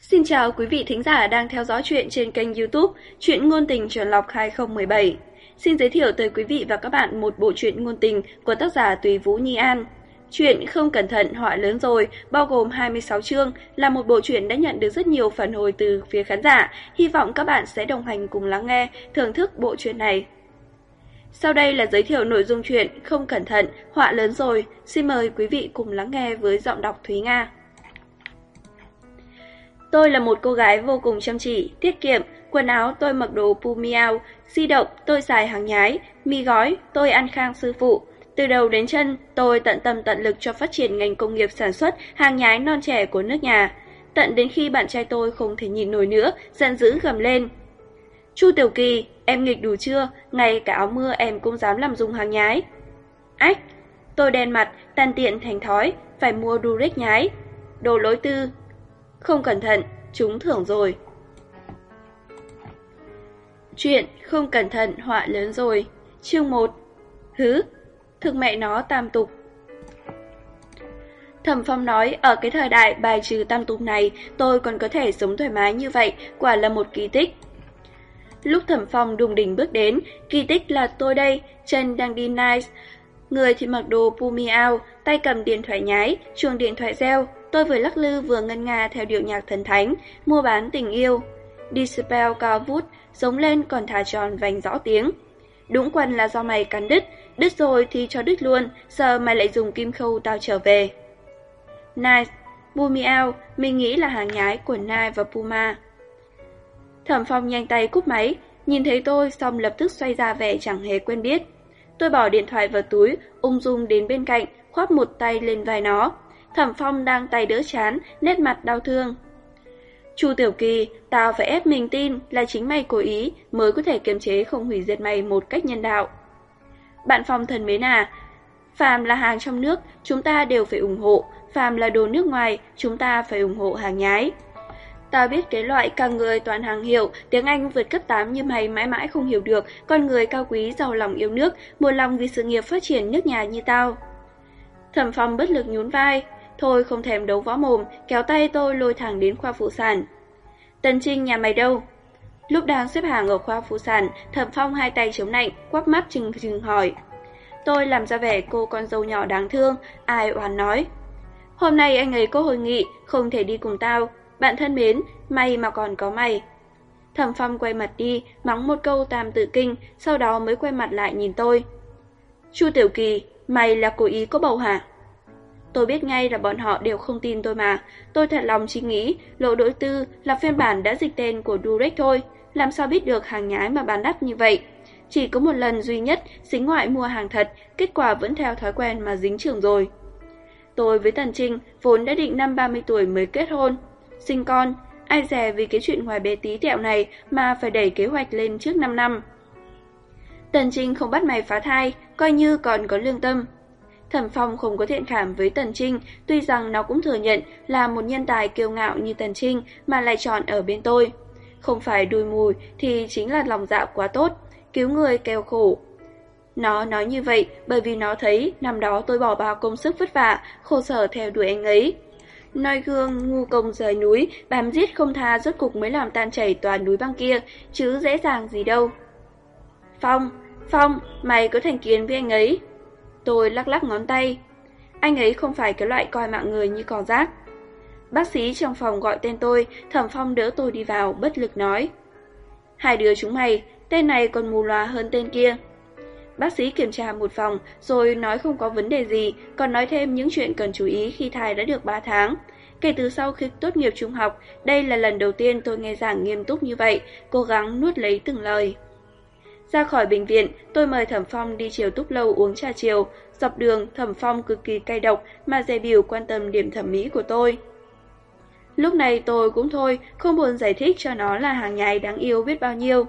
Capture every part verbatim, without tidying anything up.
Xin chào quý vị thính giả đang theo dõi chuyện trên kênh YouTube Truyện ngôn tình Chuẩn Lọc hai không một bảy. Xin giới thiệu tới quý vị và các bạn một bộ truyện ngôn tình của tác giả Tùy Vũ Nhi An. Truyện Không Cẩn Thận Họa Lớn Rồi bao gồm hai mươi sáu chương, là một bộ truyện đã nhận được rất nhiều phản hồi từ phía khán giả. Hy vọng các bạn sẽ đồng hành cùng lắng nghe, thưởng thức bộ truyện này. Sau đây là giới thiệu nội dung truyện Không Cẩn Thận Họa Lớn Rồi. Xin mời quý vị cùng lắng nghe với giọng đọc Thúy Nga. Tôi là một cô gái vô cùng chăm chỉ, tiết kiệm, quần áo tôi mặc đồ Pumiao, di động tôi xài hàng nhái, mì gói tôi ăn khang sư phụ. Từ đầu đến chân, tôi tận tâm tận lực cho phát triển ngành công nghiệp sản xuất hàng nhái non trẻ của nước nhà. Tận đến khi bạn trai tôi không thể nhìn nổi nữa, giận dữ gầm lên. Chu Tiểu Kỳ, em nghịch đủ chưa? Ngay cả áo mưa em cũng dám làm dùng hàng nhái. Ách, tôi đen mặt, tàn tiện thành thói, phải mua Durex nhái. Đồ lối tư. Không cẩn thận, trúng thưởng rồi. Chuyện Không Cẩn Thận Họa Lớn Rồi. Chương một. Hứ, thực mẹ nó tam tục. Thẩm Phong nói, ở cái thời đại bài trừ tam tục này, tôi còn có thể sống thoải mái như vậy, quả là một kỳ tích. Lúc Thẩm Phong đùng đỉnh bước đến, kỳ tích là tôi đây, chân đang đi nice, người thì mặc đồ Pumiao, tay cầm điện thoại nhái, chuông điện thoại reo. Tôi vừa lắc lư vừa ngân nga theo điệu nhạc thần thánh, mua bán tình yêu. Dispel cao vút, giống lên còn thả tròn vành rõ tiếng. Đúng quần là do mày cắn đứt, đứt rồi thì cho đứt luôn, giờ mày lại dùng kim khâu tao trở về. Nice, Pumiao, mình nghĩ là hàng nhái của Nike và Puma. Thẩm Phong nhanh tay cúp máy, nhìn thấy tôi xong lập tức xoay ra vẻ chẳng hề quen biết. Tôi bỏ điện thoại vào túi, ung dung đến bên cạnh, khoác một tay lên vai nó. Thẩm Phong đang tay đỡ chán, nét mặt đau thương. Chu Tiểu Kỳ, tao phải ép mình tin là chính mày cố ý mới có thể kiềm chế không hủy diệt mày một cách nhân đạo. Bạn Phong thân mến à, phàm là hàng trong nước, chúng ta đều phải ủng hộ, phàm là đồ nước ngoài, chúng ta phải ủng hộ hàng nhái. Tao biết cái loại cả người toàn hàng hiệu, tiếng Anh vượt cấp tám như mày mãi mãi không hiểu được, con người cao quý giàu lòng yêu nước, một lòng vì sự nghiệp phát triển nước nhà như tao. Thẩm Phong bất lực nhún vai. Thôi không thèm đấu võ mồm, kéo tay tôi lôi thẳng đến khoa phụ sản. Tần Trinh nhà mày đâu? Lúc đang xếp hàng ở khoa phụ sản, Thẩm Phong hai tay chống nạnh, quắp mắt trừng trừng hỏi. Tôi làm ra vẻ cô con dâu nhỏ đáng thương, ai oán nói. Hôm nay anh ấy có hội nghị, không thể đi cùng tao. Bạn thân mến, may mà còn có mày. Thẩm Phong quay mặt đi, mắng một câu tam tự kinh, sau đó mới quay mặt lại nhìn tôi. Chu Tiểu Kỳ, mày là cố ý có bầu hả? Tôi biết ngay là bọn họ đều không tin tôi mà. Tôi thật lòng chỉ nghĩ Lộ Đối Tư là phiên bản đã dịch tên của Durex thôi. Làm sao biết được hàng nhái mà bán đắt như vậy. Chỉ có một lần duy nhất dính ngoại mua hàng thật, kết quả vẫn theo thói quen mà dính trưởng rồi. Tôi với Tần Trinh vốn đã định năm ba mươi tuổi mới kết hôn, sinh con. Ai dè vì cái chuyện ngoài bé tí tẹo này mà phải đẩy kế hoạch lên trước năm năm. Tần Trinh không bắt mày phá thai, coi như còn có lương tâm. Thẩm Phong không có thiện cảm với Tần Trinh, tuy rằng nó cũng thừa nhận là một nhân tài kiêu ngạo như Tần Trinh mà lại chọn ở bên tôi. Không phải đùi mùi thì chính là lòng dạ quá tốt, cứu người kêu khổ. Nó nói như vậy bởi vì nó thấy năm đó tôi bỏ bao công sức vất vả, khổ sở theo đuổi anh ấy. Noi gương ngu công rời núi, bám giết không tha rốt cục mới làm tan chảy toàn núi băng kia, chứ dễ dàng gì đâu. Phong, Phong, mày có thành kiến với anh ấy? Tôi lắc lắc ngón tay. Anh ấy không phải cái loại coi mạng người như cỏ rác. Bác sĩ trong phòng gọi tên tôi, Thẩm Phong đỡ tôi đi vào, bất lực nói. Hai đứa chúng mày, tên này còn mù lòa hơn tên kia. Bác sĩ kiểm tra một vòng, rồi nói không có vấn đề gì, còn nói thêm những chuyện cần chú ý khi thai đã được ba tháng. Kể từ sau khi tốt nghiệp trung học, đây là lần đầu tiên tôi nghe giảng nghiêm túc như vậy, cố gắng nuốt lấy từng lời. Ra khỏi bệnh viện, tôi mời Thẩm Phong đi chiều túc lâu uống trà chiều. Dọc đường, Thẩm Phong cực kỳ cay độc mà dè bỉu quan tâm điểm thẩm mỹ của tôi. Lúc này tôi cũng thôi, không buồn giải thích cho nó là hàng nhái đáng yêu biết bao nhiêu.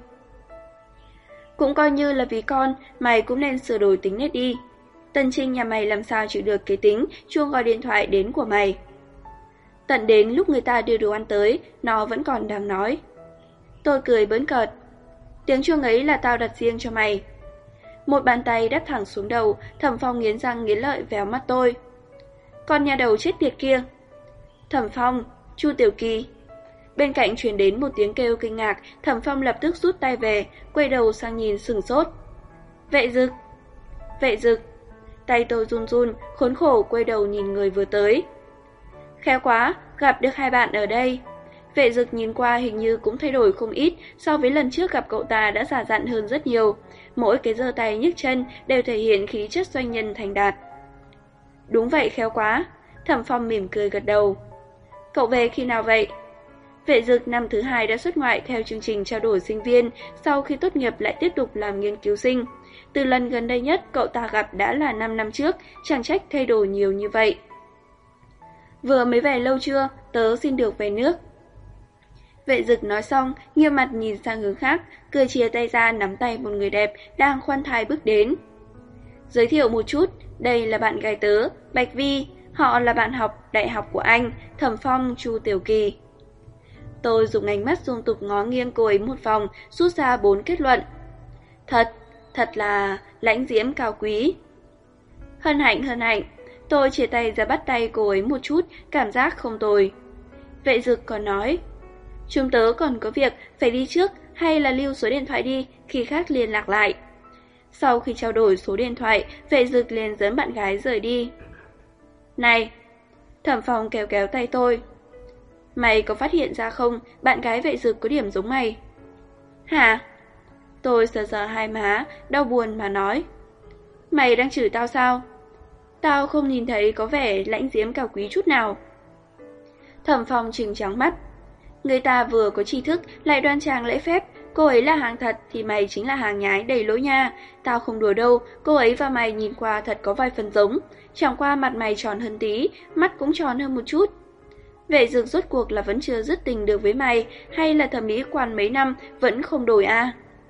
Cũng coi như là vì con, mày cũng nên sửa đổi tính nết đi. Tần Trinh nhà mày làm sao chịu được cái tính chuông gọi điện thoại đến của mày. Tận đến lúc người ta đưa đồ ăn tới, nó vẫn còn đang nói. Tôi cười bỡn cợt. Tiếng chuông ấy là tao đặt riêng cho mày. Một bàn tay đắp thẳng xuống đầu, Thẩm Phong nghiến răng nghiến lợi véo mắt tôi. Con nhà đầu chết tiệt kia. Thẩm Phong, Chu Tiểu Kỳ. Bên cạnh truyền đến một tiếng kêu kinh ngạc, Thẩm Phong lập tức rút tay về, quay đầu sang nhìn sửng sốt. Vệ Dực! Vệ Dực! Tay tôi run run, khốn khổ quay đầu nhìn người vừa tới. Khéo quá, gặp được hai bạn ở đây. Vệ Dực nhìn qua hình như cũng thay đổi không ít, so với lần trước gặp cậu ta đã già dặn hơn rất nhiều. Mỗi cái giơ tay nhấc chân đều thể hiện khí chất doanh nhân thành đạt. Đúng vậy, khéo quá. Thẩm Phong mỉm cười gật đầu. Cậu về khi nào vậy? Vệ Dực năm thứ hai đã xuất ngoại theo chương trình trao đổi sinh viên, sau khi tốt nghiệp lại tiếp tục làm nghiên cứu sinh. Từ lần gần đây nhất cậu ta gặp đã là năm năm trước, chẳng trách thay đổi nhiều như vậy. Vừa mới về lâu chưa, tớ xin được về nước. Vệ Dực nói xong, nghiêm mặt nhìn sang hướng khác, cười chia tay ra nắm tay một người đẹp đang khoan thai bước đến. Giới thiệu một chút, đây là bạn gái tớ, Bạch Vi, họ là bạn học đại học của anh, Thẩm Phong, Chu Tiểu Kỳ. Tôi dùng ánh mắt dung tục ngó nghiêng cô ấy một vòng, rút ra bốn kết luận. Thật, thật là lãnh diễm cao quý. Hân hạnh, hân hạnh. Tôi chia tay ra bắt tay cô ấy một chút, cảm giác không tồi. Vệ Dực còn nói, chúng tớ còn có việc, phải đi trước, hay là lưu số điện thoại đi, khi khác liên lạc lại. Sau khi trao đổi số điện thoại, Vệ Dực liền dẫn bạn gái rời đi. Này! Thẩm Phong kéo kéo tay tôi. Mày có phát hiện ra không, bạn gái Vệ Dực có điểm giống mày? Hả? Tôi sờ sờ hai má, đau buồn mà nói. Mày đang chửi tao sao? Tao không nhìn thấy có vẻ lãnh diễm cao quý chút nào. Thẩm Phong trừng trắng mắt. Người ta vừa có tri thức lại đoan trang lễ phép, cô ấy là hàng thật thì mày chính là hàng nhái đầy lỗi nha. Tao không đùa đâu, cô ấy và mày nhìn qua thật có vài phần giống. Chẳng qua mặt mày tròn hơn tí, mắt cũng tròn hơn một chút. Vệ Dực rốt cuộc là vẫn chưa dứt tình được với mày, hay là thẩm mỹ quan mấy năm vẫn không đổi à?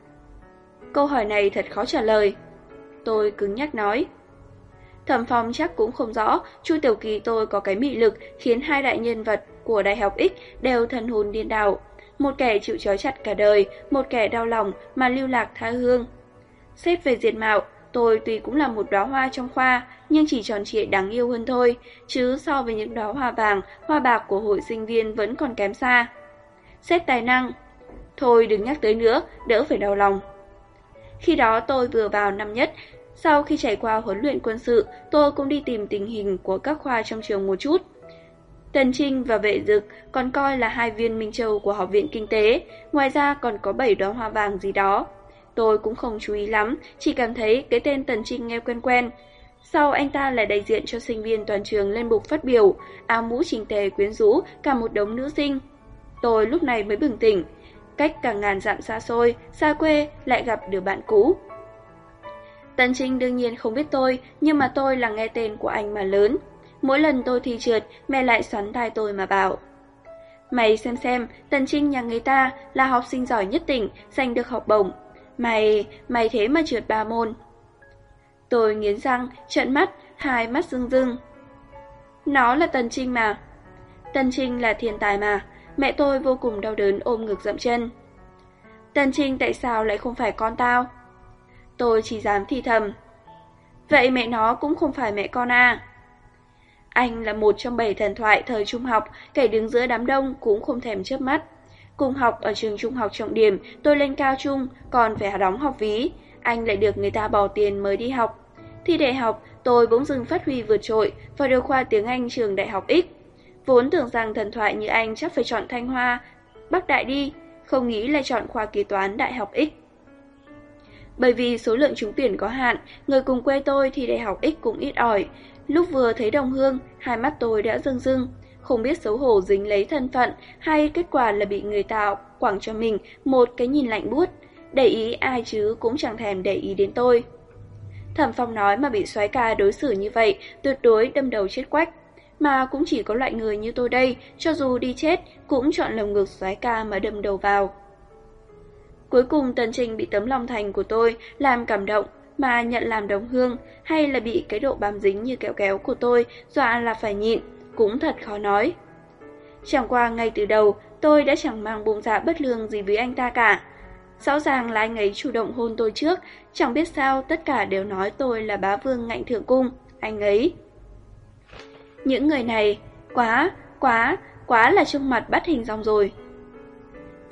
Câu hỏi này thật khó trả lời. Tôi cứng nhắc nói. Thẩm Phong chắc cũng không rõ, Chu Tiểu Kỳ tôi có cái mị lực khiến hai đại nhân vật của Đại học X đều thần hồn điên đảo. Một kẻ chịu trói chặt cả đời, một kẻ đau lòng mà lưu lạc tha hương. Xét về diện mạo, tôi tuy cũng là một đóa hoa trong khoa, nhưng chỉ tròn trịa đáng yêu hơn thôi, chứ so với những đóa hoa vàng, hoa bạc của hội sinh viên vẫn còn kém xa. Xét tài năng, thôi đừng nhắc tới nữa, đỡ phải đau lòng. Khi đó tôi vừa vào năm nhất, sau khi trải qua huấn luyện quân sự, tôi cũng đi tìm tình hình của các khoa trong trường một chút. Tần Trinh và Vệ Dực còn coi là hai viên minh châu của Học viện Kinh tế, ngoài ra còn có bảy đóa hoa vàng gì đó. Tôi cũng không chú ý lắm, chỉ cảm thấy cái tên Tần Trinh nghe quen quen. Sau anh ta lại đại diện cho sinh viên toàn trường lên bục phát biểu, áo mũ chỉnh tề quyến rũ, cả một đống nữ sinh. Tôi lúc này mới bừng tỉnh, cách cả ngàn dặm xa xôi, xa quê lại gặp được bạn cũ. Tần Trinh đương nhiên không biết tôi, nhưng mà tôi là nghe tên của anh mà lớn. Mỗi lần tôi thi trượt, mẹ lại xoắn tai tôi mà bảo. Mày xem xem, Tần Trinh nhà người ta là học sinh giỏi nhất tỉnh, giành được học bổng. Mày, mày thế mà trượt ba môn. Tôi nghiến răng, trợn mắt, hai mắt rưng rưng. Nó là Tần Trinh mà. Tần Trinh là thiên tài mà. Mẹ tôi vô cùng đau đớn ôm ngực dậm chân. Tần Trinh tại sao lại không phải con tao? Tôi chỉ dám thì thầm. Vậy mẹ nó cũng không phải mẹ con à? Anh là một trong bảy thần thoại thời trung học, kẻ đứng giữa đám đông cũng không thèm chớp mắt. Cùng học ở trường trung học trọng điểm, tôi lên cao trung, còn phải đóng học phí. Anh lại được người ta bỏ tiền mới đi học. Thi đại học, tôi bỗng dưng phát huy vượt trội vào điều khoa tiếng Anh trường Đại học X. Vốn tưởng rằng thần thoại như anh chắc phải chọn Thanh Hoa, Bắc Đại đi, không nghĩ lại chọn khoa kế toán Đại học X. Bởi vì số lượng trúng tuyển có hạn, người cùng quê tôi thì Đại học X cũng ít ỏi. Lúc vừa thấy đồng hương, hai mắt tôi đã rưng rưng, không biết xấu hổ dính lấy thân phận hay kết quả là bị người ta quẳng cho mình một cái nhìn lạnh buốt. Để ý ai chứ cũng chẳng thèm để ý đến tôi. Thẩm Phong nói mà bị soái ca đối xử như vậy, tuyệt đối đâm đầu chết quách. Mà cũng chỉ có loại người như tôi đây, cho dù đi chết, cũng chọn lồng ngực soái ca mà đâm đầu vào. Cuối cùng Tần Trinh bị tấm lòng thành của tôi làm cảm động mà nhận làm đồng hương, hay là bị cái độ bám dính như kéo kéo của tôi dọa là phải nhịn, cũng thật khó nói. Chẳng qua ngay từ đầu, tôi đã chẳng mang bụng dạ bất lương gì với anh ta cả. Rõ ràng là anh ấy chủ động hôn tôi trước, chẳng biết sao tất cả đều nói tôi là bá vương ngạnh thượng cung, anh ấy. Những người này, quá, quá, quá là trông mặt bắt hình dong rồi.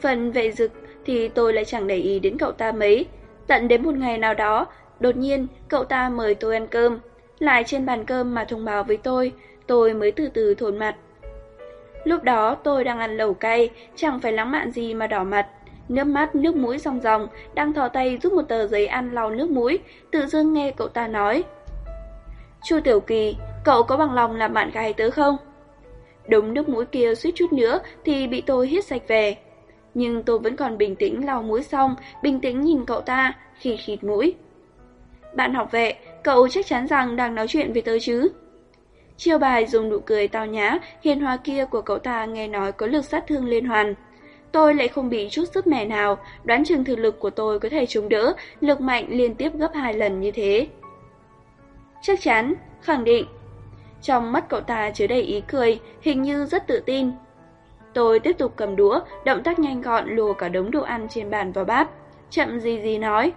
Phần Vệ Dực thì tôi lại chẳng để ý đến cậu ta mấy. Tận đến một ngày nào đó, đột nhiên cậu ta mời tôi ăn cơm. Lại trên bàn cơm mà thông báo với tôi, tôi mới từ từ thổn mặt. Lúc đó tôi đang ăn lẩu cay, chẳng phải lãng mạn gì mà đỏ mặt. Nước mắt, nước mũi ròng ròng, đang thò tay giúp một tờ giấy ăn lau nước mũi, tự dưng nghe cậu ta nói. Chu Tiểu Kỳ, cậu có bằng lòng làm bạn gái tớ không? Đống nước mũi kia suýt chút nữa thì bị tôi hít sạch về. Nhưng tôi vẫn còn bình tĩnh lau mũi xong, bình tĩnh nhìn cậu ta, khịt khịt mũi. Bạn học Vệ, cậu chắc chắn rằng đang nói chuyện với tớ chứ? Chiêu bài dùng nụ cười tao nhã, hiền hòa kia của cậu ta nghe nói có lực sát thương liên hoàn. Tôi lại không bị chút sức mẻ nào, đoán chừng thực lực của tôi có thể chống đỡ, lực mạnh liên tiếp gấp hai lần như thế. Chắc chắn, khẳng định. Trong mắt cậu ta chứa đầy ý cười, hình như rất tự tin. Tôi tiếp tục cầm đũa, động tác nhanh gọn lùa cả đống đồ ăn trên bàn vào bát. Chậm gì gì nói.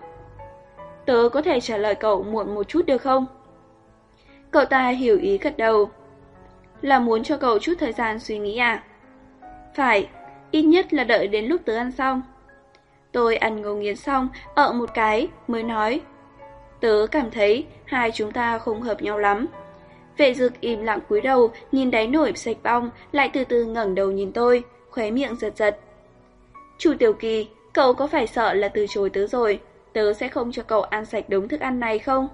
Tớ có thể trả lời cậu muộn một chút được không? Cậu ta hiểu ý gật đầu. Là muốn cho cậu chút thời gian suy nghĩ à? Phải, ít nhất là đợi đến lúc tớ ăn xong. Tôi ăn ngấu nghiến xong, ợ một cái, mới nói. Tớ cảm thấy hai chúng ta không hợp nhau lắm. Vệ Dực im lặng cúi đầu, nhìn đáy nổi sạch bong, lại từ từ ngẩng đầu nhìn tôi, khóe miệng giật giật. Chu Tiểu Kỳ, cậu có phải sợ là từ chối tớ rồi, tớ sẽ không cho cậu ăn sạch đống thức ăn này không?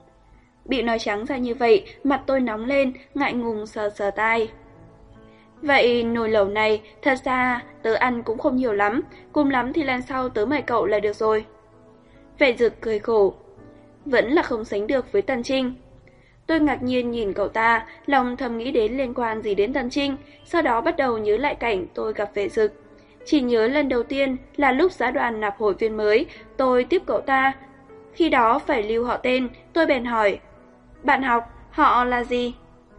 Bị nói trắng ra như vậy, mặt tôi nóng lên, ngại ngùng sờ sờ tai. Vậy nồi lẩu này, thật ra tớ ăn cũng không nhiều lắm, cùng lắm thì lần sau tớ mời cậu là được rồi. Vệ Dực cười khổ. Vẫn là không sánh được với Tần Trinh. Tôi ngạc nhiên nhìn cậu ta, lòng thầm nghĩ đến liên quan gì đến Tần Trinh, sau đó bắt đầu nhớ lại cảnh tôi gặp Vệ Dực. Chỉ nhớ lần đầu tiên là lúc xã đoàn nạp hội viên mới, tôi tiếp cậu ta. Khi đó phải lưu họ tên, tôi bèn hỏi. Bạn học, họ là gì?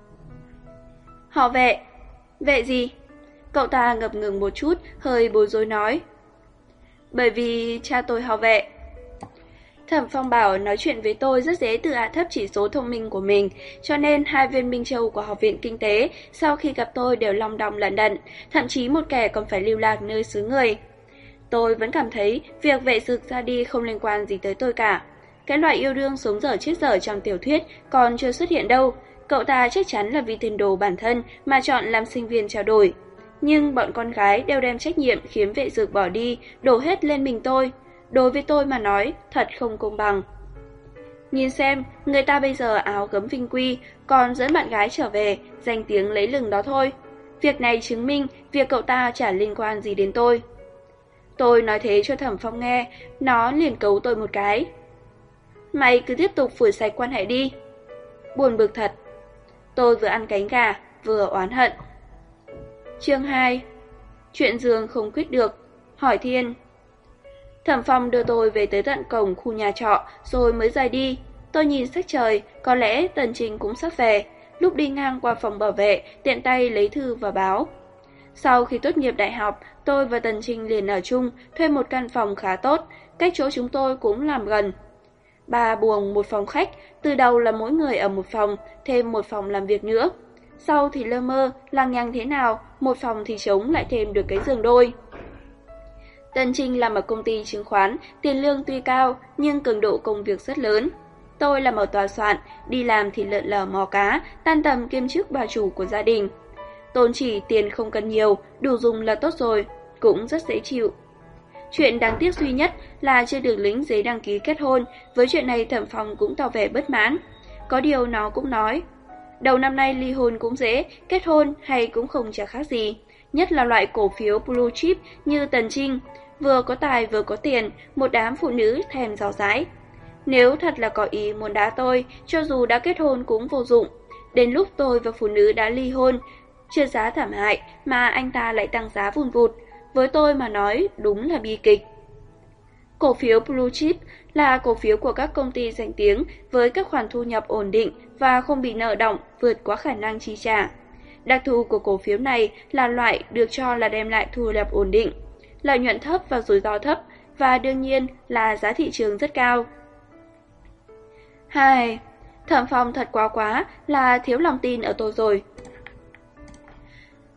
Họ Vệ. Vệ gì? Cậu ta ngập ngừng một chút, hơi bối rối nói. Bởi vì cha tôi họ Vệ. Thẩm Phong bảo nói chuyện với tôi rất dễ tự hạ thấp chỉ số thông minh của mình, cho nên hai viên minh châu của Học viện Kinh tế sau khi gặp tôi đều long đong lận đận, thậm chí một kẻ còn phải lưu lạc nơi xứ người. Tôi vẫn cảm thấy việc Vệ Dực ra đi không liên quan gì tới tôi cả. Cái loại yêu đương sống dở chết dở trong tiểu thuyết còn chưa xuất hiện đâu, cậu ta chắc chắn là vì tiền đồ bản thân mà chọn làm sinh viên trao đổi. Nhưng bọn con gái đều đem trách nhiệm khiến Vệ Dực bỏ đi, đổ hết lên mình tôi. Đối với tôi mà nói, thật không công bằng. Nhìn xem, người ta bây giờ áo gấm vinh quy, còn dẫn bạn gái trở về, danh tiếng lấy lừng đó thôi. Việc này chứng minh việc cậu ta chả liên quan gì đến tôi. Tôi nói thế cho Thẩm Phong nghe, nó liền cấu tôi một cái. Mày cứ tiếp tục phủi sạch quan hệ đi. Buồn bực thật. Tôi vừa ăn cánh gà, vừa oán hận. Chương hai. Chuyện giường không quyết được. Hỏi Thiên. Thẩm Phong đưa tôi về tới tận cổng khu nhà trọ rồi mới rời đi. Tôi nhìn sắc trời, có lẽ Tần Trinh cũng sắp về. Lúc đi ngang qua phòng bảo vệ, tiện tay lấy thư và báo. Sau khi tốt nghiệp đại học, tôi và Tần Trinh liền ở chung, thuê một căn phòng khá tốt, cách chỗ chúng tôi cũng làm gần. Ba buồng một phòng khách, từ đầu là mỗi người ở một phòng, thêm một phòng làm việc nữa. Sau thì lơ mơ, lằng nhằng thế nào, một phòng thì trống lại thêm được cái giường đôi. Tần Trinh làm ở công ty chứng khoán, tiền lương tuy cao nhưng cường độ công việc rất lớn. Tôi làm ở tòa soạn, đi làm thì lượn lờ mò cá, tan tầm kiêm chức bà chủ của gia đình. Tôn chỉ tiền không cần nhiều, đủ dùng là tốt rồi, cũng rất dễ chịu. Chuyện đáng tiếc duy nhất là chưa được lính giấy đăng ký kết hôn, với chuyện này Thẩm Phong cũng tỏ vẻ bất mãn. Có điều nó cũng nói, đầu năm nay ly hôn cũng dễ, kết hôn hay cũng không chả khác gì, nhất là loại cổ phiếu blue chip như Tần Trinh. Vừa có tài vừa có tiền, một đám phụ nữ thèm rau rãi. Nếu thật là có ý muốn đá tôi, cho dù đã kết hôn cũng vô dụng. Đến lúc tôi và phụ nữ đã ly hôn, chưa giá thảm hại mà anh ta lại tăng giá vùn vụt. Với tôi mà nói đúng là bi kịch. Cổ phiếu blue chip là cổ phiếu của các công ty danh tiếng với các khoản thu nhập ổn định và không bị nợ đọng vượt quá khả năng chi trả. Đặc thù của cổ phiếu này là loại được cho là đem lại thu nhập ổn định, lợi nhuận thấp và rủi ro thấp, và đương nhiên là giá thị trường rất cao. Hai, Thẩm Phong thật quá quá là thiếu lòng tin ở tôi rồi.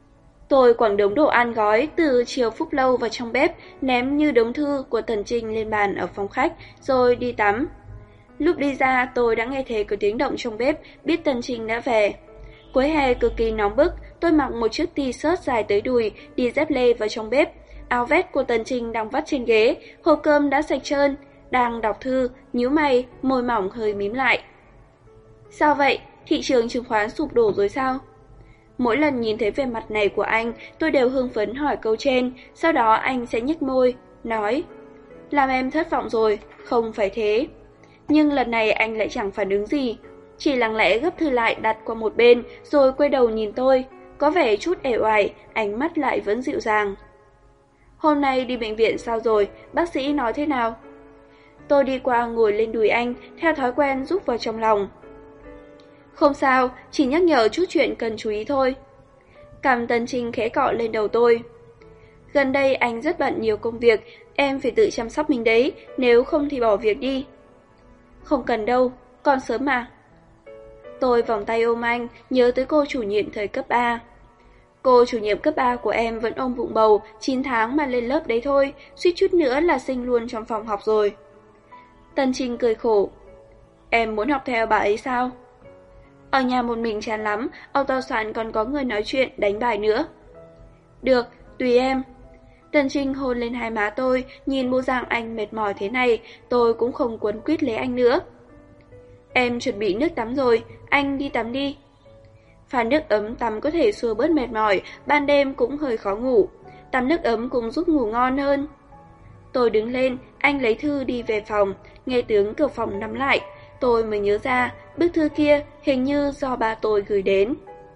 Tôi quẳng đống đồ ăn gói từ chiều Phúc Lâu vào trong bếp, ném như đống thư của Tần Trinh lên bàn ở phòng khách, rồi đi tắm. Lúc đi ra, tôi đã nghe thấy có tiếng động trong bếp, biết Tần Trinh đã về. Cuối hè cực kỳ nóng bức, tôi mặc một chiếc t-shirt dài tới đùi, đi dép lê vào trong bếp. Áo vest của Tần Trinh đang vắt trên ghế, hộp cơm đã sạch trơn, đang đọc thư, nhíu mày, môi mỏng hơi mím lại. Sao vậy? Thị trường chứng khoán sụp đổ rồi sao? Mỗi lần nhìn thấy vẻ mặt này của anh, tôi đều hưng phấn hỏi câu trên, sau đó anh sẽ nhếch môi, nói: làm em thất vọng rồi, không phải thế. Nhưng lần này anh lại chẳng phản ứng gì, chỉ lặng lẽ gấp thư lại đặt qua một bên, rồi quay đầu nhìn tôi, có vẻ chút uể oải, ánh mắt lại vẫn dịu dàng. Hôm nay đi bệnh viện sao rồi, bác sĩ nói thế nào? Tôi đi qua ngồi lên đùi anh, theo thói quen rúc vào trong lòng. Không sao, chỉ nhắc nhở chút chuyện cần chú ý thôi. Cằm Tần Trinh khẽ cọ lên đầu tôi. Gần đây anh rất bận nhiều công việc, em phải tự chăm sóc mình đấy, nếu không thì bỏ việc đi. Không cần đâu, còn sớm mà. Tôi vòng tay ôm anh, nhớ tới cô chủ nhiệm thời cấp ba. Cô chủ nhiệm cấp ba của em vẫn ôm bụng bầu, chín tháng mà lên lớp đấy thôi, suýt chút nữa là sinh luôn trong phòng học rồi. Tần Trinh cười khổ. Em muốn học theo bà ấy sao? Ở nhà một mình chán lắm, ông tòa soạn còn có người nói chuyện, đánh bài nữa. Được, tùy em. Tần Trinh hôn lên hai má tôi, nhìn bộ dạng anh mệt mỏi thế này, tôi cũng không quấn quýt lấy anh nữa. Em chuẩn bị nước tắm rồi, anh đi tắm đi. Pha nước ấm tắm có thể xua bớt mệt mỏi, ban đêm cũng hơi khó ngủ. Tắm nước ấm cũng giúp ngủ ngon hơn. Tôi đứng lên, anh lấy thư đi về phòng, nghe tiếng cửa phòng nắm lại. Tôi mới nhớ ra, bức thư kia hình như do ba tôi gửi đến.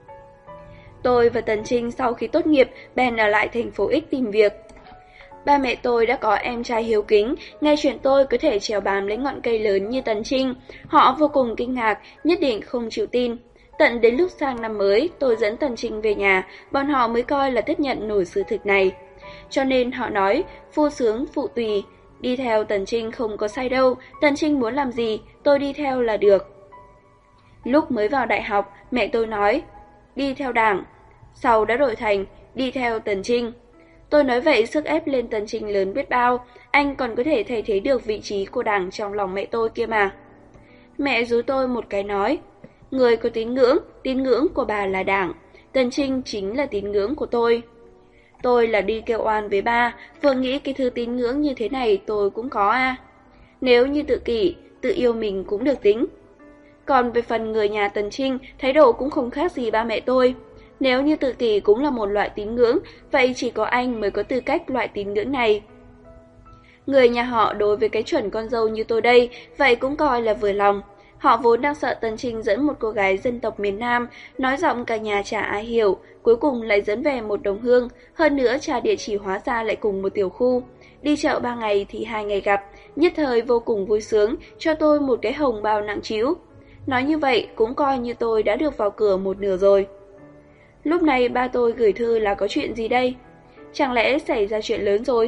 Tôi và Tần Trinh sau khi tốt nghiệp bèn ở lại thành phố X tìm việc. Ba mẹ tôi đã có em trai hiếu kính, nghe chuyện tôi có thể trèo bám lấy ngọn cây lớn như Tần Trinh. Họ vô cùng kinh ngạc, nhất định không chịu tin. Tận đến lúc sang năm mới, tôi dẫn Tần Trinh về nhà, bọn họ mới coi là tiếp nhận nổi sự thực này. Cho nên họ nói, phu sướng phụ tùy, đi theo Tần Trinh không có sai đâu, Tần Trinh muốn làm gì, tôi đi theo là được. Lúc mới vào đại học, mẹ tôi nói, đi theo Đảng, sau đã đổi thành, đi theo Tần Trinh. Tôi nói vậy sức ép lên Tần Trinh lớn biết bao, anh còn có thể thay thế được vị trí của Đảng trong lòng mẹ tôi kia mà. Mẹ dúi tôi một cái nói, người có tín ngưỡng, tín ngưỡng của bà là Đảng, Tần Trinh chính là tín ngưỡng của tôi. Tôi là đi kêu oan với ba, vừa nghĩ cái thứ tín ngưỡng như thế này tôi cũng có à. Nếu như tự kỷ, tự yêu mình cũng được tính. Còn về phần người nhà Tần Trinh, thái độ cũng không khác gì ba mẹ tôi. Nếu như tự kỷ cũng là một loại tín ngưỡng, vậy chỉ có anh mới có tư cách loại tín ngưỡng này. Người nhà họ đối với cái chuẩn con dâu như tôi đây, vậy cũng coi là vừa lòng. Họ vốn đang sợ Tần Trinh dẫn một cô gái dân tộc miền Nam, nói giọng cả nhà chả ai hiểu, cuối cùng lại dẫn về một đồng hương, hơn nữa trả địa chỉ hóa ra lại cùng một tiểu khu. Đi chợ ba ngày thì hai ngày gặp, nhất thời vô cùng vui sướng, cho tôi một cái hồng bao nặng trĩu. Nói như vậy cũng coi như tôi đã được vào cửa một nửa rồi. Lúc này ba tôi gửi thư là có chuyện gì đây? Chẳng lẽ xảy ra chuyện lớn rồi?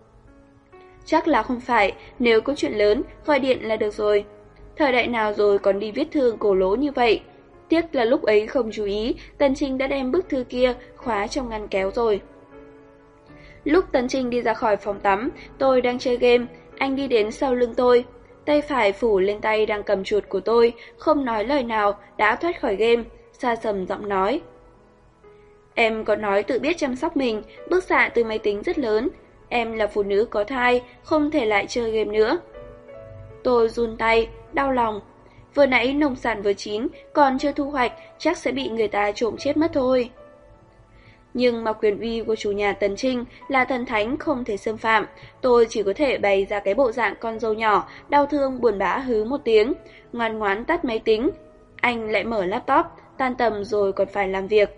Chắc là không phải, nếu có chuyện lớn, gọi điện là được rồi. Thời đại nào rồi còn đi viết thư cổ lỗ như vậy? Tiếc là lúc ấy không chú ý, Tần Trinh đã đem bức thư kia khóa trong ngăn kéo rồi. Lúc Tần Trinh đi ra khỏi phòng tắm, tôi đang chơi game, anh đi đến sau lưng tôi. Tay phải phủ lên tay đang cầm chuột của tôi, không nói lời nào, đã thoát khỏi game, xa sầm giọng nói. Em có nói tự biết chăm sóc mình, bức xạ từ máy tính rất lớn. Em là phụ nữ có thai, không thể lại chơi game nữa. Tôi run tay, đau lòng. Vừa nãy nông sản vừa chín, còn chưa thu hoạch, chắc sẽ bị người ta trộm chết mất thôi. Nhưng mà quyền uy của chủ nhà Tần Trinh là thần thánh không thể xâm phạm. Tôi chỉ có thể bày ra cái bộ dạng con dâu nhỏ, đau thương buồn bã hứ một tiếng, ngoan ngoãn tắt máy tính. Anh lại mở laptop, tan tầm rồi còn phải làm việc.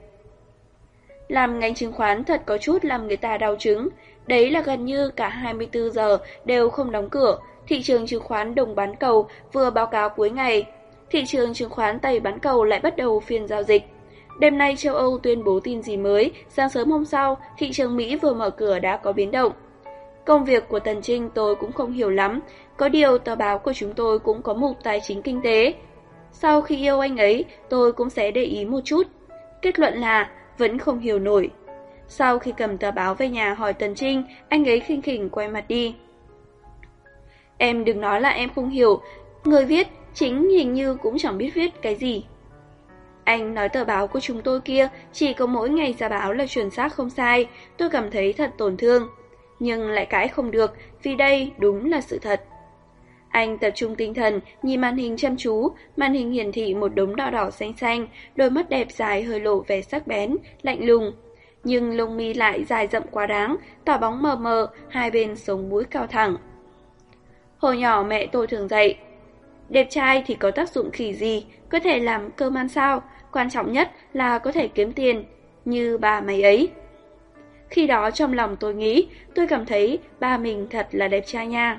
Làm ngành chứng khoán thật có chút làm người ta đau chứng. Đấy là gần như cả hai mươi tư giờ đều không đóng cửa. Thị trường chứng khoán đồng bán cầu vừa báo cáo cuối ngày. Thị trường chứng khoán Tây bán cầu lại bắt đầu phiên giao dịch. Đêm nay châu Âu tuyên bố tin gì mới, sáng sớm hôm sau, thị trường Mỹ vừa mở cửa đã có biến động. Công việc của Tần Trinh tôi cũng không hiểu lắm, có điều tờ báo của chúng tôi cũng có mục tài chính kinh tế. Sau khi yêu anh ấy, tôi cũng sẽ để ý một chút. Kết luận là vẫn không hiểu nổi. Sau khi cầm tờ báo về nhà hỏi Tần Trinh, anh ấy khinh khỉnh quay mặt đi. Em đừng nói là em không hiểu, người viết chính hình như cũng chẳng biết viết cái gì. Anh nói tờ báo của chúng tôi kia chỉ có mỗi ngày ra báo là chuẩn xác không sai, tôi cảm thấy thật tổn thương. Nhưng lại cãi không được, vì đây đúng là sự thật. Anh tập trung tinh thần, nhìn màn hình chăm chú, màn hình hiển thị một đống đỏ đỏ xanh xanh, đôi mắt đẹp dài hơi lộ vẻ sắc bén, lạnh lùng. Nhưng lông mi lại dài rậm quá đáng, tỏ bóng mờ mờ, hai bên sống mũi cao thẳng. Hồi nhỏ mẹ tôi thường dạy, đẹp trai thì có tác dụng khỉ gì, có thể làm cơm ăn sao, quan trọng nhất là có thể kiếm tiền, như bà mày ấy. Khi đó trong lòng tôi nghĩ, tôi cảm thấy ba mình thật là đẹp trai nha.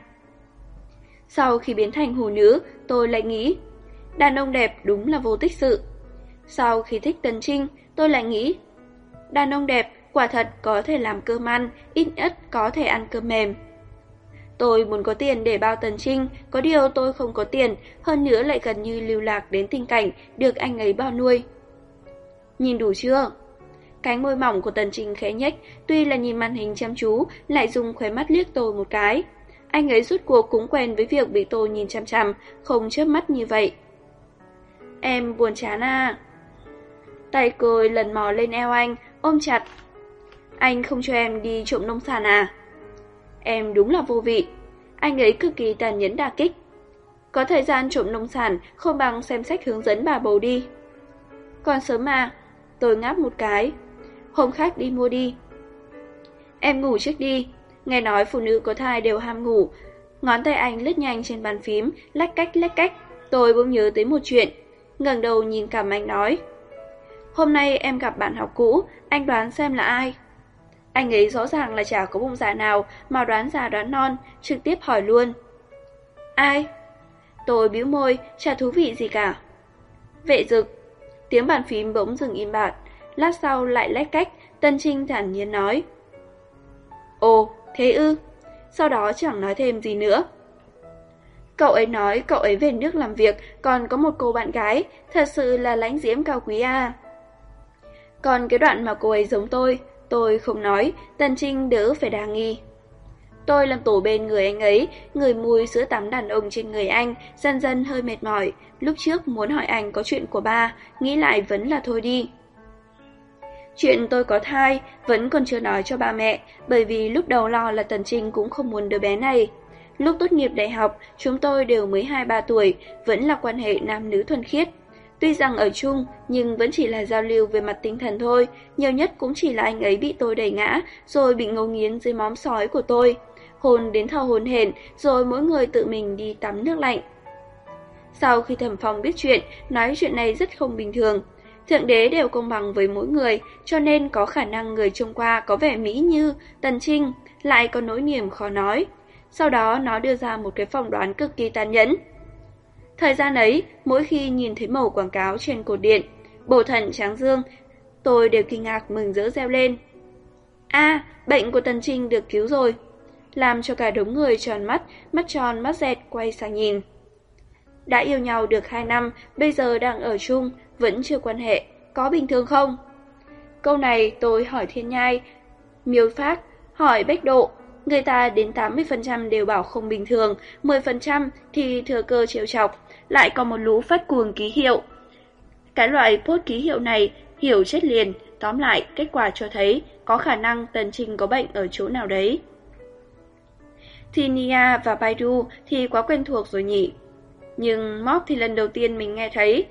Sau khi biến thành hủ nữ, tôi lại nghĩ, đàn ông đẹp đúng là vô tích sự. Sau khi thích Tần Trinh, tôi lại nghĩ, đàn ông đẹp quả thật có thể làm cơm ăn, ít nhất có thể ăn cơm mềm. Tôi muốn có tiền để bao Tần Trinh, có điều tôi không có tiền, hơn nữa lại gần như lưu lạc đến tình cảnh được anh ấy bao nuôi. Nhìn đủ chưa? Cánh môi mỏng của Tần Trinh khẽ nhếch, tuy là nhìn màn hình chăm chú, lại dùng khóe mắt liếc tôi một cái. Anh ấy rút cuộc cũng quen với việc bị tôi nhìn chằm chằm, không chớp mắt như vậy. Em buồn chán à? Tay tôi lần mò lên eo anh, ôm chặt. Anh không cho em đi trộm nông sản à? Em đúng là vô vị. Anh ấy cực kỳ tàn nhẫn đả kích. Có thời gian trộm nông sản, không bằng xem sách hướng dẫn bà bầu đi. Còn sớm mà. Tôi ngáp một cái. Hôm khác đi mua đi. Em ngủ trước đi. Nghe nói phụ nữ có thai đều ham ngủ. Ngón tay anh lướt nhanh trên bàn phím, lách cách lách cách. Tôi bỗng nhớ tới một chuyện. Ngẩng đầu nhìn Cảm Anh nói, hôm nay em gặp bạn học cũ, anh đoán xem là ai? Anh ấy rõ ràng là chả có bụng dạ nào mà đoán già đoán non, trực tiếp hỏi luôn. Ai? Tôi bĩu môi, chả thú vị gì cả. Vệ Dực. Tiếng bàn phím bỗng dừng im bặt, lát sau lại lách cách, Tân Trinh thản nhiên nói. Ồ, thế ư? Sau đó chẳng nói thêm gì nữa. Cậu ấy nói cậu ấy về nước làm việc, còn có một cô bạn gái, thật sự là lãnh diễm cao quý à. Còn cái đoạn mà cô ấy giống tôi, tôi không nói, Tần Trinh đỡ phải đa nghi. Tôi làm tổ bên người anh ấy, người mùi sữa tắm đàn ông trên người anh, dần dần hơi mệt mỏi. Lúc trước muốn hỏi anh có chuyện của ba, nghĩ lại vẫn là thôi đi. Chuyện tôi có thai vẫn còn chưa nói cho ba mẹ, bởi vì lúc đầu lo là Tần Trinh cũng không muốn đứa bé này. Lúc tốt nghiệp đại học, chúng tôi đều mới hai ba tuổi, vẫn là quan hệ nam nữ thuần khiết. Tuy rằng ở chung, nhưng vẫn chỉ là giao lưu về mặt tinh thần thôi, nhiều nhất cũng chỉ là anh ấy bị tôi đẩy ngã, rồi bị ngấu nghiến dưới móm sói của tôi. Hôn đến thở hổn hển, rồi mỗi người tự mình đi tắm nước lạnh. Sau khi Thẩm Phong biết chuyện, nói chuyện này rất không bình thường. Thượng đế đều công bằng với mỗi người, cho nên có khả năng người trông qua có vẻ mỹ như Tần Trinh, lại có nỗi niềm khó nói. Sau đó nó đưa ra một cái phỏng đoán cực kỳ tàn nhẫn. Thời gian ấy, mỗi khi nhìn thấy mẩu quảng cáo trên cột điện, bổ thận tráng dương, tôi đều kinh ngạc mừng rỡ reo lên. A, à, bệnh của Tần Trinh được cứu rồi. Làm cho cả đống người tròn mắt, mắt tròn mắt dẹt quay sang nhìn. Đã yêu nhau được hai năm, bây giờ đang ở chung, vẫn chưa quan hệ, có bình thường không? Câu này tôi hỏi Thiên Nhai, Miêu Phác, hỏi Bách Độ. Người ta đến tám mươi phần trăm đều bảo không bình thường, mười phần trăm thì thừa cơ trêu chọc, lại có một lũ phát cuồng ký hiệu. Cái loại post ký hiệu này hiểu chết liền, tóm lại kết quả cho thấy có khả năng Tần Trinh có bệnh ở chỗ nào đấy. Thì Nia và Baidu thì quá quen thuộc rồi nhỉ, nhưng Mock thì lần đầu tiên mình nghe thấy.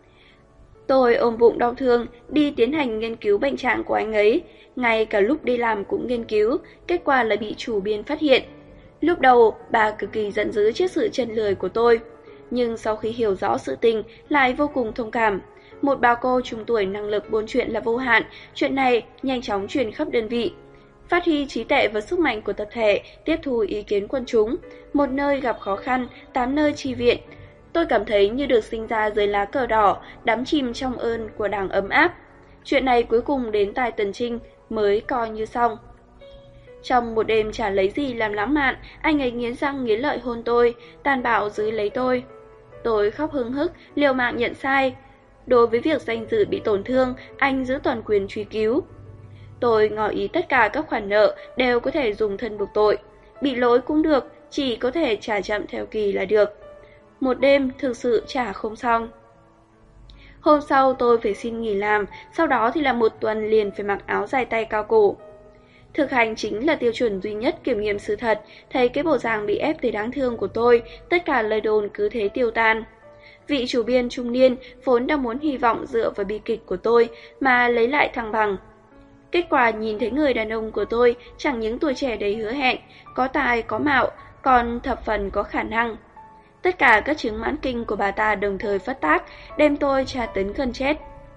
Tôi ôm bụng đau thương đi tiến hành nghiên cứu bệnh trạng của anh ấy, ngay cả lúc đi làm cũng nghiên cứu, kết quả là bị chủ biên phát hiện. Lúc đầu bà cực kỳ giận dữ trước sự chân lười của tôi, nhưng sau khi hiểu rõ sự tình lại vô cùng thông cảm. Một bà cô trung tuổi năng lực buôn chuyện là vô hạn, chuyện này nhanh chóng truyền khắp đơn vị. Phát huy trí tuệ và sức mạnh của tập thể, tiếp thu ý kiến quân chúng, một nơi gặp khó khăn, tám nơi chi viện. Tôi cảm thấy như được sinh ra dưới lá cờ đỏ, đắm chìm trong ơn của Đảng ấm áp. Chuyện này cuối cùng đến tai Tần Trinh mới coi như xong. Trong một đêm chả lấy gì làm lãng mạn, anh ấy nghiến răng nghiến lợi hôn tôi, tàn bạo giữ lấy tôi. Tôi khóc hứng hức, liều mạng nhận sai. Đối với việc danh dự bị tổn thương, anh giữ toàn quyền truy cứu. Tôi ngỏ ý tất cả các khoản nợ đều có thể dùng thân buộc tội. Bị lỗi cũng được, chỉ có thể trả chậm theo kỳ là được. Một đêm thực sự trả không xong. Hôm sau tôi phải xin nghỉ làm, sau đó thì là một tuần liền phải mặc áo dài tay cao cổ. Thực hành chính là tiêu chuẩn duy nhất kiểm nghiệm sự thật, thấy cái bộ dạng bị ép tới đáng thương của tôi, tất cả lời đồn cứ thế tiêu tan. Vị chủ biên trung niên vốn đang muốn hy vọng dựa vào bi kịch của tôi mà lấy lại thăng bằng. Kết quả nhìn thấy người đàn ông của tôi chẳng những tuổi trẻ đầy hứa hẹn, có tài có mạo, còn thập phần có khả năng. Tất cả các chứng mãn kinh của bà ta đồng thời phát tác, đem tôi tra tấn gần chết.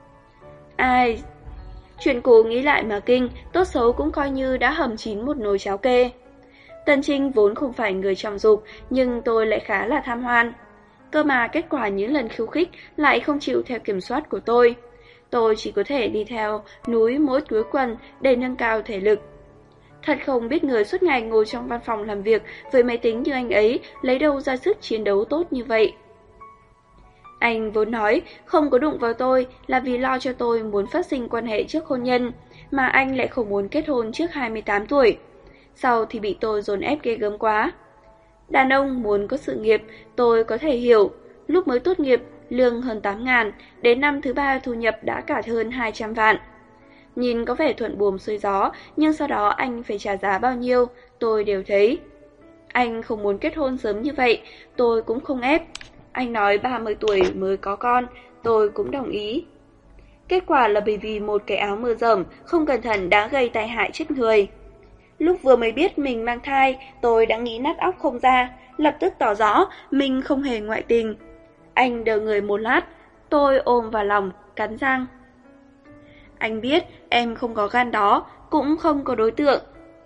Ai... Chuyện cũ nghĩ lại mà kinh, tốt xấu cũng coi như đã hầm chín một nồi cháo kê. Tân Trinh vốn không phải người trọng dục, nhưng tôi lại khá là tham hoan. Cơ mà kết quả những lần khiêu khích lại không chịu theo kiểm soát của tôi. Tôi chỉ có thể đi theo núi mỗi cuối tuần để nâng cao thể lực. Thật không biết người suốt ngày ngồi trong văn phòng làm việc với máy tính như anh ấy lấy đâu ra sức chiến đấu tốt như vậy. Anh vốn nói không có đụng vào tôi là vì lo cho tôi muốn phát sinh quan hệ trước hôn nhân, mà anh lại không muốn kết hôn trước hai mươi tám tuổi. Sau thì bị tôi dồn ép ghê gớm quá. Đàn ông muốn có sự nghiệp, tôi có thể hiểu. Lúc mới tốt nghiệp, lương hơn tám ngàn, đến năm thứ ba thu nhập đã cả hơn hai trăm vạn. Nhìn có vẻ thuận buồm xuôi gió, nhưng sau đó anh phải trả giá bao nhiêu, tôi đều thấy. Anh không muốn kết hôn sớm như vậy, tôi cũng không ép. Anh nói ba mươi tuổi mới có con, tôi cũng đồng ý. Kết quả là bởi vì một cái áo mưa rởm không cẩn thận đã gây tai hại chết người. Lúc vừa mới biết mình mang thai, tôi đã nghĩ nát óc không ra, lập tức tỏ rõ mình không hề ngoại tình. Anh đờ người một lát, tôi ôm vào lòng, cắn răng. Anh biết em không có gan đó, cũng không có đối tượng.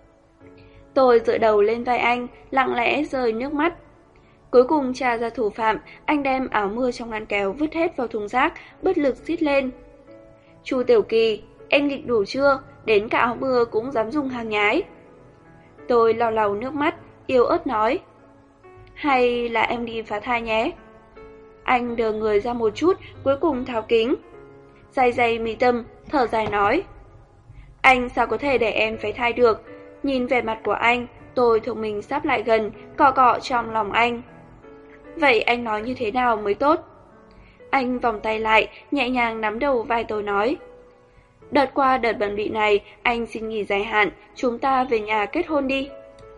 Tôi dựa đầu lên vai anh, lặng lẽ rơi nước mắt. Cuối cùng tra ra thủ phạm, anh đem áo mưa trong ngăn kéo vứt hết vào thùng rác, bất lực rít lên. Chu Tiểu Kỳ, em nghịch đủ chưa? Đến cả áo mưa cũng dám dùng hàng nhái. Tôi lau lau nước mắt, yếu ớt nói. Hay là em đi phá thai nhé? Anh đờ người ra một chút, cuối cùng tháo kính. Day day mi tâm, thở dài nói. Anh sao có thể để em phá thai được? Nhìn vẻ mặt của anh, tôi thuộc mình sắp lại gần, cọ cọ trong lòng anh. Vậy anh nói như thế nào mới tốt? Anh vòng tay lại, nhẹ nhàng nắm đầu vai tôi nói. Đợt qua đợt bận bịu này, anh xin nghỉ dài hạn, chúng ta về nhà kết hôn đi.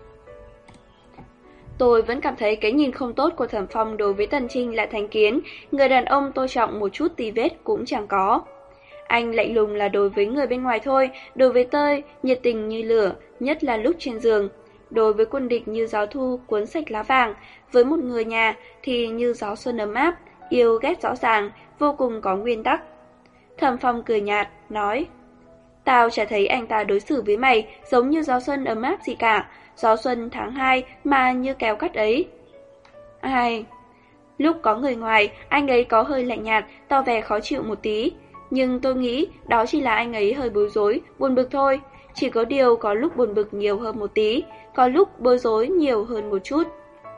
Tôi vẫn cảm thấy cái nhìn không tốt của Thẩm Phong đối với Tần Trinh là thành kiến, người đàn ông tôi trọng một chút tì vết cũng chẳng có. Anh lạnh lùng là đối với người bên ngoài thôi, đối với tôi, nhiệt tình như lửa, nhất là lúc trên giường. Đối với quân địch như gió thu cuốn sạch lá vàng, với một người nhà thì như gió xuân ấm áp, yêu ghét rõ ràng, vô cùng có nguyên tắc. Thẩm Phong cười nhạt, nói. Tao chả thấy anh ta đối xử với mày giống như gió xuân ấm áp gì cả, gió xuân tháng hai mà như kéo cắt ấy. Ai... Lúc có người ngoài, anh ấy có hơi lạnh nhạt, tỏ vẻ khó chịu một tí. Nhưng tôi nghĩ đó chỉ là anh ấy hơi bối rối, buồn bực thôi. Chỉ có điều có lúc buồn bực nhiều hơn một tí, có lúc bối rối nhiều hơn một chút.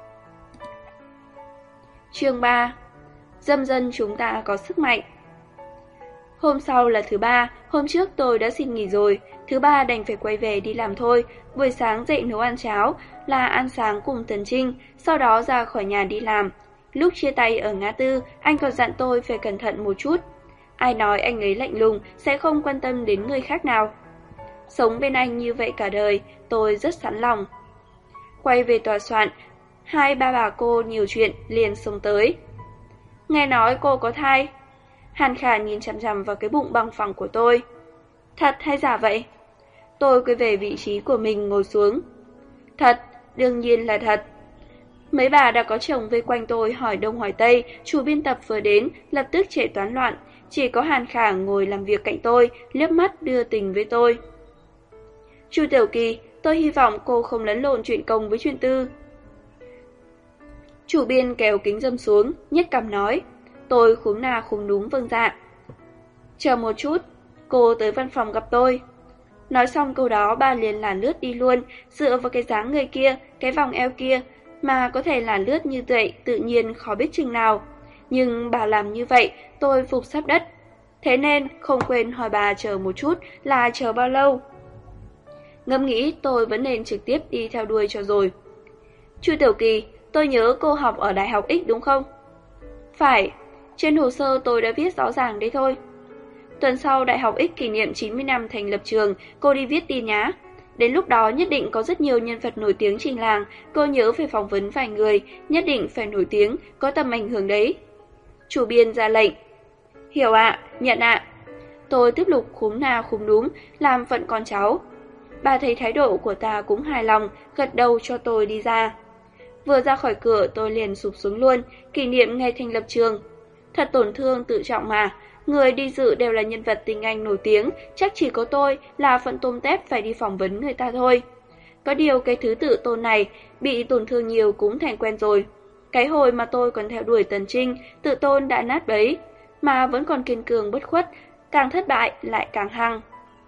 Chương ba. Dâm dân chúng ta có sức mạnh. Hôm sau là thứ ba, hôm trước tôi đã xin nghỉ rồi, thứ ba đành phải quay về đi làm thôi. Buổi sáng dậy nấu ăn cháo, là ăn sáng cùng Tần Trinh, sau đó ra khỏi nhà đi làm. Lúc chia tay ở ngã tư, anh còn dặn tôi phải cẩn thận một chút. Ai nói anh ấy lạnh lùng, sẽ không quan tâm đến người khác nào. Sống bên anh như vậy cả đời, tôi rất sẵn lòng. Quay về tòa soạn, hai ba bà cô nhiều chuyện liền xông tới. Nghe nói cô có thai. Hàn Khả nhìn chằm chằm vào cái bụng bằng phẳng của tôi. Thật hay giả vậy? Tôi quay về vị trí của mình ngồi xuống. Thật, đương nhiên là thật. Mấy bà đã có chồng vây quanh tôi hỏi đông hỏi tây, chủ biên tập vừa đến, lập tức chạy toán loạn. Chỉ có Hàn Khả ngồi làm việc cạnh tôi, liếc mắt đưa tình với tôi. Chu Tiểu Kỳ, tôi hy vọng cô không lẫn lộn chuyện công với chuyện tư. Chủ biên kéo kính dâm xuống, nhếch cằm nói. Tôi khúm nà khúm núm vâng dạ. Chờ một chút, cô tới văn phòng gặp tôi. Nói xong câu đó bà liền lả lướt đi luôn, dựa vào cái dáng người kia, cái vòng eo kia, mà có thể lả lướt như vậy tự nhiên khó biết chừng nào. Nhưng bà làm như vậy, tôi phục sắp đất. Thế nên không quên hỏi bà chờ một chút là chờ bao lâu. ngẫm nghĩ tôi vẫn nên trực tiếp đi theo đuôi cho rồi. Chu Tiểu Kỳ, tôi nhớ cô học ở Đại học X đúng không? Phải, trên hồ sơ tôi đã viết rõ ràng đấy thôi. Tuần sau Đại học X kỷ niệm chín mươi năm thành lập trường, cô đi viết tin nhá. Đến lúc đó nhất định có rất nhiều nhân vật nổi tiếng trình làng, cô nhớ phải phỏng vấn vài người, nhất định phải nổi tiếng, có tầm ảnh hưởng đấy. Chủ biên ra lệnh. Hiểu ạ, nhận ạ. Tôi tiếp tục khúm na khúm núm, làm phận con cháu. Bà thấy thái độ của ta cũng hài lòng, gật đầu cho tôi đi ra. Vừa ra khỏi cửa tôi liền sụp xuống luôn, kỷ niệm ngày thành lập trường. Thật tổn thương tự trọng mà, người đi dự đều là nhân vật tinh anh nổi tiếng, chắc chỉ có tôi là phận tôm tép phải đi phỏng vấn người ta thôi. Có điều cái thứ tự tôn này, bị tổn thương nhiều cũng thành quen rồi. Cái hồi mà tôi còn theo đuổi Tần Trinh, tự tôn đã nát bấy, mà vẫn còn kiên cường bất khuất, càng thất bại lại càng hăng.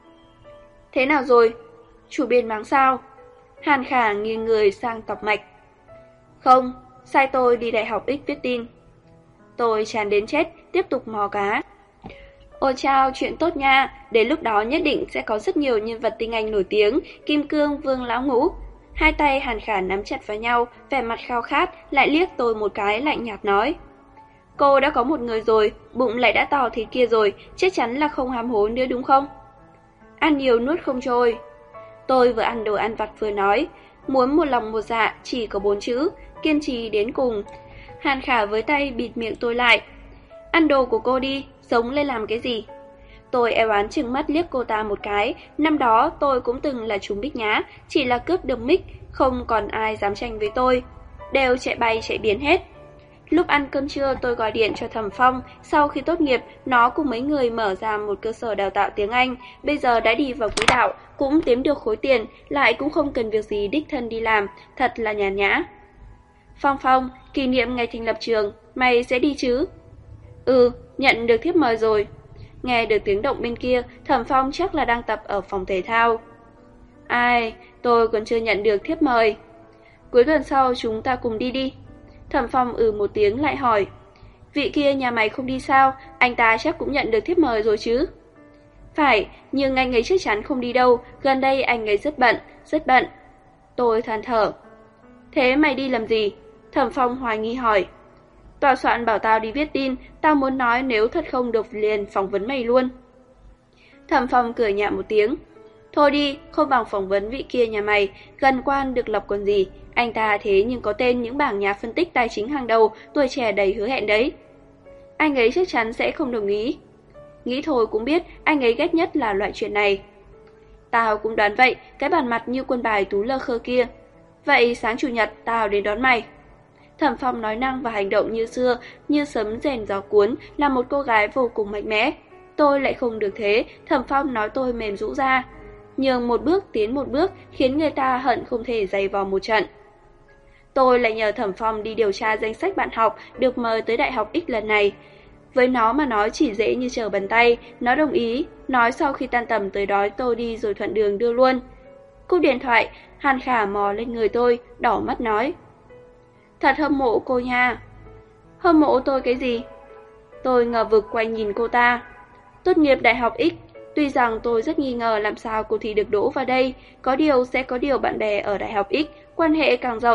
Thế nào rồi? Chủ biên mắng sao? Hàn Khả nghiêng người sang Tọc Mạch. Không, sai tôi đi Đại học X viết tin. Tôi chán đến chết, tiếp tục mò cá. Ôi chao, chuyện tốt nha, đến lúc đó nhất định sẽ có rất nhiều nhân vật tinh anh nổi tiếng, Kim Cương, Vương Lão Ngũ. Hai tay Hàn Khả nắm chặt vào nhau, vẻ mặt khao khát, lại liếc tôi một cái lạnh nhạt nói. Cô đã có một người rồi, bụng lại đã to thế kia rồi, chắc chắn là không hám hố nữa đúng không? Ăn nhiều nuốt không trôi. Tôi vừa ăn đồ ăn vặt vừa nói, muốn một lòng một dạ chỉ có bốn chữ, kiên trì đến cùng. Hàn Khả với tay bịt miệng tôi lại. Ăn đồ của cô đi, sống lên làm cái gì? Tôi eo oán trừng mắt liếc cô ta một cái, năm đó tôi cũng từng là trúng Bích Nhã, chỉ là cướp được mic, không còn ai dám tranh với tôi. Đều chạy bay chạy biến hết. Lúc ăn cơm trưa tôi gọi điện cho Thẩm Phong, sau khi tốt nghiệp, nó cùng mấy người mở ra một cơ sở đào tạo tiếng Anh, bây giờ đã đi vào quỹ đạo, cũng kiếm được khối tiền, lại cũng không cần việc gì đích thân đi làm, thật là nhàn nhã. Phong Phong, kỷ niệm ngày thành lập trường, mày sẽ đi chứ? Ừ, nhận được thiếp mời rồi. Nghe được tiếng động bên kia, Thẩm Phong chắc là đang tập ở phòng thể thao. Ai, tôi còn chưa nhận được thiếp mời. Cuối tuần sau chúng ta cùng đi đi. Thẩm Phong ừ một tiếng lại hỏi. Vị kia nhà mày không đi sao, anh ta chắc cũng nhận được thiếp mời rồi chứ? Phải, nhưng anh ấy chắc chắn không đi đâu, gần đây anh ấy rất bận, rất bận. Tôi than thở. Thế mày đi làm gì? Thẩm Phong hoài nghi hỏi. Tòa soạn bảo tao đi viết tin, tao muốn nói nếu thật không được liền phỏng vấn mày luôn. Thẩm Phong cười nhạo một tiếng. Thôi đi, không bằng phỏng vấn vị kia nhà mày, gần quan được lập còn gì. Anh ta thế nhưng có tên những bảng nhà phân tích tài chính hàng đầu, tuổi trẻ đầy hứa hẹn đấy. Anh ấy chắc chắn sẽ không đồng ý. Nghĩ thôi cũng biết anh ấy ghét nhất là loại chuyện này. Tao cũng đoán vậy, cái bản mặt như quân bài Tú Lơ Khơ kia. Vậy sáng chủ nhật tao đến đón mày. Thẩm Phong nói năng và hành động như xưa, như sấm rền gió cuốn, là một cô gái vô cùng mạnh mẽ. Tôi lại không được thế, Thẩm Phong nói tôi mềm rũ ra. Nhường một bước tiến một bước khiến người ta hận không thể giày vò một trận. Tôi lại nhờ Thẩm Phong đi điều tra danh sách bạn học được mời tới Đại học X lần này. Với nó mà nói chỉ dễ như trở bàn tay, nó đồng ý, nói sau khi tan tầm tới đón tôi đi rồi thuận đường đưa luôn. Cúp điện thoại, Hàn Khả mò lên người tôi, đỏ mắt nói. Thật hâm mộ cô nha. Hâm mộ tôi cái gì? Tôi ngờ vực quay nhìn cô ta. Tốt nghiệp Đại học X, tuy rằng tôi rất nghi ngờ làm sao cô thì được đỗ vào đây, có điều sẽ có điều bạn bè ở Đại học X, quan hệ càng rộng.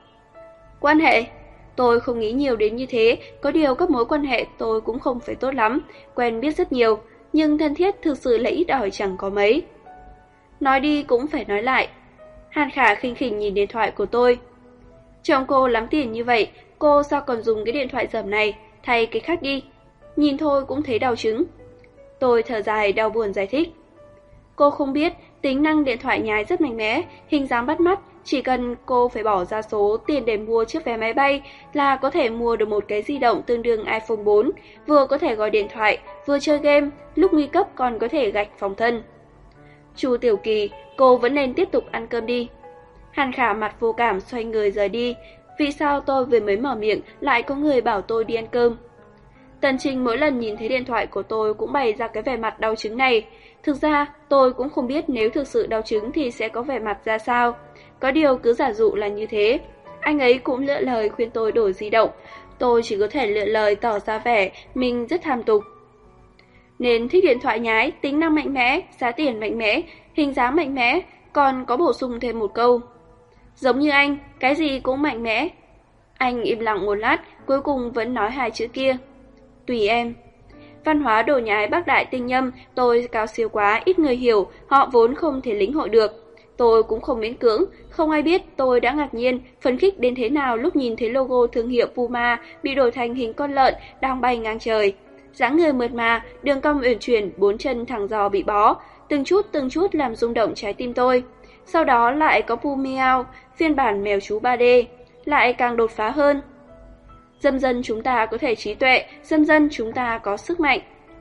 Quan hệ? Tôi không nghĩ nhiều đến như thế, có điều các mối quan hệ tôi cũng không phải tốt lắm, quen biết rất nhiều, nhưng thân thiết thực sự là ít ỏi chẳng có mấy. Nói đi cũng phải nói lại. Hàn Khả khinh khỉnh nhìn điện thoại của tôi. Chồng cô lắm tiền như vậy, cô sao còn dùng cái điện thoại dởm này, thay cái khác đi. Nhìn thôi cũng thấy đau chứng. Tôi thở dài đau buồn giải thích. Cô không biết, tính năng điện thoại nhái rất mạnh mẽ, hình dáng bắt mắt, chỉ cần cô phải bỏ ra số tiền để mua chiếc vé máy bay là có thể mua được một cái di động tương đương iPhone bốn, vừa có thể gọi điện thoại, vừa chơi game, lúc nguy cấp còn có thể gạch phòng thân. Chu Tiểu Kỳ, cô vẫn nên tiếp tục ăn cơm đi. Hàn Khả mặt vô cảm xoay người rời đi, vì sao tôi vừa mới mở miệng lại có người bảo tôi đi ăn cơm. Tần Trinh mỗi lần nhìn thấy điện thoại của tôi cũng bày ra cái vẻ mặt đau chứng này. Thực ra tôi cũng không biết nếu thực sự đau chứng thì sẽ có vẻ mặt ra sao. Có điều cứ giả dụ là như thế. Anh ấy cũng lựa lời khuyên tôi đổi di động. Tôi chỉ có thể lựa lời tỏ ra vẻ mình rất tham tục. Nên thích điện thoại nhái, tính năng mạnh mẽ, giá tiền mạnh mẽ, hình dáng mạnh mẽ. còn có bổ sung thêm một câu. Giống như anh, cái gì cũng mạnh mẽ. Anh im lặng một lát, cuối cùng vẫn nói hai chữ kia. Tùy em. Văn hóa đồ nhái Bắc Đại tinh nhâm, tôi cao siêu quá, ít người hiểu, họ vốn không thể lĩnh hội được. Tôi cũng không miễn cưỡng, không ai biết tôi đã ngạc nhiên, phấn khích đến thế nào lúc nhìn thấy logo thương hiệu Puma bị đổi thành hình con lợn đang bay ngang trời. Dáng người mượt mà, đường cong uyển chuyển, bốn chân thẳng giò bị bó, từng chút từng chút làm rung động trái tim tôi. Sau đó lại có Pumiao, phiên bản mèo chú ba D, lại càng đột phá hơn. Dần dần chúng ta có thể trí tuệ, dần dần chúng ta có sức mạnh.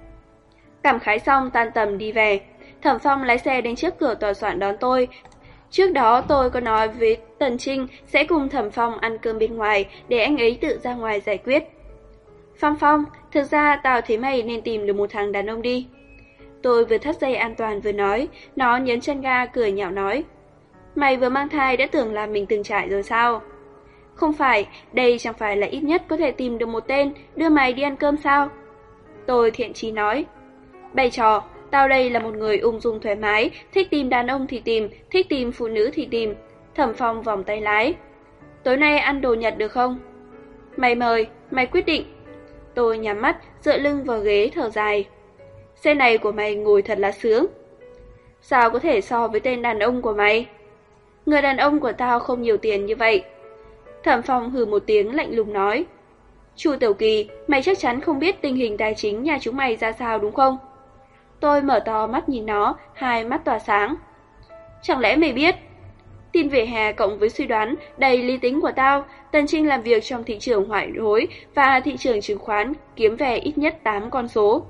Cảm khái xong tan tầm đi về. Thẩm Phong lái xe đến trước cửa tòa soạn đón tôi. Trước đó tôi có nói với Tần Trinh sẽ cùng Thẩm Phong ăn cơm bên ngoài để anh ấy tự ra ngoài giải quyết. Phong Phong, thực ra tao thấy mày nên tìm được một thằng đàn ông đi. Tôi vừa thắt dây an toàn vừa nói, nó nhấn chân ga cười nhạo nói. Mày vừa mang thai đã tưởng là mình từng trải rồi sao? Không phải, đây chẳng phải là ít nhất có thể tìm được một tên đưa mày đi ăn cơm sao? Tôi thiện chí nói. Bày trò, tao đây là một người ung dung thoải mái, thích tìm đàn ông thì tìm, thích tìm phụ nữ thì tìm. Thẩm Phong vòng tay lái. Tối nay ăn đồ Nhật được không? Mày mời, mày quyết định. Tôi nhắm mắt, dựa lưng vào ghế thở dài. Xe này của mày ngồi thật là sướng. Sao có thể so với tên đàn ông của mày? Người đàn ông của tao không nhiều tiền như vậy. Thẩm Phong hừ một tiếng lạnh lùng nói. Chu Tiểu Kỳ, mày chắc chắn không biết tình hình tài chính nhà chúng mày ra sao đúng không? Tôi mở to mắt nhìn nó, hai mắt tỏa sáng. Chẳng lẽ mày biết? Tin vỉa hè cộng với suy đoán đầy lý tính của tao, Tần Trinh làm việc trong thị trường ngoại hối và thị trường chứng khoán kiếm về ít nhất tám con số.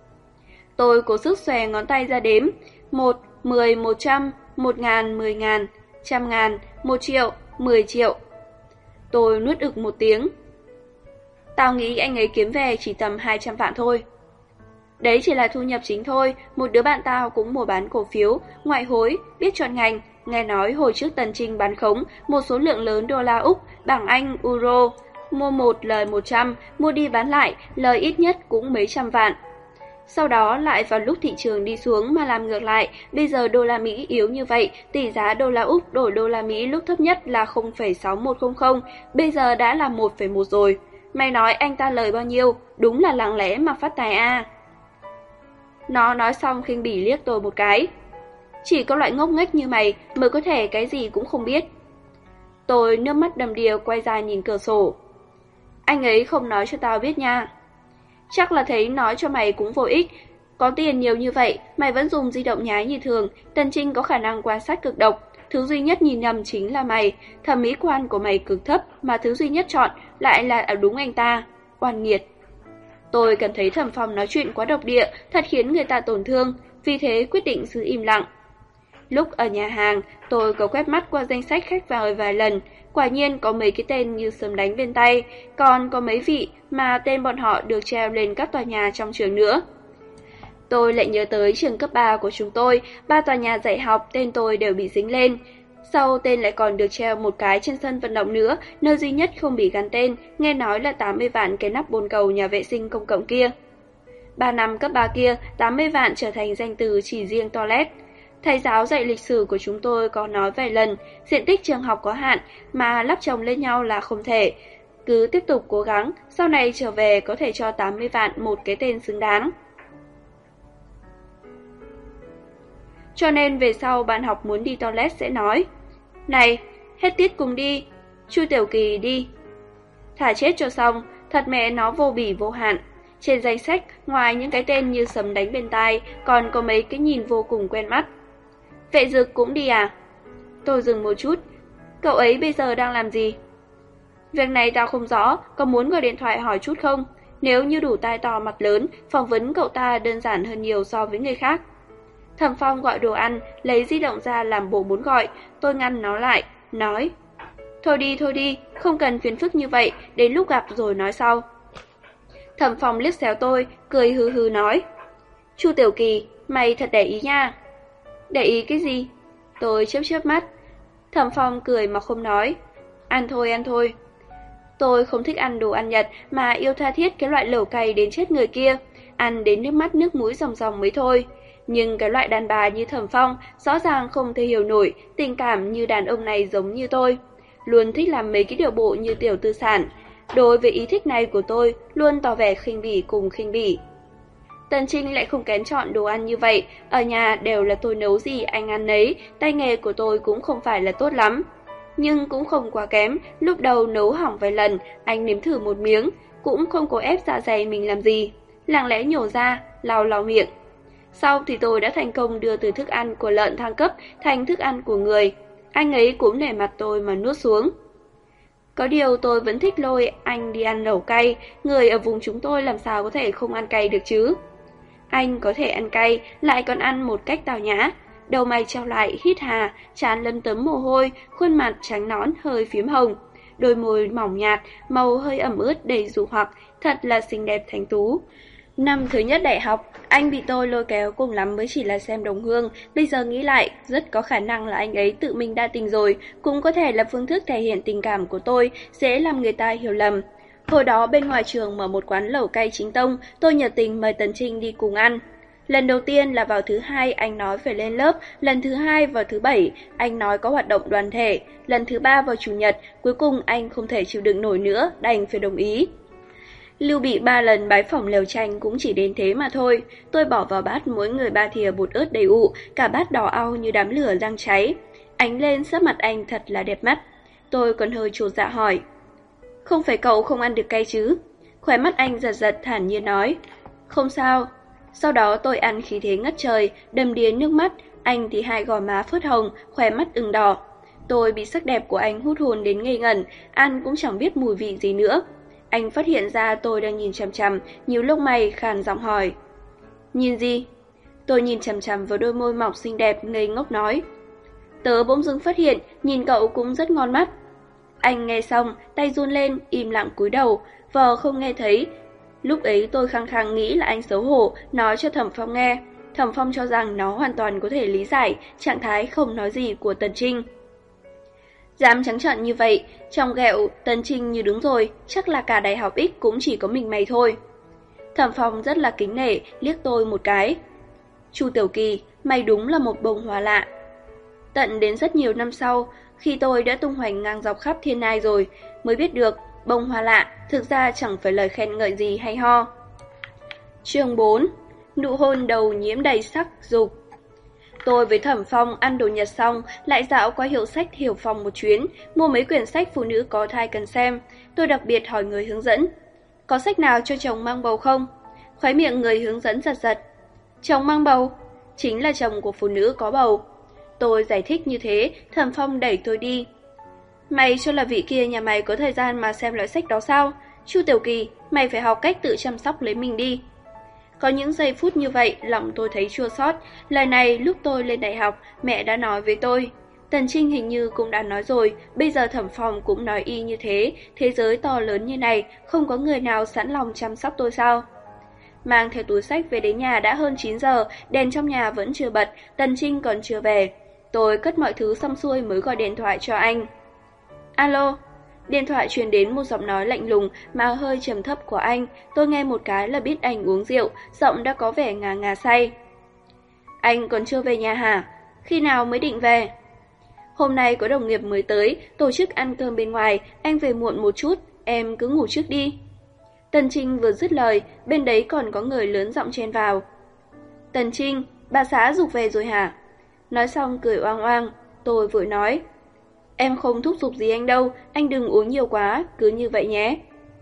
Tôi cố sức xòe ngón tay ra đếm. Một, mười, một trăm, một ngàn, mười ngàn, trăm ngàn, một triệu, mười triệu. Tôi nuốt ực một tiếng. Tao nghĩ anh ấy kiếm về chỉ tầm hai trăm vạn thôi. Đấy chỉ là thu nhập chính thôi, một đứa bạn tao cũng mua bán cổ phiếu, ngoại hối, biết chọn ngành. Nghe nói hồi trước Tần Trinh bán khống một số lượng lớn đô la Úc, bảng Anh, euro, mua một lời một trăm, mua đi bán lại, lời ít nhất cũng mấy trăm vạn. Sau đó lại vào lúc thị trường đi xuống mà làm ngược lại, bây giờ đô la Mỹ yếu như vậy, tỷ giá đô la Úc đổi đô la Mỹ lúc thấp nhất là không phẩy sáu một không không, bây giờ đã là một phẩy một rồi. Mày nói anh ta lời bao nhiêu, đúng là lặng lẽ mà phát tài à. Nó nói xong khinh bỉ liếc tôi một cái. Chỉ có loại ngốc nghếch như mày mới có thể cái gì cũng không biết. Tôi nước mắt đầm đìa quay ra nhìn cửa sổ. Anh ấy không nói cho tao biết nha. Chắc là thấy nói cho mày cũng vô ích. Có tiền nhiều như vậy, mày vẫn dùng di động nhái như thường. Tần Trinh có khả năng quan sát cực độc. Thứ duy nhất nhìn nhầm chính là mày. Thẩm mỹ quan của mày cực thấp, mà thứ duy nhất chọn lại là đúng anh ta. Oan nghiệt. Tôi cảm thấy Thẩm Phong nói chuyện quá độc địa, thật khiến người ta tổn thương, vì thế quyết định giữ im lặng. Lúc ở nhà hàng, tôi có quét mắt qua danh sách khách vào vài lần, quả nhiên có mấy cái tên như sớm đánh bên tay, còn có mấy vị mà tên bọn họ được treo lên các tòa nhà trong trường nữa. Tôi lại nhớ tới trường cấp ba của chúng tôi, ba tòa nhà dạy học tên tôi đều bị dính lên. Sau tên lại còn được treo một cái trên sân vận động nữa, nơi duy nhất không bị gắn tên, nghe nói là tám mươi vạn cái nắp bồn cầu nhà vệ sinh công cộng kia. Ba năm cấp ba kia, tám mươi vạn trở thành danh từ chỉ riêng toilet. Thầy giáo dạy lịch sử của chúng tôi có nói vài lần, diện tích trường học có hạn mà lắp chồng lên nhau là không thể. Cứ tiếp tục cố gắng, sau này trở về có thể cho tám mươi vạn một cái tên xứng đáng. Cho nên về sau bạn học muốn đi toilet sẽ nói, này, hết tiết cùng đi, Chu Tiểu Kỳ đi. Thả chết cho xong, thật mẹ nó vô bỉ vô hạn. Trên danh sách, ngoài những cái tên như sấm đánh bên tai, còn có mấy cái nhìn vô cùng quen mắt. Vệ Dực cũng đi à? Tôi dừng một chút. Cậu ấy bây giờ đang làm gì? Việc này tao không rõ, có muốn gọi điện thoại hỏi chút không? Nếu như đủ tai to mặt lớn, phỏng vấn cậu ta đơn giản hơn nhiều so với người khác. Thẩm Phong gọi đồ ăn, lấy di động ra làm bộ muốn gọi, tôi ngăn nó lại, nói. Thôi đi, thôi đi, không cần phiền phức như vậy, đến lúc gặp rồi nói sau. Thẩm Phong liếc xéo tôi, cười hừ hừ nói. Chu Tiểu Kỳ, mày thật để ý nha. Để ý cái gì? Tôi chớp chớp mắt. Thẩm Phong cười mà không nói. Ăn thôi, ăn thôi. Tôi không thích ăn đồ ăn Nhật mà yêu tha thiết cái loại lẩu cay đến chết người kia. Ăn đến nước mắt nước mũi ròng ròng mới thôi. Nhưng cái loại đàn bà như Thẩm Phong rõ ràng không thể hiểu nổi tình cảm như đàn ông này giống như tôi. Luôn thích làm mấy cái điều bộ như tiểu tư sản. Đối với ý thích này của tôi, luôn tỏ vẻ khinh bỉ cùng khinh bỉ. Tần Trinh lại không kén chọn đồ ăn như vậy, ở nhà đều là tôi nấu gì anh ăn nấy, tay nghề của tôi cũng không phải là tốt lắm. Nhưng cũng không quá kém, lúc đầu nấu hỏng vài lần, anh nếm thử một miếng, cũng không cố ép dạ dày mình làm gì, lặng lẽ nhổ ra, lau lau miệng. Sau thì tôi đã thành công đưa từ thức ăn của lợn thăng cấp thành thức ăn của người, anh ấy cũng nể mặt tôi mà nuốt xuống. Có điều tôi vẫn thích lôi anh đi ăn lẩu cay, người ở vùng chúng tôi làm sao có thể không ăn cay được chứ. Anh có thể ăn cay, lại còn ăn một cách tào nhã, đầu mày trao lại hít hà, trán lấm tấm mồ hôi, khuôn mặt trắng nõn hơi phím hồng, đôi môi mỏng nhạt, màu hơi ẩm ướt đầy dụ hoặc, thật là xinh đẹp thanh tú. Năm thứ nhất đại học, anh bị tôi lôi kéo cùng lắm mới chỉ là xem đồng hương, bây giờ nghĩ lại, rất có khả năng là anh ấy tự mình đa tình rồi, cũng có thể là phương thức thể hiện tình cảm của tôi, dễ làm người ta hiểu lầm. Hồi đó bên ngoài trường mở một quán lẩu cay chính tông, tôi nhiệt tình mời Tần Trinh đi cùng ăn. Lần đầu tiên là vào thứ hai anh nói phải lên lớp, lần thứ hai vào thứ bảy anh nói có hoạt động đoàn thể, lần thứ ba vào chủ nhật, cuối cùng anh không thể chịu đựng nổi nữa, đành phải đồng ý. Lưu Bị ba lần bái phỏng lều tranh cũng chỉ đến thế mà thôi, tôi bỏ vào bát mỗi người ba thìa bột ớt đầy ụ, cả bát đỏ au như đám lửa đang cháy. Ánh lên sắc mặt anh thật là đẹp mắt. Tôi còn hơi chột dạ hỏi, không phải cậu không ăn được cay chứ? Khóe mắt anh giật giật thản nhiên nói, không sao. Sau đó tôi ăn khí thế ngất trời, đầm đìa nước mắt, anh thì hai gò má phớt hồng, khóe mắt ửng đỏ. Tôi bị sắc đẹp của anh hút hồn đến ngây ngẩn, ăn cũng chẳng biết mùi vị gì nữa. Anh phát hiện ra tôi đang nhìn chằm chằm, nhíu lông mày khàn giọng hỏi, nhìn gì? Tôi nhìn chằm chằm vào đôi môi mỏng xinh đẹp ngây ngốc nói, tớ bỗng dưng phát hiện nhìn cậu cũng rất ngon mắt. Anh nghe xong, tay run lên, im lặng cúi đầu, vờ không nghe thấy. Lúc ấy tôi khăng khăng nghĩ là anh xấu hổ, nói cho Thẩm Phong nghe. Thẩm Phong cho rằng nó hoàn toàn có thể lý giải trạng thái không nói gì của Tần Trinh. Dám trắng trợn như vậy, trong ghẹo Tần Trinh như đúng rồi, chắc là cả đại học X cũng chỉ có mình mày thôi. Thẩm Phong rất là kính nể, liếc tôi một cái. Chu Tiểu Kỳ, mày đúng là một bông hoa lạ. Tận đến rất nhiều năm sau, khi tôi đã tung hoành ngang dọc khắp thiên nai rồi, mới biết được bông hoa lạ thực ra chẳng phải lời khen ngợi gì hay ho. Chương bốn. Nụ hôn đầu nhiễm đầy sắc dục. Tôi với Thẩm Phong ăn đồ Nhật xong, lại dạo qua hiệu sách Hiểu Phong một chuyến, mua mấy quyển sách phụ nữ có thai cần xem. Tôi đặc biệt hỏi người hướng dẫn, có sách nào cho chồng mang bầu không? Khóe miệng người hướng dẫn giật giật. Chồng mang bầu? Chính là chồng của phụ nữ có bầu. Tôi giải thích như thế, Thẩm Phong đẩy tôi đi. Mày cho là vị kia nhà mày có thời gian mà xem loại sách đó sao? Chu Tiểu Kỳ, mày phải học cách tự chăm sóc lấy mình đi. Có những giây phút như vậy, lòng tôi thấy chua xót. Lời này lúc tôi lên đại học, mẹ đã nói với tôi. Tần Trinh hình như cũng đã nói rồi, bây giờ Thẩm Phong cũng nói y như thế. Thế giới to lớn như này, không có người nào sẵn lòng chăm sóc tôi sao? Mang theo túi sách về đến nhà đã hơn chín giờ, đèn trong nhà vẫn chưa bật, Tần Trinh còn chưa về. Tôi cất mọi thứ xong xuôi mới gọi điện thoại cho anh. Alo. Điện thoại truyền đến một giọng nói lạnh lùng mà hơi trầm thấp của anh. Tôi nghe một cái là biết anh uống rượu, giọng đã có vẻ ngà ngà say. Anh còn chưa về nhà hả? Khi nào mới định về? Hôm nay có đồng nghiệp mới tới, tổ chức ăn cơm bên ngoài, anh về muộn một chút, em cứ ngủ trước đi. Tần Trinh vừa dứt lời, bên đấy còn có người lớn giọng chen vào. Tần Trinh, bà xã giục về rồi hả? Nói xong cười oang oang, tôi vội nói. Em không thúc giục gì anh đâu, anh đừng uống nhiều quá, cứ như vậy nhé.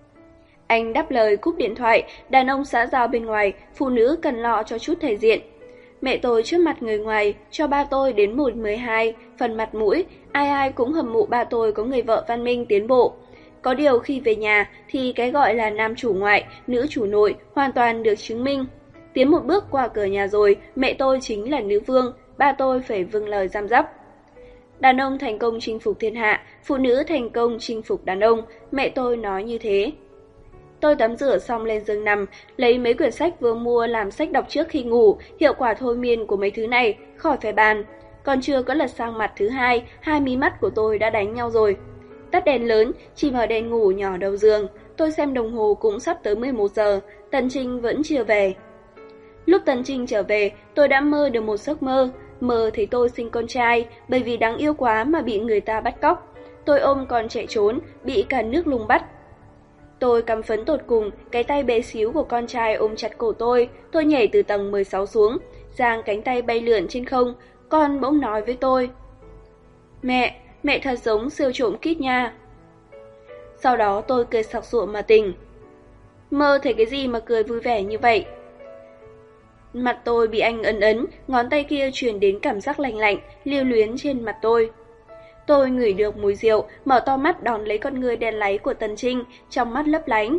Anh đáp lời cúp điện thoại, đàn ông xã giao bên ngoài, phụ nữ cần lo cho chút thể diện. Mẹ tôi trước mặt người ngoài, cho ba tôi đến một mười hai, phần mặt mũi, ai ai cũng hâm mộ ba tôi có người vợ văn minh tiến bộ. Có điều khi về nhà thì cái gọi là nam chủ ngoại, nữ chủ nội hoàn toàn được chứng minh. Tiến một bước qua cửa nhà rồi, mẹ tôi chính là nữ vương, ba tôi phải vâng lời giam giáp. Đàn ông thành công chinh phục thiên hạ, phụ nữ thành công chinh phục đàn ông, mẹ tôi nói như thế. Tôi tắm rửa xong lên giường nằm, lấy mấy quyển sách vừa mua làm sách đọc trước khi ngủ, hiệu quả thôi miên của mấy thứ này, khỏi phải bàn. Còn chưa có lật sang mặt thứ hai, hai mí mắt của tôi đã đánh nhau rồi. Tắt đèn lớn, chỉ mở đèn ngủ nhỏ đầu giường, tôi xem đồng hồ cũng sắp tới mười một giờ, Tần Trinh vẫn chưa về. Lúc Tần Trinh trở về, tôi đã mơ được một giấc mơ, mơ thấy tôi sinh con trai, bởi vì đáng yêu quá mà bị người ta bắt cóc. Tôi ôm con chạy trốn, bị cả nước lùng bắt. Tôi căm phấn tột cùng, cái tay bé xíu của con trai ôm chặt cổ tôi, tôi nhảy từ tầng mười sáu xuống, giang cánh tay bay lượn trên không, con bỗng nói với tôi: "Mẹ, mẹ thật giống siêu trộm kít nha." Sau đó tôi cười sặc sụa mà tỉnh. Mơ thấy cái gì mà cười vui vẻ như vậy? Mặt tôi bị anh ấn ấn, ngón tay kia truyền đến cảm giác lạnh lạnh, lưu luyến trên mặt tôi. Tôi ngửi được mùi rượu, mở to mắt đón lấy con người đen láy của Tần Trinh, trong mắt lấp lánh.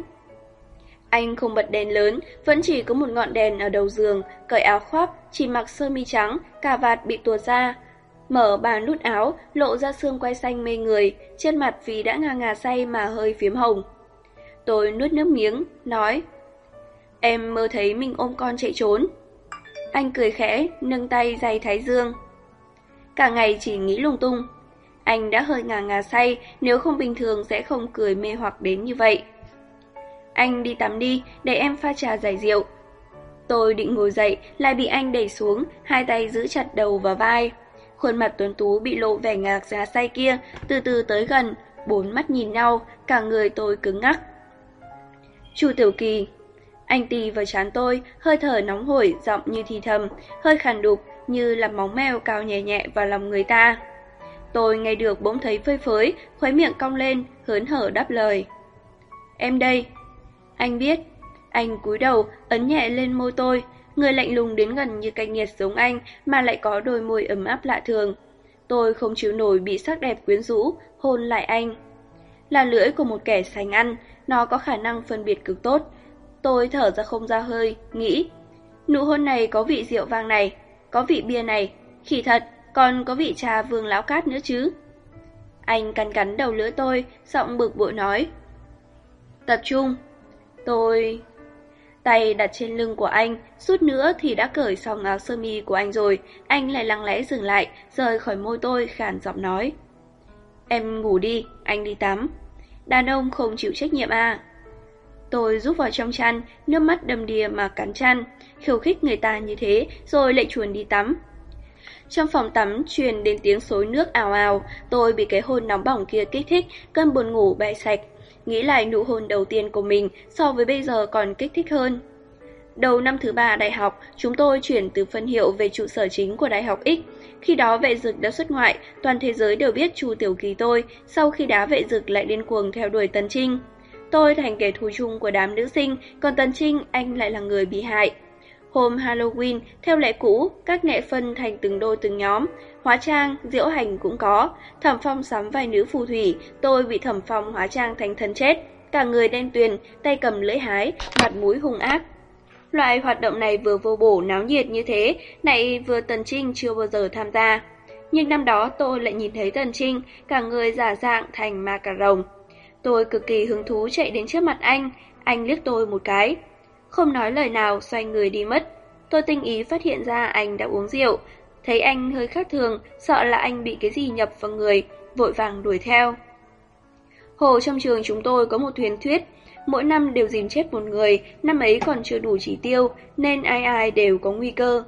Anh không bật đèn lớn, vẫn chỉ có một ngọn đèn ở đầu giường, cởi áo khoác, chỉ mặc sơ mi trắng, cà vạt bị tuột ra. Mở bàn nút áo, lộ ra xương quai xanh mê người, trên mặt vì đã ngà ngà say mà hơi phiếm hồng. Tôi nuốt nước miếng, nói: "Em mơ thấy mình ôm con chạy trốn." Anh cười khẽ, nâng tay giày thái dương. Cả ngày chỉ nghĩ lung tung. Anh đã hơi ngà ngà say, nếu không bình thường sẽ không cười mê hoặc đến như vậy. Anh đi tắm đi, để em pha trà giải rượu. Tôi định ngồi dậy, lại bị anh đẩy xuống, hai tay giữ chặt đầu và vai. Khuôn mặt tuấn tú bị lộ vẻ ngạc giá say kia, từ từ tới gần, bốn mắt nhìn nhau, cả người tôi cứng ngắc. Chu Tiểu Kỳ. Anh tì vào trán tôi, hơi thở nóng hổi, giọng như thì thầm, hơi khàn đục, như là móng mèo cào nhẹ nhẹ vào lòng người ta. Tôi nghe được bỗng thấy phơi phới, khóe miệng cong lên, hớn hở đáp lời: "Em đây." Anh biết. Anh cúi đầu, ấn nhẹ lên môi tôi, người lạnh lùng đến gần như cay nghiệt giống anh mà lại có đôi môi ấm áp lạ thường. Tôi không chịu nổi bị sắc đẹp quyến rũ, hôn lại anh. Là lưỡi của một kẻ sành ăn, nó có khả năng phân biệt cực tốt. Tôi thở ra không ra hơi, nghĩ: nụ hôn này có vị rượu vang này, có vị bia này, khỉ thật, còn có vị trà Vương Lão Cát nữa chứ. Anh cắn cắn đầu lưỡi tôi, giọng bực bội nói: "Tập trung." Tôi... Tay đặt trên lưng của anh, suốt nữa thì đã cởi xong áo sơ mi của anh rồi. Anh lại lặng lẽ dừng lại, rời khỏi môi tôi, khàn giọng nói: "Em ngủ đi, anh đi tắm." Đàn ông không chịu trách nhiệm à? Tôi rút vào trong chăn, nước mắt đầm đìa mà cắn chăn, khiêu khích người ta như thế, rồi lại chuồn đi tắm. Trong phòng tắm truyền đến tiếng xối nước ào ào, tôi bị cái hôn nóng bỏng kia kích thích, cơn buồn ngủ bẻ sạch. Nghĩ lại nụ hôn đầu tiên của mình so với bây giờ còn kích thích hơn. Đầu năm thứ ba đại học, chúng tôi chuyển từ phân hiệu về trụ sở chính của Đại học X. Khi đó vệ dực đã xuất ngoại, toàn thế giới đều biết Chu Tiểu Kỳ tôi, sau khi đá vệ dực lại điên cuồng theo đuổi Tần Trinh. Tôi thành kẻ thù chung của đám nữ sinh, còn Tần Trinh anh lại là người bị hại. Hôm Halloween, theo lệ cũ, các nghệ phân thành từng đôi từng nhóm, hóa trang, diễu hành cũng có. Thẩm Phong sắm vai nữ phù thủy, tôi bị Thẩm Phong hóa trang thành thần chết, cả người đen tuyền, tay cầm lưỡi hái, mặt mũi hung ác. Loại hoạt động này vừa vô bổ náo nhiệt như thế, lại vừa Tần Trinh chưa bao giờ tham gia. Nhưng năm đó tôi lại nhìn thấy Tần Trinh, cả người giả dạng thành ma cà rồng. Tôi cực kỳ hứng thú chạy đến trước mặt anh, anh liếc tôi một cái. Không nói lời nào, xoay người đi mất. Tôi tinh ý phát hiện ra anh đã uống rượu. Thấy anh hơi khác thường, sợ là anh bị cái gì nhập vào người, vội vàng đuổi theo. Hồ trong trường chúng tôi có một thuyền thuyết, mỗi năm đều dìm chết một người, năm ấy còn chưa đủ chỉ tiêu, nên ai ai đều có nguy cơ.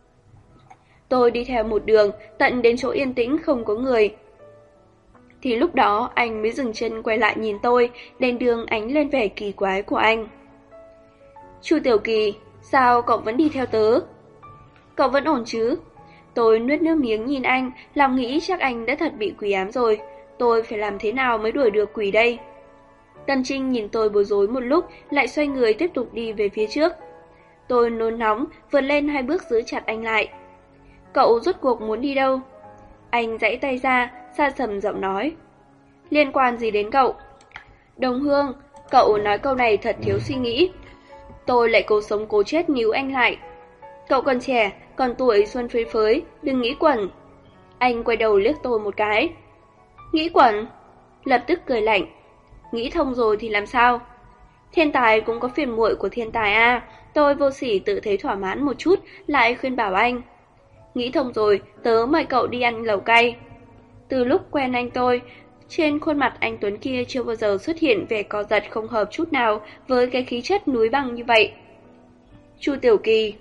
Tôi đi theo một đường, tận đến chỗ yên tĩnh không có người. Thì lúc đó anh mới dừng chân quay lại nhìn tôi, đèn đường ánh lên vẻ kỳ quái của anh. Chu Tiểu Kỳ, sao cậu vẫn đi theo tớ? Cậu vẫn ổn chứ? Tôi nuốt nước miếng nhìn anh, lòng nghĩ chắc anh đã thật bị quỷ ám rồi. Tôi phải làm thế nào mới đuổi được quỷ đây? Tần Trinh nhìn tôi bối rối một lúc, lại xoay người tiếp tục đi về phía trước. Tôi nôn nóng, vượt lên hai bước giữ chặt anh lại. Cậu rốt cuộc muốn đi đâu? Anh giãy tay ra, xa sầm giọng nói. Liên quan gì đến cậu? Đồng Hương, cậu nói câu này thật thiếu suy nghĩ. Tôi lại cố sống cố chết níu anh lại. Cậu còn trẻ, còn tuổi xuân phơi phới, đừng nghĩ quẩn. Anh quay đầu liếc tôi một cái. Nghĩ quẩn? Lập tức cười lạnh. Nghĩ thông rồi thì làm sao? Thiên tài cũng có phiền muội của thiên tài à? Tôi vô sỉ tự thấy thỏa mãn một chút, lại khuyên bảo anh. Nghĩ thông rồi, tớ mời cậu đi ăn lẩu cay. Từ lúc quen anh tôi, trên khuôn mặt anh Tuấn kia chưa bao giờ xuất hiện vẻ co giật không hợp chút nào với cái khí chất núi băng như vậy. Chu Tiểu Kỳ,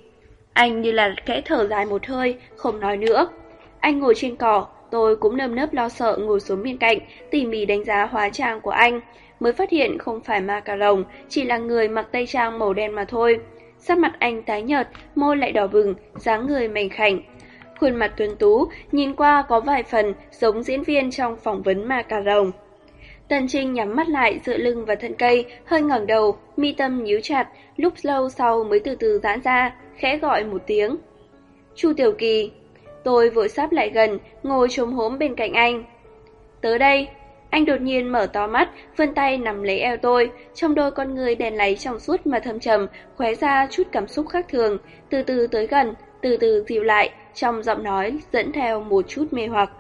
Anh như là kẽ thở dài một hơi, không nói nữa. Anh ngồi trên cỏ, tôi cũng nơm nớp lo sợ ngồi xuống bên cạnh, tỉ mỉ đánh giá hóa trang của anh. Mới phát hiện không phải ma cà rồng, chỉ là người mặc tây trang màu đen mà thôi. Sắc mặt anh tái nhợt, môi lại đỏ bừng, dáng người mảnh khảnh. Khuôn mặt tuấn tú, nhìn qua có vài phần giống diễn viên trong phỏng vấn ma cà rồng. Tần Trinh nhắm mắt lại dựa lưng vào thân cây, hơi ngẩng đầu, mi tâm nhíu chặt, lúc lâu sau mới từ từ giãn ra, khẽ gọi một tiếng. Chu Tiểu Kỳ. Tôi vội sáp lại gần, ngồi chồm hốm bên cạnh anh. Tới đây. Anh đột nhiên mở to mắt, vươn tay nắm lấy eo tôi, trong đôi con người đèn láy trong suốt mà thâm trầm, khóe ra chút cảm xúc khác thường, từ từ tới gần, từ từ dịu lại, trong giọng nói dẫn theo một chút mê hoặc.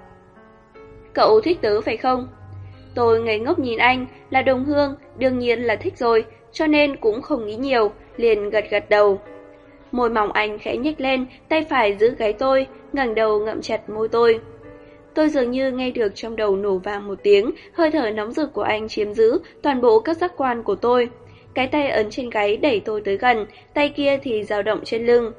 Cậu thích tớ phải không? Tôi ngây ngốc nhìn anh, là đồng hương, đương nhiên là thích rồi, cho nên cũng không nghĩ nhiều, liền gật gật đầu. Môi mỏng anh khẽ nhếch lên, tay phải giữ gáy tôi, ngẩng đầu ngậm chặt môi tôi. Tôi dường như nghe được trong đầu nổ vang một tiếng, hơi thở nóng rực của anh chiếm giữ toàn bộ các giác quan của tôi. Cái tay ấn trên gáy đẩy tôi tới gần, tay kia thì dao động trên lưng.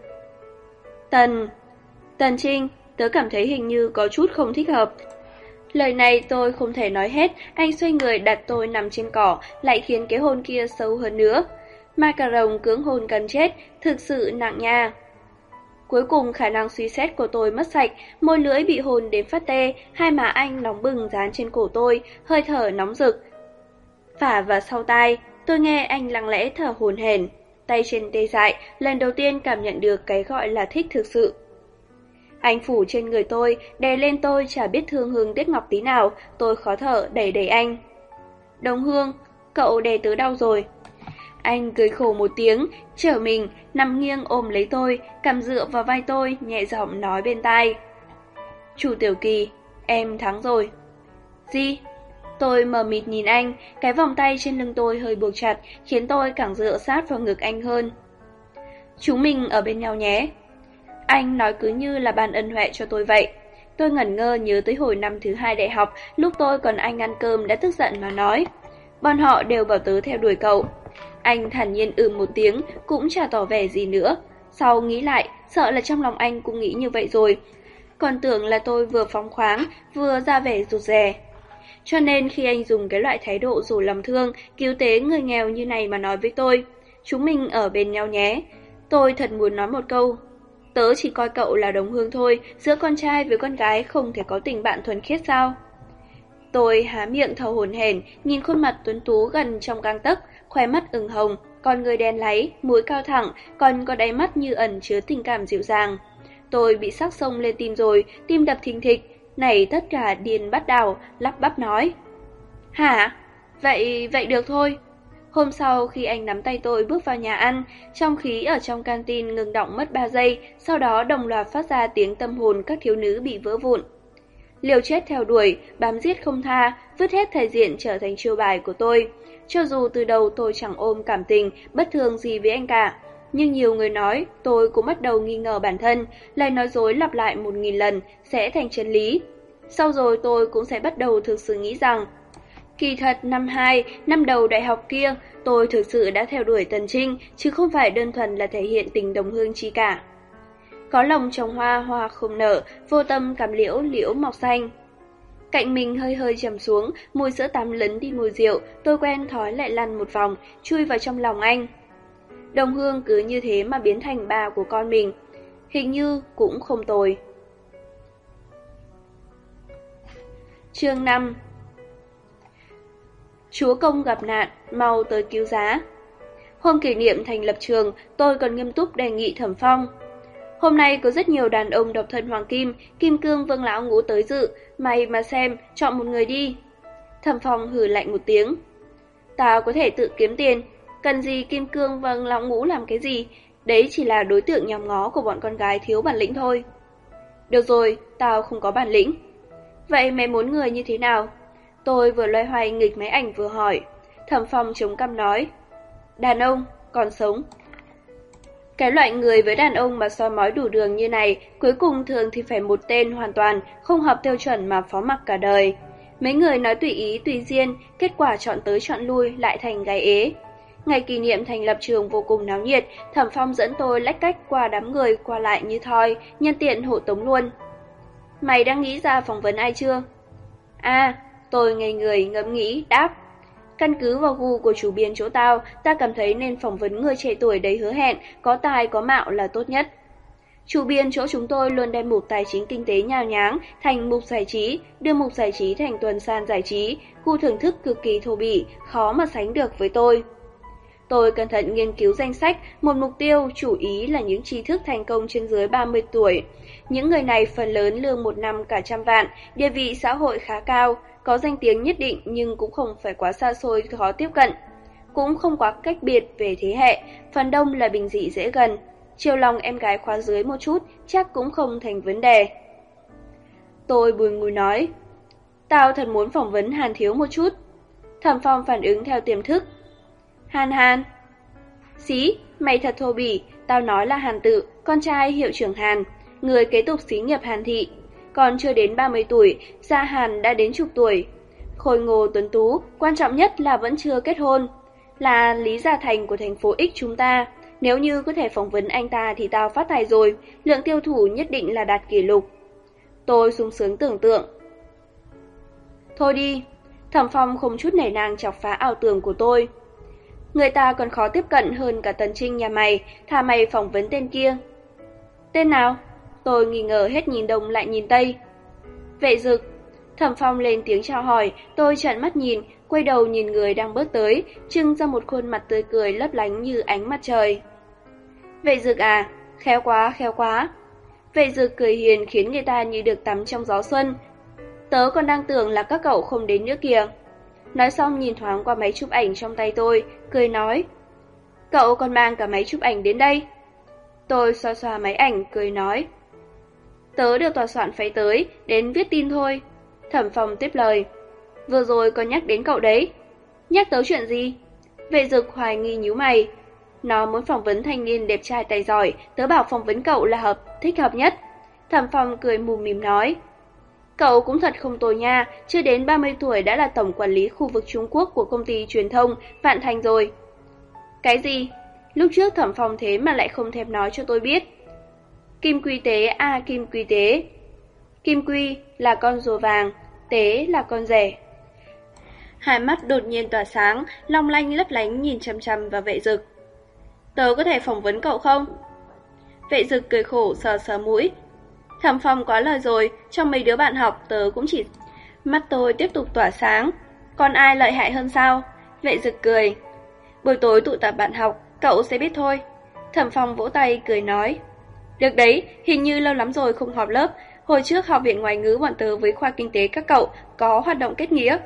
Tần... Tần Trinh, tớ cảm thấy hình như có chút không thích hợp. Lời này tôi không thể nói hết, anh xoay người đặt tôi nằm trên cỏ, lại khiến cái hôn kia sâu hơn nữa. Ma cà rồng cưỡng hôn gần chết, thực sự nặng nha. Cuối cùng khả năng suy xét của tôi mất sạch, môi lưỡi bị hôn đến phát tê, hai má anh nóng bừng dán trên cổ tôi, hơi thở nóng rực. Phả vào sau tai, tôi nghe anh lặng lẽ thở hổn hển, tay trên tê dại, lần đầu tiên cảm nhận được cái gọi là thích thực sự. Anh phủ trên người tôi, đè lên tôi chả biết thương hương tiếc ngọc tí nào, tôi khó thở đẩy đẩy anh. Đồng Hương, cậu đè tớ đau rồi. Anh cười khổ một tiếng, trở mình, nằm nghiêng ôm lấy tôi, cằm dựa vào vai tôi, nhẹ giọng nói bên tai. Chu Tiểu Kỳ, em thắng rồi. Gì? Tôi mờ mịt nhìn anh, cái vòng tay trên lưng tôi hơi buộc chặt, khiến tôi càng dựa sát vào ngực anh hơn. Chúng mình ở bên nhau nhé. Anh nói cứ như là ban ân huệ cho tôi vậy. Tôi ngẩn ngơ nhớ tới hồi năm thứ hai đại học, lúc tôi còn anh ăn cơm đã tức giận mà nói. Bọn họ đều bảo tớ theo đuổi cậu. Anh thản nhiên ừ một tiếng, cũng chả tỏ vẻ gì nữa. Sau nghĩ lại, sợ là trong lòng anh cũng nghĩ như vậy rồi. Còn tưởng là tôi vừa phóng khoáng, vừa ra vẻ rụt rè. Cho nên khi anh dùng cái loại thái độ rủ lòng thương, cứu tế người nghèo như này mà nói với tôi, chúng mình ở bên nhau nhé. Tôi thật muốn nói một câu, tớ chỉ coi cậu là đồng hương thôi, giữa con trai với con gái không thể có tình bạn thuần khiết sao? Tôi há miệng thở hổn hển, nhìn khuôn mặt tuấn tú gần trong gang tấc, khóe mắt ửng hồng, con người đen láy, mũi cao thẳng, còn có đáy mắt như ẩn chứa tình cảm dịu dàng. Tôi bị sắc sông lên tim rồi, tim đập thình thịch, này tất cả điên bắt đảo, lắp bắp nói. Hả? Vậy, vậy được thôi. Hôm sau khi anh nắm tay tôi bước vào nhà ăn, trong khí ở trong canteen ngừng động mất ba giây, sau đó đồng loạt phát ra tiếng tâm hồn các thiếu nữ bị vỡ vụn. Liều chết theo đuổi, bám giết không tha, vứt hết thể diện trở thành chiêu bài của tôi. Cho dù từ đầu tôi chẳng ôm cảm tình, bất thường gì với anh cả, nhưng nhiều người nói, tôi cũng bắt đầu nghi ngờ bản thân, lời nói dối lặp lại một nghìn lần sẽ thành chân lý. Sau rồi tôi cũng sẽ bắt đầu thực sự nghĩ rằng, kỳ thật năm hai, năm đầu đại học kia, tôi thực sự đã theo đuổi Tần Trinh, chứ không phải đơn thuần là thể hiện tình đồng hương chi cả. Có lòng trồng hoa, hoa không nở, vô tâm cắm liễu, liễu mọc xanh. Cạnh mình hơi hơi trầm xuống, mùi sữa tắm lấn đi mùi rượu, tôi quen thói lại lăn một vòng, chui vào trong lòng anh. Đồng hương cứ như thế mà biến thành bà của con mình, hình như cũng không tồi. Chương năm. Chúa công gặp nạn, mau tới cứu giá. Hôm kỷ niệm thành lập trường, tôi còn nghiêm túc đề nghị Thẩm Phong. Hôm nay có rất nhiều đàn ông độc thân hoàng kim, kim cương vương lão ngũ tới dự, mày mà xem, chọn một người đi. Thẩm Phong hừ lạnh một tiếng. Tao có thể tự kiếm tiền, cần gì kim cương vương lão ngũ làm cái gì, đấy chỉ là đối tượng nhòm ngó của bọn con gái thiếu bản lĩnh thôi. Được rồi, tao không có bản lĩnh. Vậy mày muốn người như thế nào? Tôi vừa loay hoay nghịch máy ảnh vừa hỏi. Thẩm Phong chống cằm nói. Đàn ông, còn sống. Cái loại người với đàn ông mà soi mói đủ đường như này, cuối cùng thường thì phải một tên hoàn toàn, không hợp tiêu chuẩn mà phó mặc cả đời. Mấy người nói tùy ý tùy duyên, kết quả chọn tới chọn lui lại thành gái ế. Ngày kỷ niệm thành lập trường vô cùng náo nhiệt, Thẩm Phong dẫn tôi lách cách qua đám người qua lại như thoi, nhân tiện hộ tống luôn. Mày đang nghĩ ra phỏng vấn ai chưa? À, tôi ngây người ngẫm nghĩ, đáp. Căn cứ vào gu của chủ biên chỗ tao, ta cảm thấy nên phỏng vấn người trẻ tuổi đầy hứa hẹn, có tài có mạo là tốt nhất. Chủ biên chỗ chúng tôi luôn đem mục tài chính kinh tế nhào nháng thành mục giải trí, đưa mục giải trí thành tuần san giải trí, gu thưởng thức cực kỳ thô bỉ, khó mà sánh được với tôi. Tôi cẩn thận nghiên cứu danh sách, một mục tiêu chủ ý là những trí thức thành công trên dưới ba mươi tuổi. Những người này phần lớn lương một năm cả trăm vạn, địa vị xã hội khá cao, có danh tiếng nhất định nhưng cũng không phải quá xa xôi khó tiếp cận. Cũng không quá cách biệt về thế hệ, phần đông là bình dị dễ gần. Chiều lòng em gái khóa dưới một chút chắc cũng không thành vấn đề. Tôi bùi ngùi nói, tao thật muốn phỏng vấn Hàn Thiếu một chút. Thẩm Phong phản ứng theo tiềm thức. Hàn Hàn. Xí, mày thật thô bỉ, tao nói là Hàn Tự, con trai hiệu trưởng Hàn, người kế tục xí nghiệp Hàn Thị. Còn chưa đến ba mươi tuổi, Gia Hàn đã đến chục tuổi. Khôi ngô tuấn tú, quan trọng nhất là vẫn chưa kết hôn. Là Lý Gia Thành của thành phố X chúng ta. Nếu như có thể phỏng vấn anh ta thì tao phát tài rồi, lượng tiêu thụ nhất định là đạt kỷ lục. Tôi sung sướng tưởng tượng. Thôi đi, Thẩm Phong không chút nể nang chọc phá ảo tưởng của tôi. Người ta còn khó tiếp cận hơn cả Tần Trinh nhà mày, thà mày phỏng vấn tên kia. Tên nào? Tôi nghi ngờ hết nhìn đông lại nhìn tây. Vệ Dực. Thẩm Phong lên tiếng chào hỏi, tôi trợn mắt nhìn, quay đầu nhìn người đang bước tới, trưng ra một khuôn mặt tươi cười lấp lánh như ánh mặt trời. Vệ Dực à, khéo quá, khéo quá. Vệ Dực cười hiền khiến người ta như được tắm trong gió xuân. Tớ còn đang tưởng là các cậu không đến nữa kìa. Nói xong nhìn thoáng qua máy chụp ảnh trong tay tôi, cười nói. Cậu còn mang cả máy chụp ảnh đến đây. Tôi xoa xoa máy ảnh, cười nói. Tớ được tòa soạn phái tới, đến viết tin thôi. Thẩm Phong tiếp lời. Vừa rồi có nhắc đến cậu đấy. Nhắc tớ chuyện gì? Vệ Dực hoài nghi nhíu mày. Nó muốn phỏng vấn thanh niên đẹp trai tài giỏi, tớ bảo phỏng vấn cậu là hợp, thích hợp nhất. Thẩm Phong cười mùm mỉm nói. Cậu cũng thật không tồi nha, chưa đến ba mươi tuổi đã là tổng quản lý khu vực Trung Quốc của công ty truyền thông Vạn Thành rồi. Cái gì? Lúc trước Thẩm Phong thế mà lại không thèm nói cho tôi biết. Kim Quy Tế à Kim Quy Tế. Kim Quy là con rùa vàng, Tế là con rể. Hai mắt đột nhiên tỏa sáng, long lanh lấp lánh nhìn chằm chằm vào Vệ Dực. Tớ có thể phỏng vấn cậu không? Vệ Dực cười khổ sờ sờ mũi. Thẩm Phong quá lời rồi, trong mấy đứa bạn học tớ cũng chỉ... Mắt tôi tiếp tục tỏa sáng. Còn ai lợi hại hơn sao? Vệ Dực cười. Buổi tối tụ tập bạn học, cậu sẽ biết thôi. Thẩm Phong vỗ tay cười nói. Được đấy, hình như lâu lắm rồi không họp lớp. Hồi trước học viện ngoại ngữ bọn tớ với khoa kinh tế các cậu có hoạt động kết nghĩa.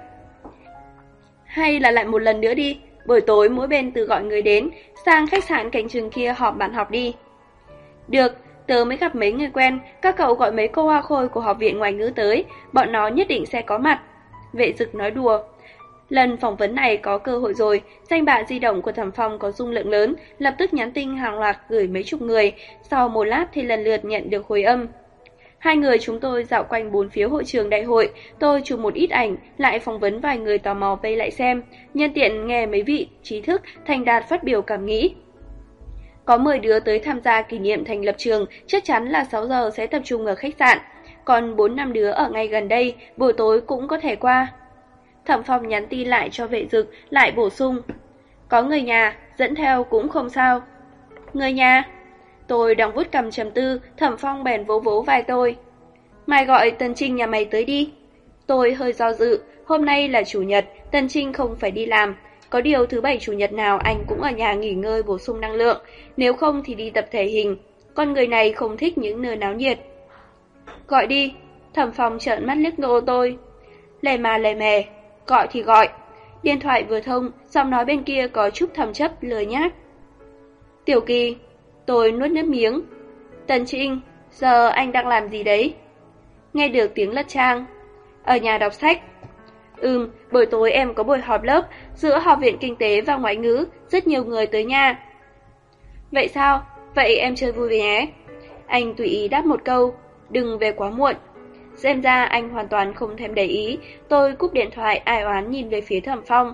Hay là lại một lần nữa đi, buổi tối mỗi bên tự gọi người đến, sang khách sạn cạnh trường kia họp bạn học đi. Được, tớ mới gặp mấy người quen, các cậu gọi mấy cô hoa khôi của học viện ngoại ngữ tới, bọn nó nhất định sẽ có mặt. Vệ Dực nói đùa. Lần phỏng vấn này có cơ hội rồi, danh bạ di động của Thẩm Phong có dung lượng lớn, lập tức nhắn tin hàng loạt gửi mấy chục người, sau một lát thì lần lượt nhận được hồi âm. Hai người chúng tôi dạo quanh bốn phía hội trường đại hội, tôi chụp một ít ảnh, lại phỏng vấn vài người tò mò vây lại xem, nhân tiện nghe mấy vị trí thức thành đạt phát biểu cảm nghĩ. Có mười đứa tới tham gia kỷ niệm thành lập trường, chắc chắn là sáu giờ sẽ tập trung ở khách sạn, còn bốn năm đứa ở ngay gần đây, buổi tối cũng có thể qua. Thẩm Phong nhắn tin lại cho Vệ Dực, lại bổ sung. Có người nhà, dẫn theo cũng không sao. Người nhà? Tôi đang vuốt cằm trầm tư, Thẩm Phong bèn vỗ vỗ vai tôi. Mai gọi Tần Trinh nhà mày tới đi. Tôi hơi do dự, hôm nay là chủ nhật, Tần Trinh không phải đi làm. Có điều thứ bảy chủ nhật nào anh cũng ở nhà nghỉ ngơi bổ sung năng lượng, nếu không thì đi tập thể hình. Con người này không thích những nơi náo nhiệt. Gọi đi. Thẩm Phong trợn mắt liếc ngô tôi. Lề mà lề mề, gọi thì gọi. Điện thoại vừa thông, giọng nói bên kia có chút thầm chấp lười nhác. Tiểu Kỳ. Tôi nuốt nước miếng. Tần Trinh, giờ anh đang làm gì đấy? Nghe được tiếng lật trang. Ở nhà đọc sách. Ừm, buổi tối em có buổi họp lớp giữa Học viện Kinh tế và Ngoại ngữ, rất nhiều người tới nha. Vậy sao? Vậy em chơi vui nhé. Anh tùy ý đáp một câu, đừng về quá muộn. Xem ra anh hoàn toàn không thèm để ý, tôi cúp điện thoại ai oán nhìn về phía Thẩm Phong.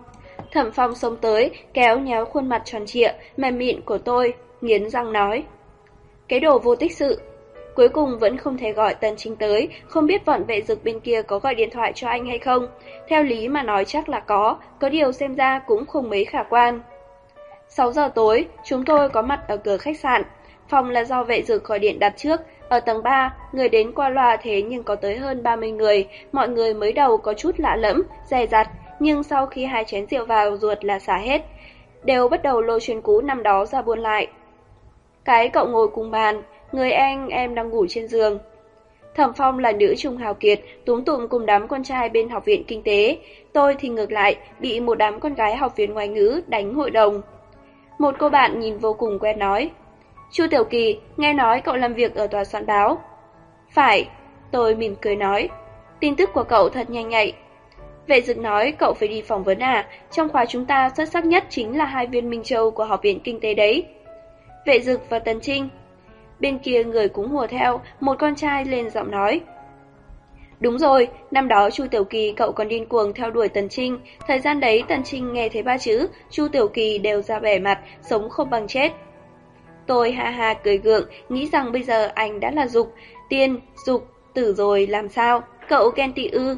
Thẩm Phong xông tới, kéo nhéo khuôn mặt tròn trịa, mềm mịn của tôi, nghiến răng nói. Cái đồ vô tích sự. Cuối cùng vẫn không thể gọi Tần Trinh tới, không biết bọn vệ dực bên kia có gọi điện thoại cho anh hay không. Theo lý mà nói chắc là có, có điều xem ra cũng không mấy khả quan. sáu giờ tối, chúng tôi có mặt ở cửa khách sạn. Phòng là do vệ dực gọi điện đặt trước. Ở tầng ba, người đến qua loa thế nhưng có tới hơn ba mươi người. Mọi người mới đầu có chút lạ lẫm, dè dặt, nhưng sau khi hai chén rượu vào ruột là xả hết. Đều bắt đầu lôi chuyện cũ năm đó ra buôn lại. Cái cậu ngồi cùng bàn, người anh em đang ngủ trên giường. Thẩm Phong là nữ trung hào kiệt, túm tụm cùng đám con trai bên học viện kinh tế. Tôi thì ngược lại, bị một đám con gái học viện ngoại ngữ đánh hội đồng. Một cô bạn nhìn vô cùng quen nói. Chu Tiểu Kỳ, nghe nói cậu làm việc ở tòa soạn báo. Phải, tôi mỉm cười nói. Tin tức của cậu thật nhanh nhạy. Vệ dực nói cậu phải đi phỏng vấn à, trong khóa chúng ta xuất sắc nhất chính là hai viên Minh Châu của học viện kinh tế đấy. Vệ dực và Tần Trinh. Bên kia người cũng hùa theo, một con trai lên giọng nói. Đúng rồi, năm đó Chu Tiểu Kỳ cậu còn điên cuồng theo đuổi Tần Trinh. Thời gian đấy Tần Trinh nghe thấy ba chữ Chu Tiểu Kỳ đều ra vẻ mặt, sống không bằng chết. Tôi ha ha cười gượng, nghĩ rằng bây giờ anh đã là dục, tiên, dục, tử rồi làm sao, cậu ghen tị ư.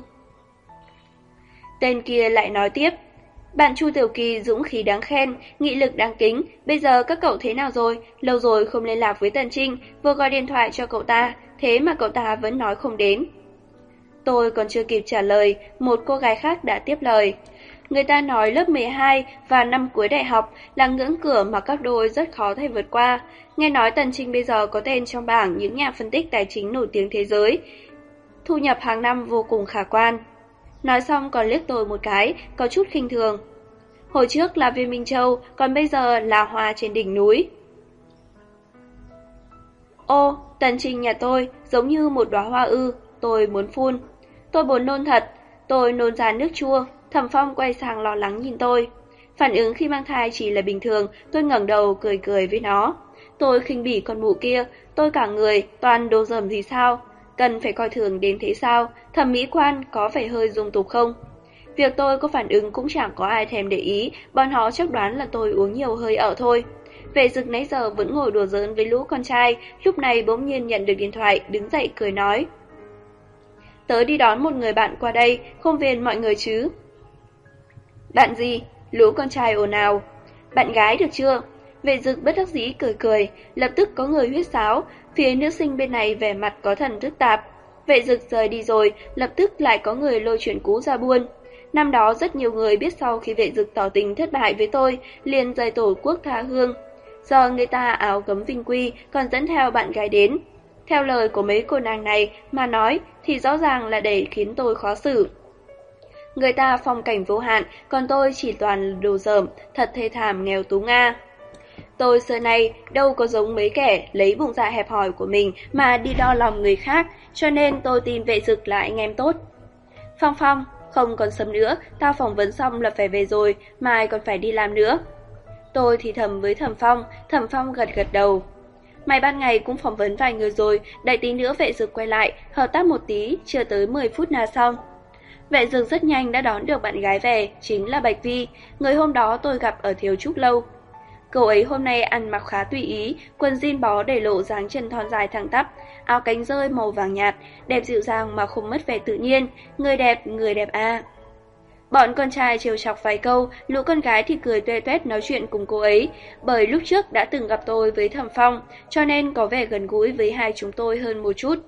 Tên kia lại nói tiếp. Bạn Chu Tiểu Kỳ dũng khí đáng khen, nghị lực đáng kính, bây giờ các cậu thế nào rồi? Lâu rồi không liên lạc với Tần Trinh, vừa gọi điện thoại cho cậu ta, thế mà cậu ta vẫn nói không đến. Tôi còn chưa kịp trả lời, một cô gái khác đã tiếp lời. Người ta nói lớp mười hai và năm cuối đại học là ngưỡng cửa mà các đôi rất khó thể vượt qua. Nghe nói Tần Trinh bây giờ có tên trong bảng những nhà phân tích tài chính nổi tiếng thế giới. Thu nhập hàng năm vô cùng khả quan. Nói xong còn liếc tôi một cái, có chút khinh thường. Hồi trước là viên Minh Châu, còn bây giờ là hoa trên đỉnh núi. Ô, Tần Trinh nhà tôi giống như một đóa hoa ư, tôi muốn phun. Tôi buồn nôn thật, tôi nôn ra nước chua. Thẩm Phong quay sang lo lắng nhìn tôi. Phản ứng khi mang thai chỉ là bình thường, tôi ngẩng đầu cười cười với nó. Tôi khinh bỉ con mụ kia, tôi cả người toàn đồ dởm gì sao? Cần phải coi thường đến thế sao? Thẩm mỹ quan có phải hơi dung tục không? Việc tôi có phản ứng cũng chẳng có ai thèm để ý, bọn họ chắc đoán là tôi uống nhiều hơi ở thôi. Vệ dực nãy giờ vẫn ngồi đùa giỡn với lũ con trai, lúc này bỗng nhiên nhận được điện thoại, đứng dậy cười nói. Tớ đi đón một người bạn qua đây, không phiền mọi người chứ? Bạn gì? Lũ con trai ồn ào. Bạn gái được chưa? Vệ dực bất đắc dĩ cười cười, lập tức có người huyết sáo, phía nữ sinh bên này vẻ mặt có thần thức tạp. Vệ dực rời đi rồi, lập tức lại có người lôi chuyện cũ ra buôn. Năm đó rất nhiều người biết sau khi vệ dực tỏ tình thất bại với tôi, liền rời tổ quốc tha hương. Giờ người ta áo gấm vinh quy, còn dẫn theo bạn gái đến. Theo lời của mấy cô nàng này mà nói thì rõ ràng là để khiến tôi khó xử. Người ta phong cảnh vô hạn, còn tôi chỉ toàn đồ dởm, thật thê thảm nghèo túng nga. Tôi xưa nay đâu có giống mấy kẻ lấy bụng dạ hẹp hòi của mình mà đi đo lòng người khác, cho nên tôi tin vệ dực là anh em tốt. Phong Phong, không còn sớm nữa, tao phỏng vấn xong là phải về rồi, mai còn phải đi làm nữa. Tôi thì thầm với Thẩm Phong, Thẩm Phong gật gật đầu. Mày ban ngày cũng phỏng vấn vài người rồi, đợi tí nữa vệ dực quay lại, hợp tác một tí, chưa tới mười phút là xong. Vệ dực rất nhanh đã đón được bạn gái về, chính là Bạch Vi, người hôm đó tôi gặp ở Thiếu Trúc Lâu. Cậu ấy hôm nay ăn mặc khá tùy ý, quần jean bó để lộ dáng chân thon dài thẳng tắp, áo cánh rơi màu vàng nhạt, đẹp dịu dàng mà không mất vẻ tự nhiên, người đẹp, người đẹp à. Bọn con trai trêu chọc vài câu, lũ con gái thì cười tuê tuét nói chuyện cùng cô ấy, bởi lúc trước đã từng gặp tôi với Thẩm Phong, cho nên có vẻ gần gũi với hai chúng tôi hơn một chút.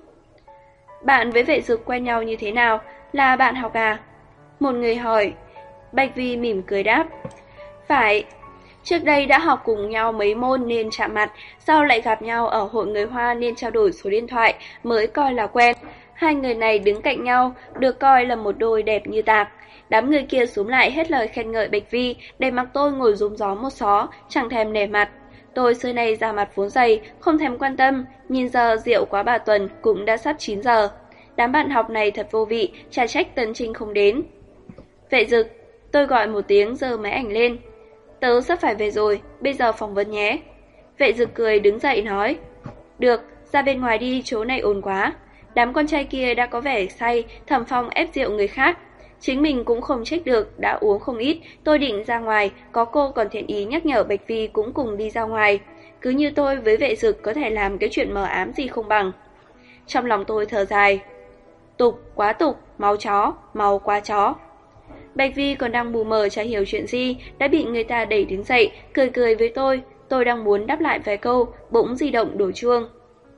Bạn với vệ dực quen nhau như thế nào? Là bạn học à? Một người hỏi. Bạch Vi mỉm cười đáp. Phải. Trước đây đã học cùng nhau mấy môn nên chạm mặt, sau lại gặp nhau ở hội người Hoa nên trao đổi số điện thoại mới coi là quen. Hai người này đứng cạnh nhau, được coi là một đôi đẹp như tạc. Đám người kia xúm lại hết lời khen ngợi Bạch Vi, để mặc tôi ngồi rúm gió một xó, chẳng thèm nể mặt. Tôi xưa nay da mặt vốn dày, không thèm quan tâm, nhìn giờ rượu quá bà Tuần cũng đã sắp chín giờ. Đám bạn học này thật vô vị, chả trách Tần Trinh không đến. Vệ dực, tôi gọi một tiếng giơ máy ảnh lên. Tớ sắp phải về rồi, bây giờ phỏng vấn nhé. Vệ dực cười đứng dậy nói. Được, ra bên ngoài đi, chỗ này ồn quá. Đám con trai kia đã có vẻ say, Thẩm Phong ép rượu người khác. Chính mình cũng không trách được, đã uống không ít, tôi định ra ngoài, có cô còn thiện ý nhắc nhở Bạch Vi cũng cùng đi ra ngoài. Cứ như tôi với vệ dực có thể làm cái chuyện mờ ám gì không bằng. Trong lòng tôi thở dài. Tục, quá tục, máu chó, máu quá chó. Bạch Vi còn đang mù mờ chả hiểu chuyện gì, đã bị người ta đẩy đứng dậy, cười cười với tôi. Tôi đang muốn đáp lại vài câu, bỗng di động đổ chuông.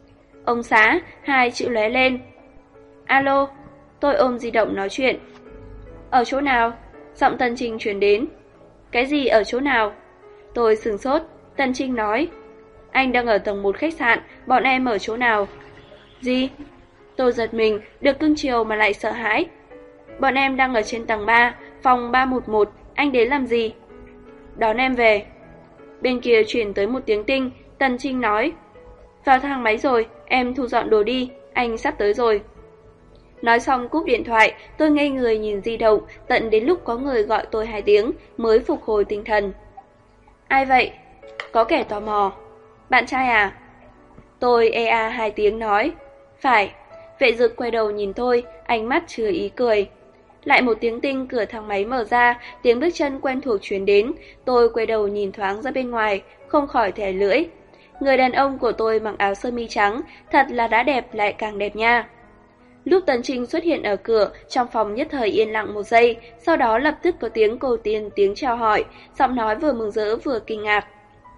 Ông xã, hai chữ lóe lên. Alo, tôi ôm di động nói chuyện. Ở chỗ nào? Giọng Tần Trinh truyền đến. Cái gì ở chỗ nào? Tôi sửng sốt, Tần Trinh nói. Anh đang ở tầng một khách sạn, bọn em ở chỗ nào? Gì? Tôi giật mình, được cưng chiều mà lại sợ hãi. Bọn em đang ở trên tầng ba, phòng ba một một, anh đến làm gì? Đón em về. Bên kia chuyển tới một tiếng tinh, Tần Trinh nói. Vào thang máy rồi, em thu dọn đồ đi, anh sắp tới rồi. Nói xong cúp điện thoại, tôi ngây người nhìn di động, tận đến lúc có người gọi tôi hai tiếng mới phục hồi tinh thần. Ai vậy? Có kẻ tò mò. Bạn trai à? Tôi e a hai tiếng nói. Phải. Vệ dực quay đầu nhìn tôi, ánh mắt chứa ý cười. Lại một tiếng tinh, cửa thang máy mở ra, tiếng bước chân quen thuộc truyền đến. Tôi quay đầu nhìn thoáng ra bên ngoài, không khỏi thẻ lưỡi. Người đàn ông của tôi mặc áo sơ mi trắng, thật là đã đẹp lại càng đẹp nha. Lúc Tần Trinh xuất hiện ở cửa, trong phòng nhất thời yên lặng một giây, sau đó lập tức có tiếng cầu tiên tiếng chào hỏi, giọng nói vừa mừng rỡ vừa kinh ngạc.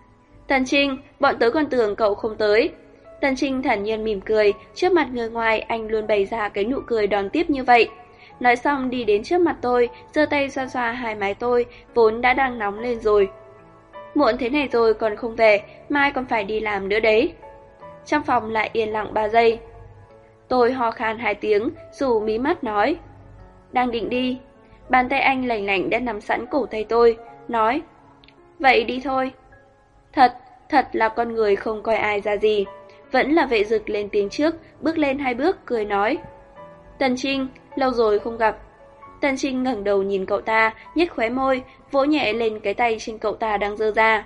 Tần Trinh, bọn tớ còn tưởng cậu không tới. Tần Trinh thản nhiên mỉm cười, trước mặt người ngoài anh luôn bày ra cái nụ cười đón tiếp như vậy. Nói xong đi đến trước mặt tôi, giơ tay xoa xoa hai mái tôi, vốn đã đang nóng lên rồi. Muộn thế này rồi còn không về, mai còn phải đi làm nữa đấy. Trong phòng lại yên lặng ba giây. Tôi ho khan hai tiếng, dù mí mắt nói. Đang định đi. Bàn tay anh lành lạnh đã nắm sẵn cổ tay tôi, nói. Vậy đi thôi. Thật, thật là con người không coi ai ra gì. Vẫn là vệ dực lên tiếng trước, bước lên hai bước, cười nói. Tần Trinh, lâu rồi không gặp. Tần Trinh ngẩng đầu nhìn cậu ta, nhếch khóe môi, vỗ nhẹ lên cái tay trên cậu ta đang giơ ra.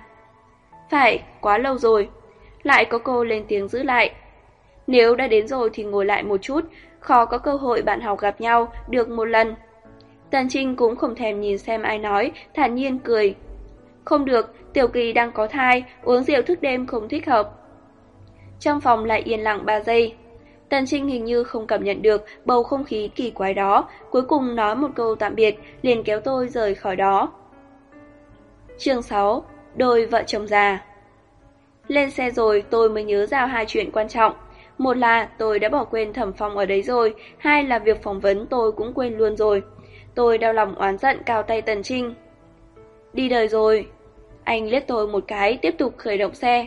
Phải, quá lâu rồi. Lại có cô lên tiếng giữ lại. Nếu đã đến rồi thì ngồi lại một chút, khó có cơ hội bạn học gặp nhau được một lần. Tần Trinh cũng không thèm nhìn xem ai nói, thản nhiên cười. Không được, Tiểu Kỳ đang có thai, uống rượu thức đêm không thích hợp. Trong phòng lại yên lặng ba giây. Tần Trinh hình như không cảm nhận được bầu không khí kỳ quái đó, cuối cùng nói một câu tạm biệt, liền kéo tôi rời khỏi đó. Chương sáu. Đôi vợ chồng già. Lên xe rồi tôi mới nhớ ra hai chuyện quan trọng. Một là tôi đã bỏ quên Thẩm Phong ở đấy rồi, hai là việc phỏng vấn tôi cũng quên luôn rồi. Tôi đau lòng oán giận cao tay Tần Trinh. Đi đời rồi. Anh liếc tôi một cái, tiếp tục khởi động xe.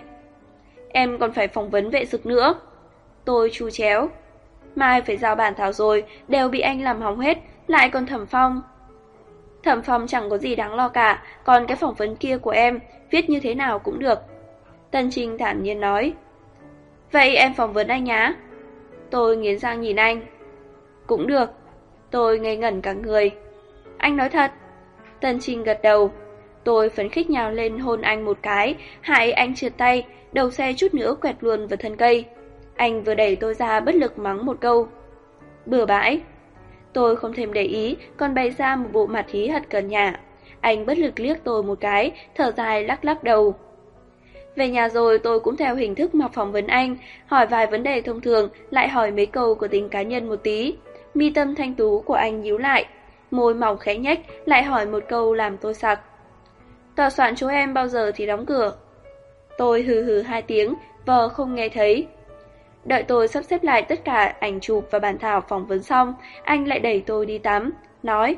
Em còn phải phỏng vấn vệ dực nữa. Tôi chu chéo. Mai phải giao bản thảo rồi, đều bị anh làm hỏng hết, lại còn Thẩm Phong. Thẩm Phong chẳng có gì đáng lo cả, còn cái phỏng vấn kia của em, viết như thế nào cũng được. Tần Trinh thản nhiên nói. Vậy em phỏng vấn anh nhá. Tôi nghiến răng nhìn anh. Cũng được. Tôi ngây ngẩn cả người. Anh nói thật. Tần Trinh gật đầu. Tôi phấn khích nhào lên hôn anh một cái, hại anh trượt tay, đầu xe chút nữa quẹt luôn vào thân cây. Anh vừa đẩy tôi ra bất lực mắng một câu. Bừa bãi. Tôi không thèm để ý, còn bày ra một bộ mặt hí hận cợt nhả. Anh bất lực liếc tôi một cái, thở dài lắc lắc đầu. Về nhà rồi tôi cũng theo hình thức mà phỏng vấn anh, hỏi vài vấn đề thông thường, lại hỏi mấy câu của tính cá nhân một tí. Mi tâm thanh tú của anh nhíu lại, môi mỏng khẽ nhếch, lại hỏi một câu làm tôi sặc. Tòa soạn chỗ em bao giờ thì đóng cửa? Tôi hừ hừ hai tiếng, vờ không nghe thấy. Đợi tôi sắp xếp lại tất cả ảnh chụp và bản thảo phỏng vấn xong, anh lại đẩy tôi đi tắm, nói.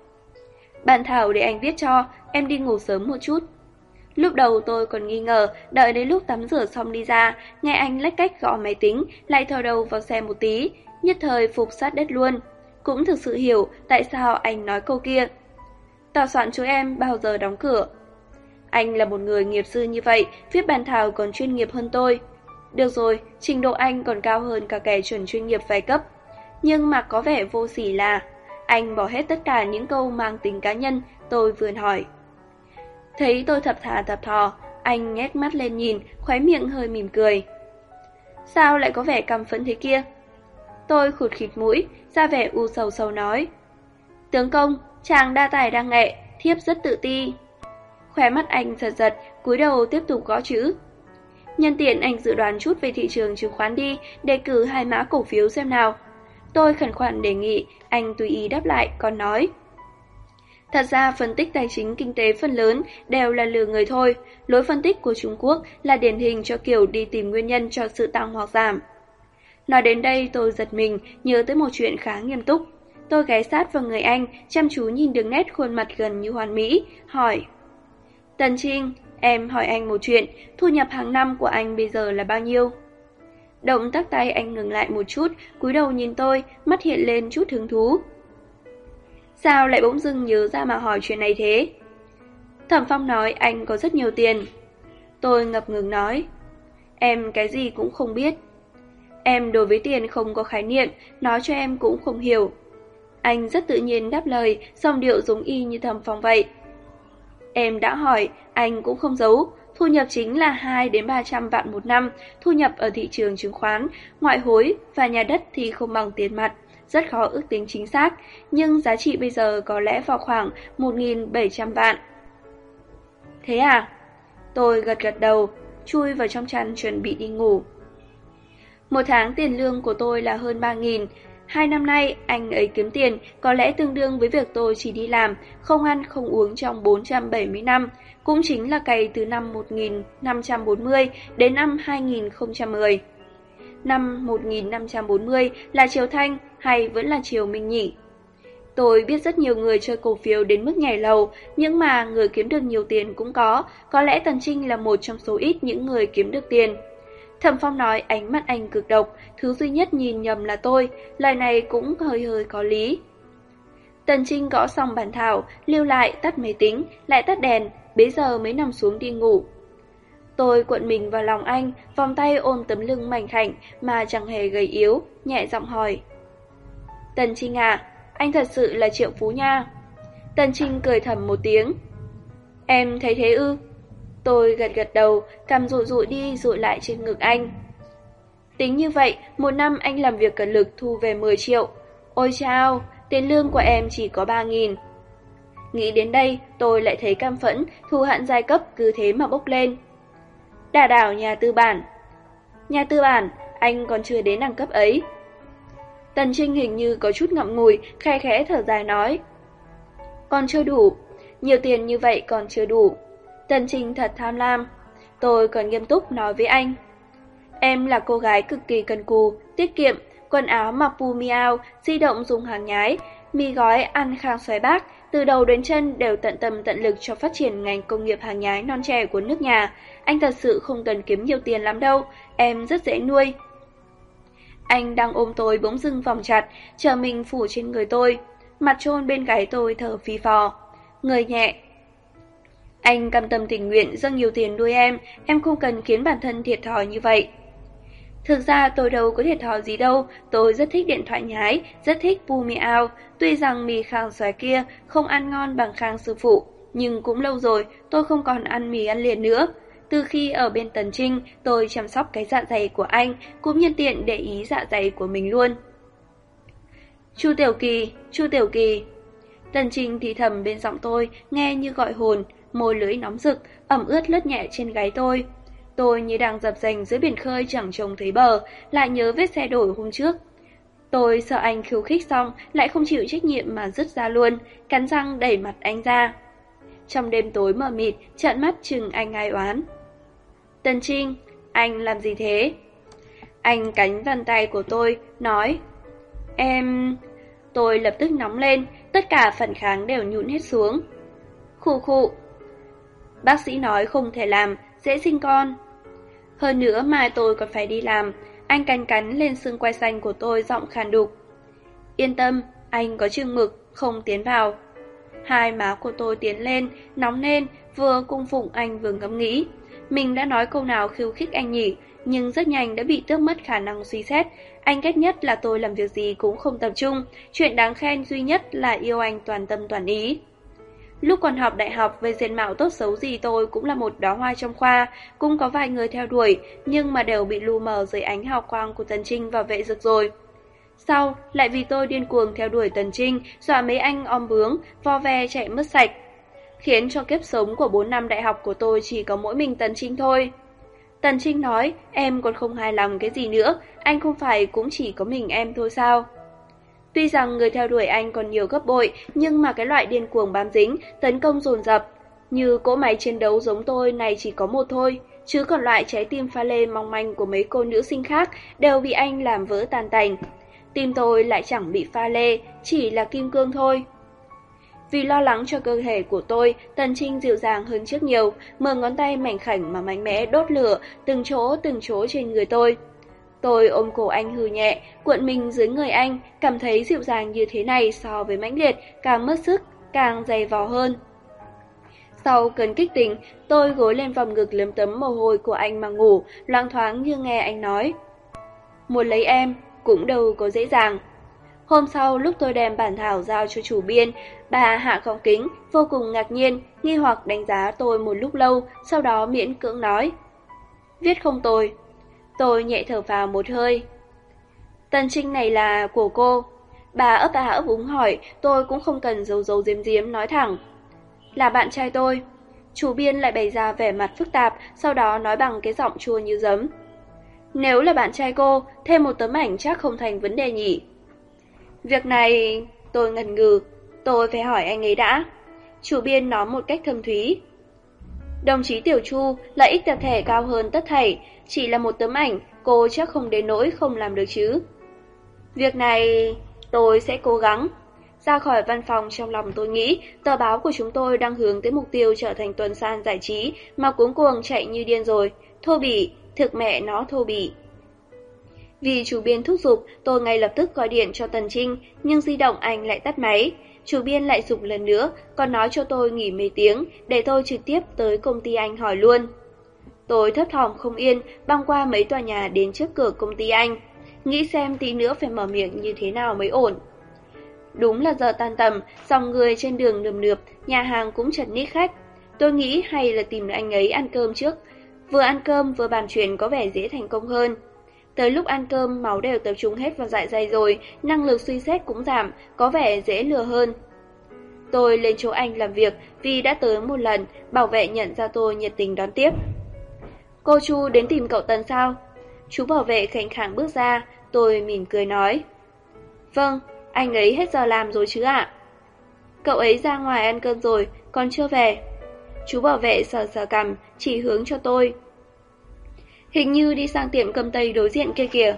Bản thảo để anh viết cho, em đi ngủ sớm một chút. Lúc đầu tôi còn nghi ngờ, đợi đến lúc tắm rửa xong đi ra, nghe anh lách cách gõ máy tính, lại thò đầu vào xe một tí, nhất thời phục sát đất luôn. Cũng thực sự hiểu tại sao anh nói câu kia. Tòa soạn chú em bao giờ đóng cửa? Anh là một người nghiệp dư như vậy, viết bản thảo còn chuyên nghiệp hơn tôi. Được rồi, trình độ anh còn cao hơn cả kẻ chuẩn chuyên nghiệp vài cấp. Nhưng mà có vẻ vô sỉ là anh bỏ hết tất cả những câu mang tính cá nhân tôi vừa hỏi. Thấy tôi thập thà thập thò, anh nhếch mắt lên nhìn, khóe miệng hơi mỉm cười. Sao lại có vẻ căm phẫn thế kia? Tôi khụt khịt mũi, ra vẻ u sầu sầu nói. Tướng công, chàng đa tài đa nghệ, thiếp rất tự ti. Khóe mắt anh giật giật, cúi đầu tiếp tục gõ chữ. Nhân tiện anh dự đoán chút về thị trường chứng khoán đi, đề cử hai mã cổ phiếu xem nào. Tôi khẩn khoản đề nghị, anh tùy ý đáp lại, còn nói. Thật ra phân tích tài chính kinh tế phần lớn đều là lừa người thôi, lối phân tích của Trung Quốc là điển hình cho kiểu đi tìm nguyên nhân cho sự tăng hoặc giảm. Nói đến đây tôi giật mình, nhớ tới một chuyện khá nghiêm túc. Tôi ghé sát vào người anh, chăm chú nhìn đường nét khuôn mặt gần như hoàn mỹ, hỏi. Tần Trinh, em hỏi anh một chuyện, thu nhập hàng năm của anh bây giờ là bao nhiêu? Động tác tay anh ngừng lại một chút, cúi đầu nhìn tôi, mắt hiện lên chút hứng thú. Sao lại bỗng dưng nhớ ra mà hỏi chuyện này thế? Thẩm Phong nói anh có rất nhiều tiền. Tôi ngập ngừng nói. Em cái gì cũng không biết. Em đối với tiền không có khái niệm, nói cho em cũng không hiểu. Anh rất tự nhiên đáp lời, giọng điệu giống y như Thẩm Phong vậy. Em đã hỏi, anh cũng không giấu, thu nhập chính là hai đến ba trăm vạn một năm, thu nhập ở thị trường chứng khoán, ngoại hối và nhà đất thì không bằng tiền mặt, rất khó ước tính chính xác, nhưng giá trị bây giờ có lẽ vào khoảng một nghìn bảy trăm vạn. Thế à? Tôi gật gật đầu, chui vào trong chăn chuẩn bị đi ngủ. Một tháng tiền lương của tôi là hơn ba nghìn. Hai năm nay, anh ấy kiếm tiền có lẽ tương đương với việc tôi chỉ đi làm, không ăn không uống trong bốn trăm bảy mươi năm, cũng chính là cày từ năm một nghìn năm trăm bốn mươi đến năm hai nghìn không trăm mười. Năm một nghìn năm trăm bốn mươi là Triều Thanh hay vẫn là Triều Minh nhỉ? Tôi biết rất nhiều người chơi cổ phiếu đến mức nhảy lầu, nhưng mà người kiếm được nhiều tiền cũng có, có lẽ Tần Trinh là một trong số ít những người kiếm được tiền. Thẩm Phong nói ánh mắt anh cực độc, thứ duy nhất nhìn nhầm là tôi, lời này cũng hơi hơi có lý. Tần Trinh gõ xong bản thảo, lưu lại tắt máy tính, lại tắt đèn, bấy giờ mới nằm xuống đi ngủ. Tôi cuộn mình vào lòng anh, vòng tay ôm tấm lưng mảnh khảnh mà chẳng hề gầy yếu, nhẹ giọng hỏi. Tần Trinh à, anh thật sự là triệu phú nha. Tần Trinh cười thầm một tiếng. Em thấy thế ư? Tôi gật gật đầu, cằm rụi rụi đi rụi lại trên ngực anh. Tính như vậy, một năm anh làm việc cẩn lực thu về mười triệu. Ôi chao, tiền lương của em chỉ có ba nghìn. Nghĩ đến đây, tôi lại thấy căm phẫn, thù hận giai cấp cứ thế mà bốc lên. Đả đảo nhà tư bản. Nhà tư bản, anh còn chưa đến đẳng cấp ấy. Tần Trinh hình như có chút ngậm ngùi, khe khẽ thở dài nói. Còn chưa đủ, nhiều tiền như vậy còn chưa đủ. Tần Trinh thật tham lam. Tôi còn nghiêm túc nói với anh. Em là cô gái cực kỳ cần cù, tiết kiệm, quần áo mặc pu miao, di động dùng hàng nhái, mì gói ăn khang xoáy bác, từ đầu đến chân đều tận tâm tận lực cho phát triển ngành công nghiệp hàng nhái non trẻ của nước nhà. Anh thật sự không cần kiếm nhiều tiền lắm đâu, em rất dễ nuôi. Anh đang ôm tôi bỗng dưng vòng chặt, chờ mình phủ trên người tôi, mặt chôn bên gáy tôi thở phì phò, người nhẹ. Anh cam tâm tình nguyện dâng nhiều tiền nuôi em, em không cần khiến bản thân thiệt thòi như vậy. Thực ra tôi đâu có thiệt thòi gì đâu, tôi rất thích điện thoại nhái, rất thích pu miao. Tuy rằng mì khang xoái kia không ăn ngon bằng Khang sư phụ, nhưng cũng lâu rồi tôi không còn ăn mì ăn liền nữa. Từ khi ở bên Tần Trinh, tôi chăm sóc cái dạ dày của anh, cũng nhân tiện để ý dạ dày của mình luôn. Chu Tiểu Kỳ, Chu Tiểu Kỳ. Tần Trinh thì thầm bên giọng tôi, nghe như gọi hồn, môi lưỡi nóng rực, ẩm ướt lướt nhẹ trên gáy tôi. Tôi như đang dập dềnh giữa biển khơi chẳng trông thấy bờ, lại nhớ vết xe đổ hôm trước. Tôi sợ anh khiêu khích xong, lại không chịu trách nhiệm mà dứt ra luôn, cắn răng đẩy mặt anh ra. Trong đêm tối mờ mịt, trợn mắt chừng anh ai oán. Tần Trinh, anh làm gì thế? Anh cánh bàn tay của tôi, nói. Em... Tôi lập tức nóng lên, tất cả phản kháng đều nhũn hết xuống. Khụ khụ. Bác sĩ nói không thể làm, dễ sinh con. Hơn nữa mai tôi còn phải đi làm. Anh cắn cắn lên xương quai xanh của tôi giọng khàn đục. Yên tâm, anh có chừng mực, không tiến vào. Hai má của tôi tiến lên, nóng lên, vừa cung phụng anh vừa ngẫm nghĩ. Mình đã nói câu nào khiêu khích anh nhỉ, nhưng rất nhanh đã bị tước mất khả năng suy xét. Anh ghét nhất là tôi làm việc gì cũng không tập trung, chuyện đáng khen duy nhất là yêu anh toàn tâm toàn ý. Lúc còn học đại học, về diện mạo tốt xấu gì tôi cũng là một đóa hoa trong khoa, cũng có vài người theo đuổi, nhưng mà đều bị lu mờ dưới ánh hào quang của Tần Trinh bảo vệ rực rồi. Sau, lại vì tôi điên cuồng theo đuổi Tần Trinh, dọa mấy anh om bướm, vo ve chạy mất sạch, khiến cho kiếp sống của bốn năm đại học của tôi chỉ có mỗi mình Tần Trinh thôi. Tần Trinh nói, em còn không hài lòng cái gì nữa, anh không phải cũng chỉ có mình em thôi sao? Tuy rằng người theo đuổi anh còn nhiều gấp bội, nhưng mà cái loại điên cuồng bám dính, tấn công dồn dập, như cỗ máy chiến đấu giống tôi này chỉ có một thôi, chứ còn loại trái tim pha lê mong manh của mấy cô nữ sinh khác đều bị anh làm vỡ tan tành. Tim tôi lại chẳng bị pha lê, chỉ là kim cương thôi. Vì lo lắng cho cơ thể của tôi, Tần Trinh dịu dàng hơn trước nhiều, mở ngón tay mảnh khảnh mà mạnh mẽ đốt lửa từng chỗ từng chỗ trên người tôi. Tôi ôm cổ anh hừ nhẹ, cuộn mình dưới người anh, cảm thấy dịu dàng như thế này so với mãnh liệt, càng mất sức, càng dày vò hơn. Sau cơn kích tình, tôi gối lên vòng ngực lấm tấm mồ hôi của anh mà ngủ, loáng thoáng như nghe anh nói. Muốn lấy em, cũng đâu có dễ dàng. Hôm sau lúc tôi đem bản thảo giao cho chủ biên, bà hạ gọng kính, vô cùng ngạc nhiên, nghi hoặc đánh giá tôi một lúc lâu, sau đó miễn cưỡng nói. Viết không tồi. Tôi nhẹ thở vào một hơi. Tần Trinh này là của cô. Bà ấp á ấp úng hỏi, tôi cũng không cần giấu giấu giếm giếm nói thẳng. Là bạn trai tôi. Chủ biên lại bày ra vẻ mặt phức tạp, sau đó nói bằng cái giọng chua như giấm. Nếu là bạn trai cô, thêm một tấm ảnh chắc không thành vấn đề nhỉ. Việc này, tôi ngần ngừ, tôi phải hỏi anh ấy đã. Chủ biên nói một cách thâm thúy. Đồng chí Tiểu Chu, lợi ích tập thể cao hơn tất thảy, chỉ là một tấm ảnh, cô chắc không đến nỗi không làm được chứ. Việc này, tôi sẽ cố gắng. Ra khỏi văn phòng trong lòng tôi nghĩ, tờ báo của chúng tôi đang hướng tới mục tiêu trở thành tuần san giải trí, mà cuống cuồng chạy như điên rồi. Thô bỉ, thực mẹ nó thô bỉ. Vì chủ biên thúc giục, tôi ngay lập tức gọi điện cho Tần Trinh, nhưng di động anh lại tắt máy. Chủ biên lại giục lần nữa, còn nói cho tôi nghỉ mấy tiếng, để tôi trực tiếp tới công ty anh hỏi luôn. Tôi thấp thỏm không yên, băng qua mấy tòa nhà đến trước cửa công ty anh, nghĩ xem tí nữa phải mở miệng như thế nào mới ổn. Đúng là giờ tan tầm, dòng người trên đường nườm nượp, nhà hàng cũng chật ních khách. Tôi nghĩ hay là tìm anh ấy ăn cơm trước, vừa ăn cơm vừa bàn chuyện có vẻ dễ thành công hơn. Tới lúc ăn cơm, máu đều tập trung hết vào dạ dày rồi, năng lực suy xét cũng giảm, có vẻ dễ lừa hơn. Tôi lên chỗ anh làm việc, vì đã tới một lần, bảo vệ nhận ra tôi nhiệt tình đón tiếp. Cô Chu đến tìm cậu Tần sao? Chú bảo vệ khảnh khẳng bước ra, tôi mỉm cười nói. Vâng, anh ấy hết giờ làm rồi chứ ạ. Cậu ấy ra ngoài ăn cơm rồi, còn chưa về. Chú bảo vệ sờ sờ cằm, chỉ hướng cho tôi. Hình như đi sang tiệm cơm Tây đối diện kia kìa.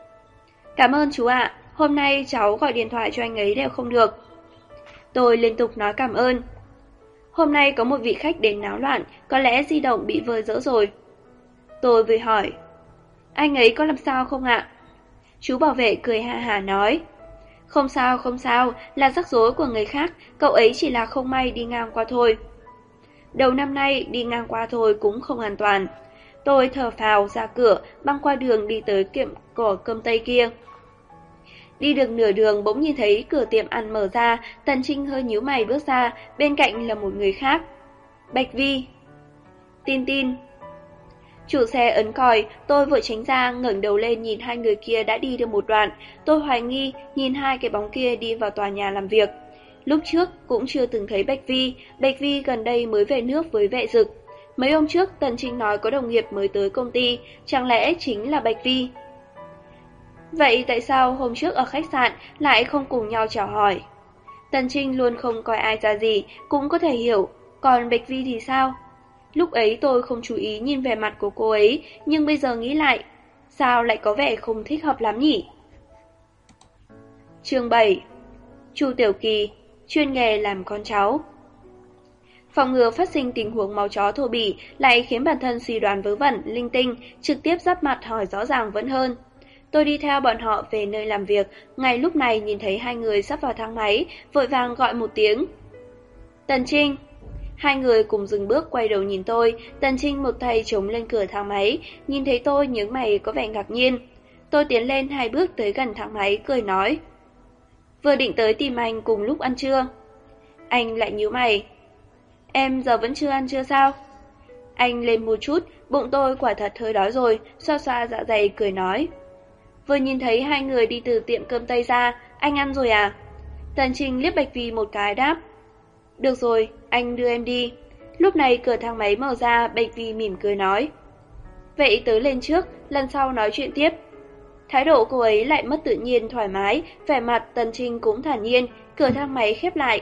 Cảm ơn chú ạ, hôm nay cháu gọi điện thoại cho anh ấy đều không được. Tôi liên tục nói cảm ơn. Hôm nay có một vị khách đến náo loạn, có lẽ di động bị vơi dỡ rồi. Tôi vừa hỏi, anh ấy có làm sao không ạ? Chú bảo vệ cười ha hả nói, không sao không sao, là rắc rối của người khác, cậu ấy chỉ là không may đi ngang qua thôi. Đầu năm nay đi ngang qua thôi cũng không an toàn. Tôi thở phào ra cửa, băng qua đường đi tới tiệm của cơm Tây kia. Đi được nửa đường bỗng nhìn thấy cửa tiệm ăn mở ra, Tần Trinh hơi nhíu mày bước ra, bên cạnh là một người khác. Bạch Vi. Tin tin. Chủ xe ấn còi, tôi vội tránh ra, ngẩng đầu lên nhìn hai người kia đã đi được một đoạn. Tôi hoài nghi, nhìn hai cái bóng kia đi vào tòa nhà làm việc. Lúc trước cũng chưa từng thấy Bạch Vi, Bạch Vi gần đây mới về nước với vệ dực. Mấy hôm trước Tần Trinh nói có đồng nghiệp mới tới công ty, chẳng lẽ chính là Bạch Vi? Vậy tại sao hôm trước ở khách sạn lại không cùng nhau chào hỏi? Tần Trinh luôn không coi ai ra gì, cũng có thể hiểu, còn Bạch Vi thì sao? Lúc ấy tôi không chú ý nhìn vẻ mặt của cô ấy, nhưng bây giờ nghĩ lại, sao lại có vẻ không thích hợp lắm nhỉ? Chương bảy. Chu Tiểu Kỳ, chuyên nghề làm con cháu. Phòng ngừa phát sinh tình huống máu chó thô bỉ lại khiến bản thân suy đoán vớ vẩn, linh tinh, trực tiếp giáp mặt hỏi rõ ràng vẫn hơn. Tôi đi theo bọn họ về nơi làm việc, ngay lúc này nhìn thấy hai người sắp vào thang máy, vội vàng gọi một tiếng. Tần Trinh. Hai người cùng dừng bước quay đầu nhìn tôi, Tần Trinh một tay chống lên cửa thang máy, nhìn thấy tôi nhướng mày có vẻ ngạc nhiên. Tôi tiến lên hai bước tới gần thang máy, cười nói. Vừa định tới tìm anh cùng lúc ăn trưa. Anh lại nhíu mày. Em giờ vẫn chưa ăn trưa sao? Anh lên một chút, bụng tôi quả thật hơi đói rồi, xoa xoa dạ dày cười nói. Vừa nhìn thấy hai người đi từ tiệm cơm Tây ra, anh ăn rồi à? Tần Trinh liếc Bạch Vi một cái đáp. Được rồi, anh đưa em đi. Lúc này cửa thang máy mở ra, Bạch Vi mỉm cười nói. Vậy tớ lên trước, lần sau nói chuyện tiếp. Thái độ cô ấy lại mất tự nhiên thoải mái, vẻ mặt Tần Trinh cũng thản nhiên, cửa thang máy khép lại.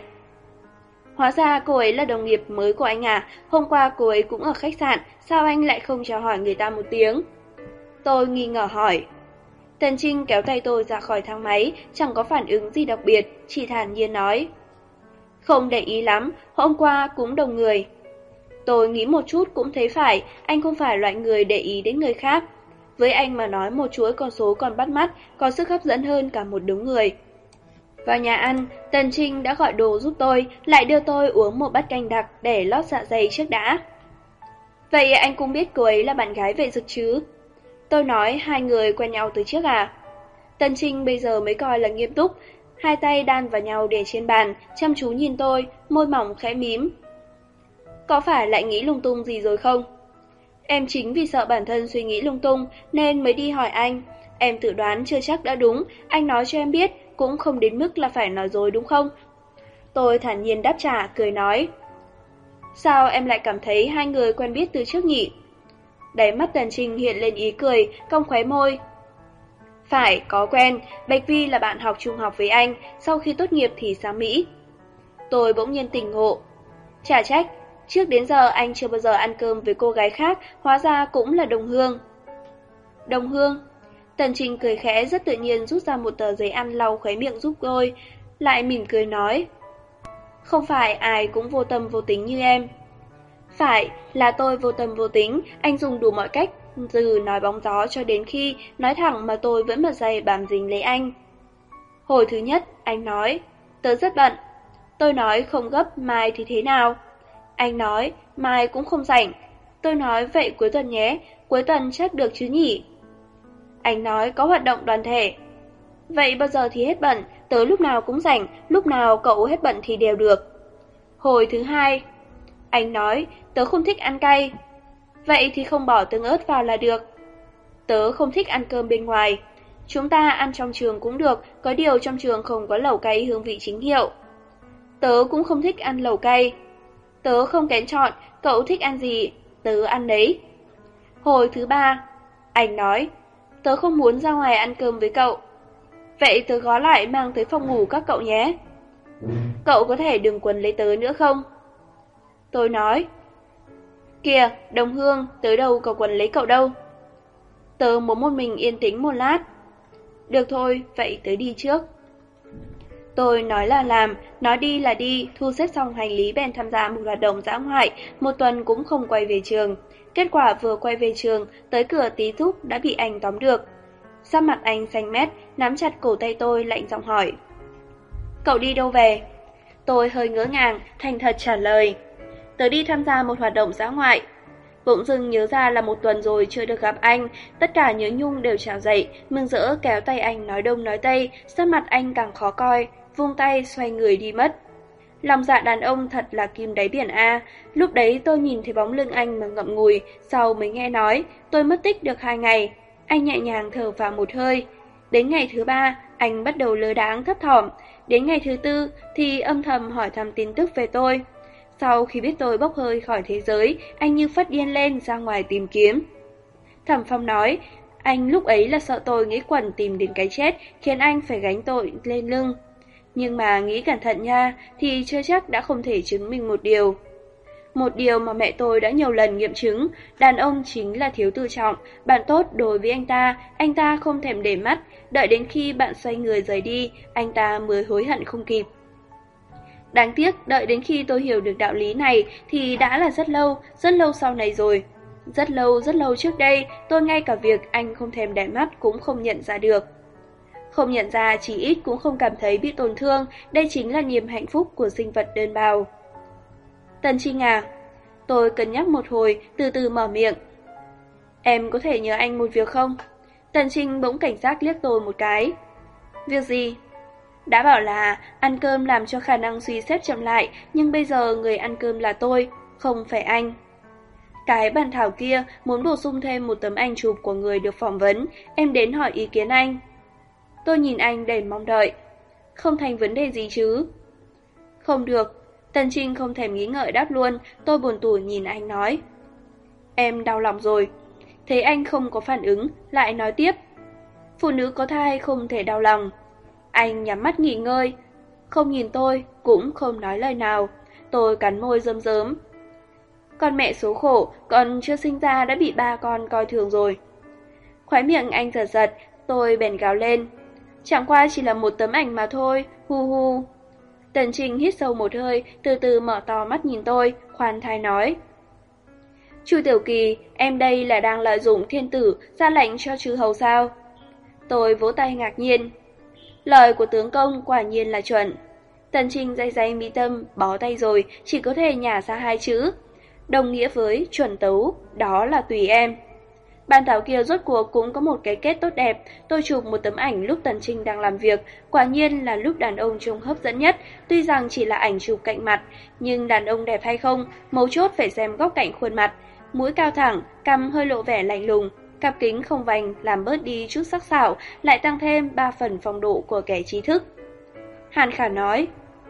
Hóa ra cô ấy là đồng nghiệp mới của anh à, hôm qua cô ấy cũng ở khách sạn, sao anh lại không chào hỏi người ta một tiếng? Tôi nghi ngờ hỏi. Tần Trinh kéo tay tôi ra khỏi thang máy, chẳng có phản ứng gì đặc biệt, chỉ thản nhiên nói. Không để ý lắm, hôm qua cũng đồng người. Tôi nghĩ một chút cũng thấy phải, anh không phải loại người để ý đến người khác. Với anh mà nói một chuỗi con số còn bắt mắt, có sức hấp dẫn hơn cả một đống người. Vào nhà ăn, Tần Trinh đã gọi đồ giúp tôi, lại đưa tôi uống một bát canh đặc để lót dạ dày trước đã. Vậy anh cũng biết cô ấy là bạn gái vệ dực chứ? Tôi nói hai người quen nhau từ trước à? Tần Trinh bây giờ mới coi là nghiêm túc, hai tay đan vào nhau để trên bàn, chăm chú nhìn tôi, môi mỏng khẽ mím. Có phải lại nghĩ lung tung gì rồi không? Em chính vì sợ bản thân suy nghĩ lung tung nên mới đi hỏi anh. Em tự đoán chưa chắc đã đúng, anh nói cho em biết cũng không đến mức là phải nói dối đúng không? Tôi thản nhiên đáp trả, cười nói. Sao em lại cảm thấy hai người quen biết từ trước nhỉ? Đáy mắt Tần Trinh hiện lên ý cười, cong khóe môi. Phải, có quen, Bạch Vi là bạn học trung học với anh, sau khi tốt nghiệp thì sang Mỹ. Tôi bỗng nhiên tỉnh ngộ. Chả trách, trước đến giờ anh chưa bao giờ ăn cơm với cô gái khác, hóa ra cũng là đồng hương. Đồng hương? Tần Trinh cười khẽ rất tự nhiên rút ra một tờ giấy ăn lau khóe miệng giúp tôi, lại mỉm cười nói. Không phải ai cũng vô tâm vô tính như em. Phải, là tôi vô tâm vô tính, anh dùng đủ mọi cách, từ nói bóng gió cho đến khi nói thẳng mà tôi vẫn bật dậy bám dính lấy anh. Hồi thứ nhất, anh nói, tớ rất bận. Tôi nói không gấp, mai thì thế nào? Anh nói, mai cũng không rảnh. Tôi nói vậy cuối tuần nhé, cuối tuần chắc được chứ nhỉ? Anh nói có hoạt động đoàn thể. Vậy bao giờ thì hết bận, tớ lúc nào cũng rảnh, lúc nào cậu hết bận thì đều được. Hồi thứ hai, anh nói, tớ không thích ăn cay. Vậy thì không bỏ tương ớt vào là được. Tớ không thích ăn cơm bên ngoài. Chúng ta ăn trong trường cũng được, có điều trong trường không có lẩu cay hương vị chính hiệu. Tớ cũng không thích ăn lẩu cay. Tớ không kén chọn, cậu thích ăn gì, tớ ăn đấy. Hồi thứ ba, anh nói, tớ không muốn ra ngoài ăn cơm với cậu. Vậy tớ gói lại mang tới phòng ngủ các cậu nhé. Cậu có thể đừng quấn lấy tớ nữa không? Tôi nói, kìa, đồng hương, tớ đâu có quấn lấy cậu đâu. Tớ muốn một mình yên tĩnh một lát. Được thôi, vậy tớ đi trước. Tôi nói là làm, nói đi là đi, thu xếp xong hành lý bèn tham gia một hoạt động dã ngoại, một tuần cũng không quay về trường. Kết quả vừa quay về trường, tới cửa tí túc đã bị anh tóm được. Sắc mặt anh xanh mét, nắm chặt cổ tay tôi lạnh giọng hỏi. Cậu đi đâu về? Tôi hơi ngỡ ngàng, thành thật trả lời. Tớ đi tham gia một hoạt động dã ngoại. Bỗng dưng nhớ ra là một tuần rồi chưa được gặp anh, tất cả nhớ nhung đều trào dậy, mừng rỡ kéo tay anh nói đông nói tây, sắc mặt anh càng khó coi, vung tay xoay người đi mất. Lòng dạ đàn ông thật là kim đáy biển a. Lúc đấy tôi nhìn thấy bóng lưng anh mà ngậm ngùi, sau mới nghe nói, tôi mất tích được hai ngày. Anh nhẹ nhàng thở vào một hơi. Đến ngày thứ ba, anh bắt đầu lơ đãng thấp thỏm. Đến ngày thứ tư thì âm thầm hỏi thăm tin tức về tôi. Sau khi biết tôi bốc hơi khỏi thế giới, anh như phát điên lên ra ngoài tìm kiếm. Thẩm Phong nói, anh lúc ấy là sợ tôi nghĩ quẩn tìm đến cái chết, khiến anh phải gánh tội lên lưng. Nhưng mà nghĩ cẩn thận nha, thì chưa chắc đã không thể chứng minh một điều. Một điều mà mẹ tôi đã nhiều lần nghiệm chứng, đàn ông chính là thiếu tự trọng, bạn tốt đối với anh ta, anh ta không thèm để mắt, đợi đến khi bạn xoay người rời đi, anh ta mới hối hận không kịp. Đáng tiếc, đợi đến khi tôi hiểu được đạo lý này thì đã là rất lâu, rất lâu sau này rồi. Rất lâu, rất lâu trước đây, tôi ngay cả việc anh không thèm để mắt cũng không nhận ra được. Không nhận ra chỉ ít cũng không cảm thấy bị tổn thương, đây chính là niềm hạnh phúc của sinh vật đơn bào. Tần Trinh à, tôi cân nhắc một hồi, từ từ mở miệng. Em có thể nhờ anh một việc không? Tần Trinh bỗng cảnh giác liếc tôi một cái. Việc gì? Đã bảo là ăn cơm làm cho khả năng suy xếp chậm lại, nhưng bây giờ người ăn cơm là tôi, không phải anh. Cái bản thảo kia muốn bổ sung thêm một tấm ảnh chụp của người được phỏng vấn, em đến hỏi ý kiến anh. Tôi nhìn anh đầy mong đợi. Không thành vấn đề gì chứ? Không được. Tần Trinh không thèm nghĩ ngợi đáp luôn, tôi buồn tủi nhìn anh nói. Em đau lòng rồi. Thấy anh không có phản ứng, lại nói tiếp. Phụ nữ có thai không thể đau lòng. Anh nhắm mắt nghỉ ngơi. Không nhìn tôi, cũng không nói lời nào. Tôi cắn môi rơm rớm. Con mẹ số khổ, còn chưa sinh ra đã bị ba con coi thường rồi. Khóe miệng anh giật giật, tôi bèn gào lên. Chẳng qua chỉ là một tấm ảnh mà thôi, hu hu. Tần Trinh hít sâu một hơi, từ từ mở to mắt nhìn tôi, khoan thai nói. Chu Tiểu Kỳ, em đây là đang lợi dụng thiên tử ra lệnh cho chư hầu sao? Tôi vỗ tay ngạc nhiên. Lời của tướng công quả nhiên là chuẩn. Tần Trinh day day mi tâm, bó tay rồi, chỉ có thể nhả ra hai chữ. Đồng nghĩa với chuẩn tấu, đó là tùy em. Bản thảo kia rốt cuộc cũng có một cái kết tốt đẹp. Tôi chụp một tấm ảnh lúc Tần Trinh đang làm việc. Quả nhiên là lúc đàn ông trông hấp dẫn nhất. Tuy rằng chỉ là ảnh chụp cạnh mặt, nhưng đàn ông đẹp hay không, mấu chốt phải xem góc cạnh khuôn mặt. Mũi cao thẳng, cằm hơi lộ vẻ lạnh lùng, cặp kính không vành làm bớt đi chút sắc sảo, lại tăng thêm ba phần phong độ của kẻ trí thức. Hàn Khả nói.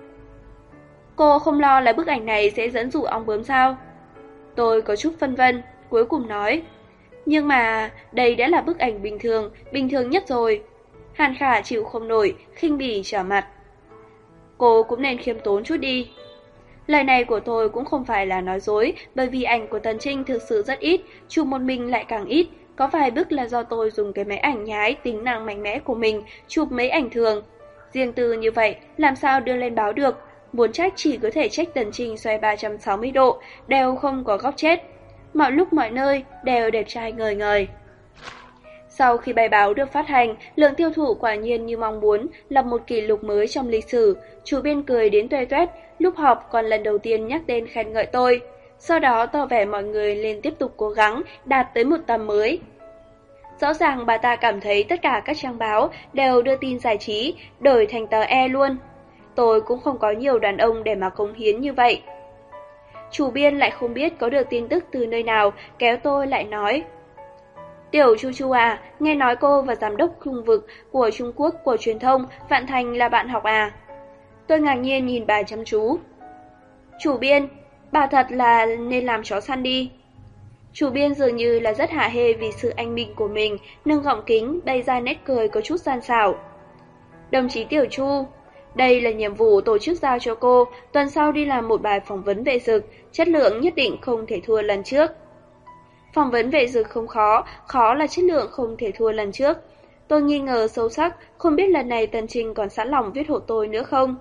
Cô không lo là bức ảnh này sẽ dẫn dụ ong bướm sao? Tôi có chút phân vân, cuối cùng nói. Nhưng mà đây đã là bức ảnh bình thường, bình thường nhất rồi. Hàn Khả chịu không nổi, khinh bỉ trở mặt. Cô cũng nên khiêm tốn chút đi. Lời này của tôi cũng không phải là nói dối, bởi vì ảnh của Tần Trinh thực sự rất ít, chụp một mình lại càng ít. Có vài bức là do tôi dùng cái máy ảnh nhái tính năng mạnh mẽ của mình, chụp mấy ảnh thường. Riêng tư như vậy, làm sao đưa lên báo được? Muốn trách chỉ có thể trách Tần Trinh xoay ba trăm sáu mươi độ, đều không có góc chết. Mọi lúc mọi nơi đều đẹp trai ngời ngời. Sau khi bài báo được phát hành, lượng tiêu thụ quả nhiên như mong muốn, lập một kỷ lục mới trong lịch sử. Chủ biên cười đến toe toét, lúc họp còn lần đầu tiên nhắc tên khen ngợi tôi. Sau đó tỏ vẻ mọi người nên tiếp tục cố gắng, đạt tới một tầm mới. Rõ ràng bà ta cảm thấy tất cả các trang báo đều đưa tin giải trí, đổi thành tờ E luôn. Tôi cũng không có nhiều đàn ông để mà cống hiến như vậy. Chủ biên lại không biết có được tin tức từ nơi nào, kéo tôi lại nói. Tiểu Chu Chu à, nghe nói cô và giám đốc khu vực của Trung Quốc của truyền thông Vạn Thành là bạn học à? Tôi ngạc nhiên nhìn bà chăm chú. Chủ biên, bà thật là nên làm chó săn đi. Chủ biên dường như là rất hả hê vì sự anh minh của mình, nâng gọng kính, bày ra nét cười có chút gian xảo. Đồng chí Tiểu Chu, đây là nhiệm vụ tổ chức giao cho cô, tuần sau đi làm một bài phỏng vấn vệ dược, chất lượng nhất định không thể thua lần trước. Phỏng vấn vệ dược không khó, khó là chất lượng không thể thua lần trước. Tôi nghi ngờ sâu sắc, không biết lần này Tần Trinh còn sẵn lòng viết hộ tôi nữa không.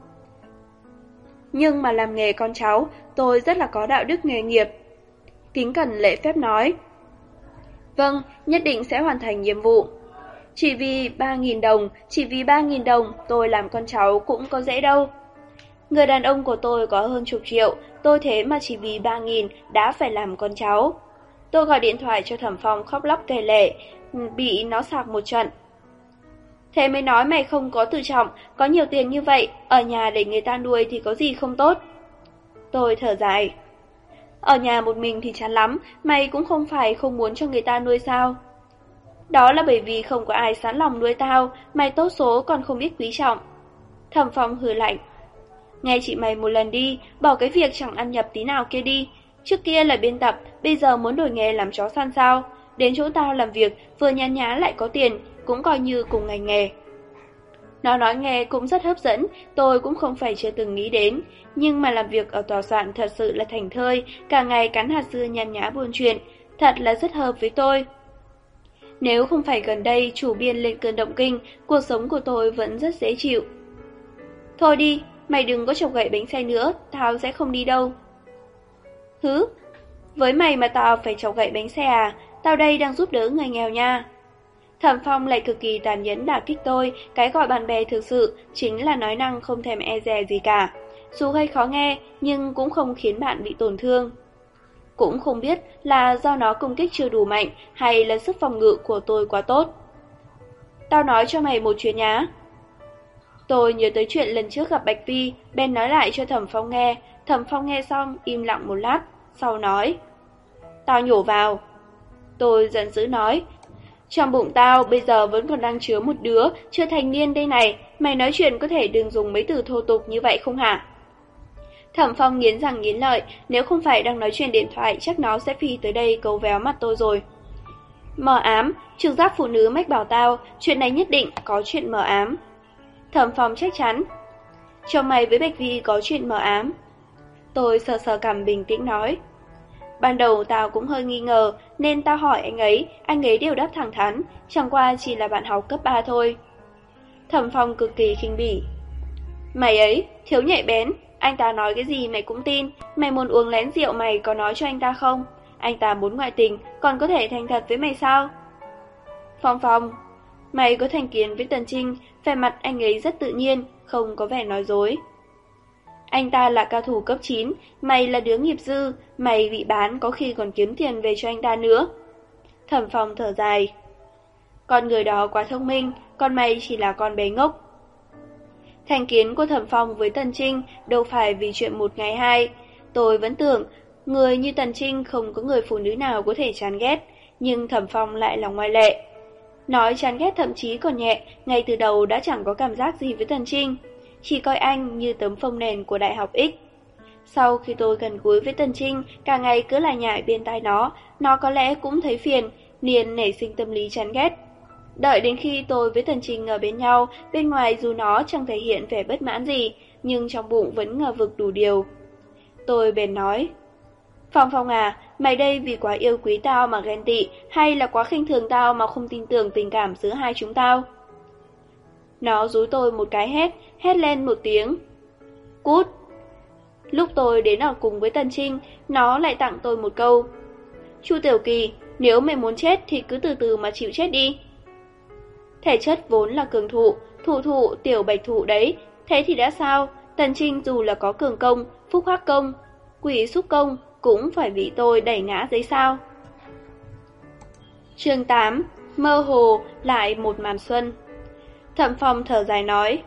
Nhưng mà làm nghề con cháu, tôi rất là có đạo đức nghề nghiệp. Kính cẩn lễ phép nói. Vâng, nhất định sẽ hoàn thành nhiệm vụ. Chỉ vì ba nghìn đồng, chỉ vì ba nghìn đồng, tôi làm con cháu cũng có dễ đâu. Người đàn ông của tôi có hơn chục triệu, tôi thế mà chỉ vì ba nghìn đã phải làm con cháu. Tôi gọi điện thoại cho Thẩm Phong khóc lóc kể lể, bị nó sạc một trận. Thế mới nói mày không có tự trọng, có nhiều tiền như vậy, ở nhà để người ta nuôi thì có gì không tốt. Tôi thở dài. Ở nhà một mình thì chán lắm, mày cũng không phải không muốn cho người ta nuôi sao. Đó là bởi vì không có ai sẵn lòng nuôi tao, mày tốt số còn không biết quý trọng. Thẩm Phong hừ lạnh. Nghe chị mày một lần đi, bỏ cái việc chẳng ăn nhập tí nào kia đi. Trước kia là biên tập, bây giờ muốn đổi nghề làm chó săn sao. Đến chỗ tao làm việc, vừa nhàn nhã lại có tiền, cũng coi như cùng ngành nghề. Nó nói nghe cũng rất hấp dẫn, tôi cũng không phải chưa từng nghĩ đến. Nhưng mà làm việc ở tòa soạn thật sự là thành thơi, cả ngày cắn hạt dưa nhàn nhã buôn chuyện, thật là rất hợp với tôi. Nếu không phải gần đây chủ biên lên cơn động kinh, cuộc sống của tôi vẫn rất dễ chịu. Thôi đi, mày đừng có chọc gậy bánh xe nữa, tao sẽ không đi đâu. Hứ, với mày mà tao phải chọc gậy bánh xe à, tao đây đang giúp đỡ người nghèo nha. Thẩm Phong lại cực kỳ tàn nhẫn đả kích tôi, cái gọi bạn bè thực sự chính là nói năng không thèm e dè gì cả. Dù hơi khó nghe, nhưng cũng không khiến bạn bị tổn thương. Cũng không biết là do nó công kích chưa đủ mạnh hay là sức phòng ngự của tôi quá tốt. Tao nói cho mày một chuyện nhá. Tôi nhớ tới chuyện lần trước gặp Bạch Vi, bèn nói lại cho Thẩm Phong nghe. Thẩm Phong nghe xong, im lặng một lát, sau nói. Tao nhổ vào. Tôi giận dữ nói. Trong bụng tao bây giờ vẫn còn đang chứa một đứa chưa thành niên đây này, mày nói chuyện có thể đừng dùng mấy từ thô tục như vậy không hả? Thẩm Phong nghiến răng nghiến lợi, nếu không phải đang nói chuyện điện thoại chắc nó sẽ phi tới đây cấu véo mặt tôi rồi. Mờ ám, trực giác phụ nữ mách bảo tao, chuyện này nhất định có chuyện mờ ám. Thẩm Phong chắc chắn. Chồng mày với Bạch Vi có chuyện mờ ám. Tôi sờ sờ cằm bình tĩnh nói. Ban đầu tao cũng hơi nghi ngờ, nên tao hỏi anh ấy, anh ấy đều đáp thẳng thắn, chẳng qua chỉ là bạn học cấp ba thôi. Thẩm Phong cực kỳ khinh bỉ. Mày ấy, thiếu nhạy bén, anh ta nói cái gì mày cũng tin, mày muốn uống lén rượu mày có nói cho anh ta không? Anh ta muốn ngoại tình, còn có thể thành thật với mày sao? Phong Phong, mày có thành kiến với Tần Trinh, vẻ mặt anh ấy rất tự nhiên, không có vẻ nói dối. Anh ta là cao thủ cấp chín, mày là đứa nghiệp dư, mày bị bán có khi còn kiếm tiền về cho anh ta nữa. Thẩm Phong thở dài. Con người đó quá thông minh, còn mày chỉ là con bé ngốc. Thành kiến của Thẩm Phong với Tần Trinh đâu phải vì chuyện một ngày hai. Tôi vẫn tưởng, người như Tần Trinh không có người phụ nữ nào có thể chán ghét, nhưng Thẩm Phong lại là ngoại lệ. Nói chán ghét thậm chí còn nhẹ, ngay từ đầu đã chẳng có cảm giác gì với Tần Trinh. Chỉ coi anh như tấm phông nền của Đại học X. Sau khi tôi gần gũi với Tần Trinh, cả ngày cứ lại nhại bên tai nó, nó có lẽ cũng thấy phiền, liền nảy sinh tâm lý chán ghét. Đợi đến khi tôi với Tần Trinh ở bên nhau, bên ngoài dù nó chẳng thể hiện vẻ bất mãn gì, nhưng trong bụng vẫn ngờ vực đủ điều. Tôi bèn nói, Phong Phong à, mày đây vì quá yêu quý tao mà ghen tị, hay là quá khinh thường tao mà không tin tưởng tình cảm giữa hai chúng tao? Nó dúi tôi một cái hét, hét lên một tiếng. Cút! Lúc tôi đến ở cùng với Tần Trinh, nó lại tặng tôi một câu. Chu Tiểu Kỳ, nếu mày muốn chết thì cứ từ từ mà chịu chết đi. Thể chất vốn là cường thụ, thủ thụ tiểu bạch thụ đấy, thế thì đã sao? Tần Trinh dù là có cường công, phúc hắc công, quỷ xúc công, cũng phải bị tôi đẩy ngã giấy sao. Chương tám. Mơ hồ lại một màn xuân. Thẩm Phong thở dài nói,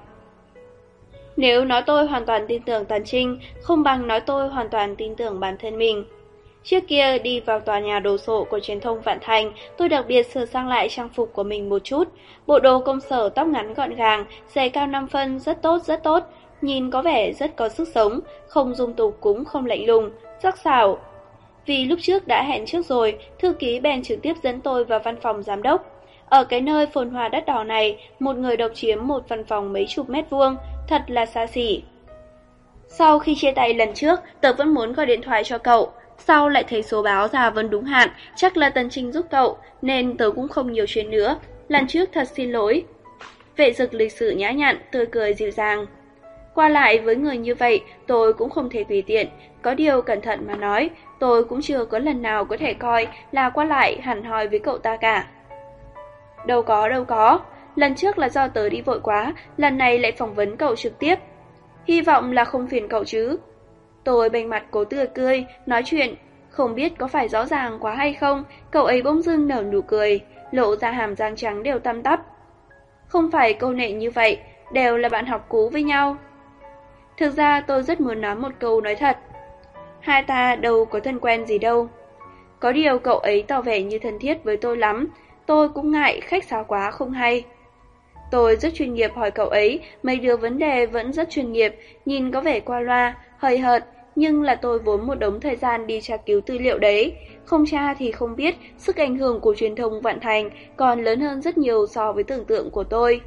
nếu nói tôi hoàn toàn tin tưởng Tần Trinh, không bằng nói tôi hoàn toàn tin tưởng bản thân mình. Trước kia đi vào tòa nhà đồ sộ của truyền thông Vạn Thành, tôi đặc biệt sửa sang lại trang phục của mình một chút. Bộ đồ công sở tóc ngắn gọn gàng, giày cao năm phân, rất tốt rất tốt, nhìn có vẻ rất có sức sống, không dung tục cũng không lạnh lùng, sắc sảo. Vì lúc trước đã hẹn trước rồi, thư ký bèn trực tiếp dẫn tôi vào văn phòng giám đốc. Ở cái nơi phồn hoa đắt đỏ này, một người độc chiếm một văn phòng mấy chục mét vuông, thật là xa xỉ. Sau khi chia tay lần trước, tớ vẫn muốn gọi điện thoại cho cậu, sau lại thấy số báo ra vẫn đúng hạn, chắc là Tần Trinh giúp cậu, nên tớ cũng không nhiều chuyện nữa. Lần trước thật xin lỗi. Vệ Dực lịch sự nhã nhặn, tươi cười dịu dàng. Qua lại với người như vậy, tôi cũng không thể tùy tiện, có điều cẩn thận mà nói, tôi cũng chưa có lần nào có thể coi là qua lại hẳn hoi với cậu ta cả. Đâu có, đâu có, lần trước là do tớ đi vội quá, lần này lại phỏng vấn cậu trực tiếp. Hy vọng là không phiền cậu chứ. Tôi bênh mặt cố tươi cười, nói chuyện, không biết có phải rõ ràng quá hay không, cậu ấy bỗng dưng nở nụ cười, lộ ra hàm răng trắng đều tăm tắp. Không phải câu nệ như vậy, đều là bạn học cũ với nhau. Thực ra tôi rất muốn nói một câu nói thật. Hai ta đâu có thân quen gì đâu. Có điều cậu ấy tỏ vẻ như thân thiết với tôi lắm, tôi cũng ngại khách sáo quá không hay. Tôi rất chuyên nghiệp hỏi cậu ấy, mấy đứa vấn đề vẫn rất chuyên nghiệp, nhìn có vẻ qua loa, hời hợt, nhưng là tôi vốn một đống thời gian đi tra cứu tư liệu đấy. Không tra thì không biết, sức ảnh hưởng của truyền thông Vạn Thành còn lớn hơn rất nhiều so với tưởng tượng của tôi.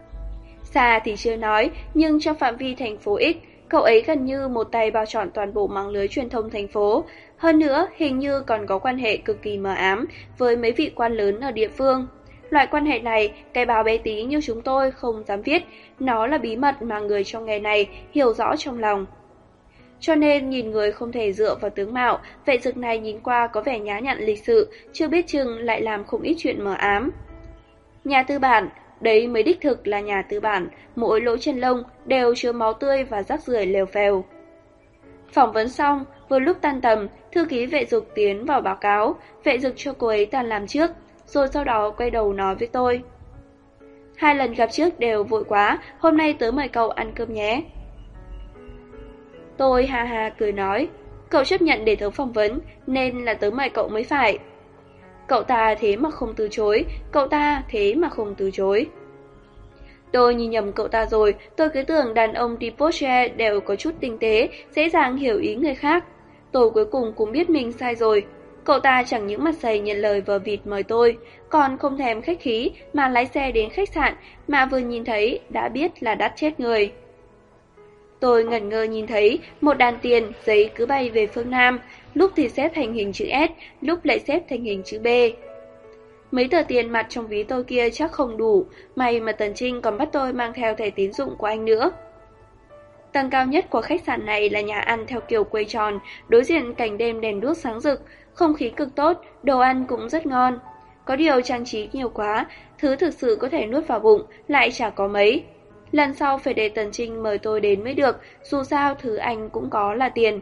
Xa thì chưa nói, nhưng trong phạm vi thành phố X, cậu ấy gần như một tay bao trọn toàn bộ mạng lưới truyền thông thành phố. Hơn nữa, hình như còn có quan hệ cực kỳ mờ ám với mấy vị quan lớn ở địa phương. Loại quan hệ này, cái báo bé tí như chúng tôi không dám viết, nó là bí mật mà người trong nghề này hiểu rõ trong lòng. Cho nên nhìn người không thể dựa vào tướng mạo, Vệ Dực này nhìn qua có vẻ nhã nhặn lịch sự, chưa biết chừng lại làm không ít chuyện mờ ám. Nhà tư bản, đấy mới đích thực là nhà tư bản, mỗi lỗ chân lông đều chứa máu tươi và rác rưởi lèo phèo. Phỏng vấn xong, vừa lúc tan tầm, thư ký Vệ Dực tiến vào báo cáo, Vệ Dực cho cô ấy tan làm trước, rồi sau đó quay đầu nói với tôi. Hai lần gặp trước đều vội quá, hôm nay tớ mời cậu ăn cơm nhé. Tôi ha ha cười nói, Cậu chấp nhận để tớ phỏng vấn, nên là tớ mời cậu mới phải. Cậu ta thế mà không từ chối, cậu ta thế mà không từ chối. Tôi nhìn nhầm cậu ta rồi, tôi cứ tưởng đàn ông đi Porsche đều có chút tinh tế, dễ dàng hiểu ý người khác. Tôi cuối cùng cũng biết mình sai rồi. Cậu ta chẳng những mặt dày nhận lời vờ vịt mời tôi, còn không thèm khách khí mà lái xe đến khách sạn mà vừa nhìn thấy đã biết là đắt chết người. Tôi ngẩn ngơ nhìn thấy một đàn tiền giấy cứ bay về phương Nam, lúc thì xếp thành hình chữ S, lúc lại xếp thành hình chữ B. Mấy tờ tiền mặt trong ví tôi kia chắc không đủ, may mà Tần Trinh còn bắt tôi mang theo thẻ tín dụng của anh nữa. Tầng cao nhất của khách sạn này là nhà ăn theo kiểu quay tròn, đối diện cảnh đêm đèn đuốc sáng rực, không khí cực tốt, đồ ăn cũng rất ngon. Có điều trang trí nhiều quá, thứ thực sự có thể nuốt vào bụng lại chả có mấy. Lần sau phải để Tần Trinh mời tôi đến mới được, dù sao thứ anh cũng có là tiền.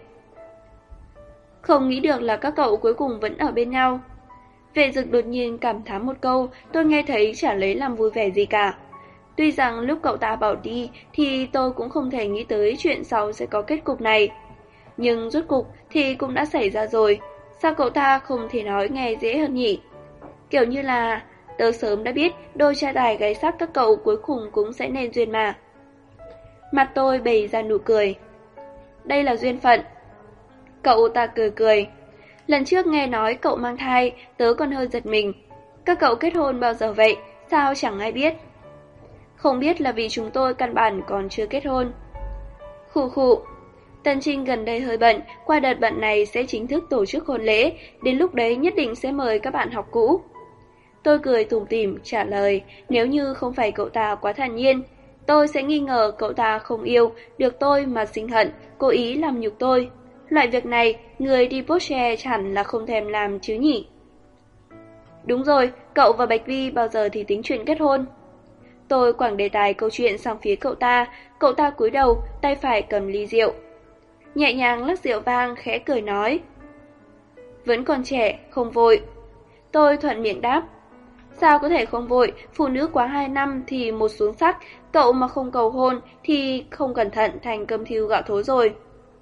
Không nghĩ được là các cậu cuối cùng vẫn ở bên nhau. Vệ Dực đột nhiên cảm thán một câu, tôi nghe thấy chả lấy làm vui vẻ gì cả. Tuy rằng lúc cậu ta bảo đi thì tôi cũng không thể nghĩ tới chuyện sau sẽ có kết cục này. Nhưng rốt cục thì cũng đã xảy ra rồi, sao cậu ta không thể nói nghe dễ hơn nhỉ? Kiểu như là, tớ sớm đã biết đôi trai tài gái sắc các cậu cuối cùng cũng sẽ nên duyên mà. Mặt tôi bày ra nụ cười. Đây là duyên phận. Cậu ta cười cười. Lần trước nghe nói cậu mang thai, tớ còn hơi giật mình. Các cậu kết hôn bao giờ vậy? Sao chẳng ai biết? Không biết là vì chúng tôi căn bản còn chưa kết hôn. Khụ khụ. Tần Trinh gần đây hơi bận, qua đợt bận này sẽ chính thức tổ chức hôn lễ, đến lúc đấy nhất định sẽ mời các bạn học cũ. Tôi cười tủm tỉm trả lời, nếu như không phải cậu ta quá thản nhiên, tôi sẽ nghi ngờ cậu ta không yêu được tôi mà sinh hận, cố ý làm nhục tôi. Loại việc này, người đi Porsche hẳn là không thèm làm chứ nhỉ? Đúng rồi, cậu và Bạch Vi bao giờ thì tính chuyện kết hôn? Tôi quẳng đề tài câu chuyện sang phía cậu ta, cậu ta cúi đầu, tay phải cầm ly rượu. Nhẹ nhàng lắc rượu vang, khẽ cười nói. Vẫn còn trẻ, không vội. Tôi thuận miệng đáp. Sao có thể không vội, phụ nữ quá hai năm thì một xuống sắt, cậu mà không cầu hôn thì không cẩn thận thành cơm thiêu gạo thối rồi.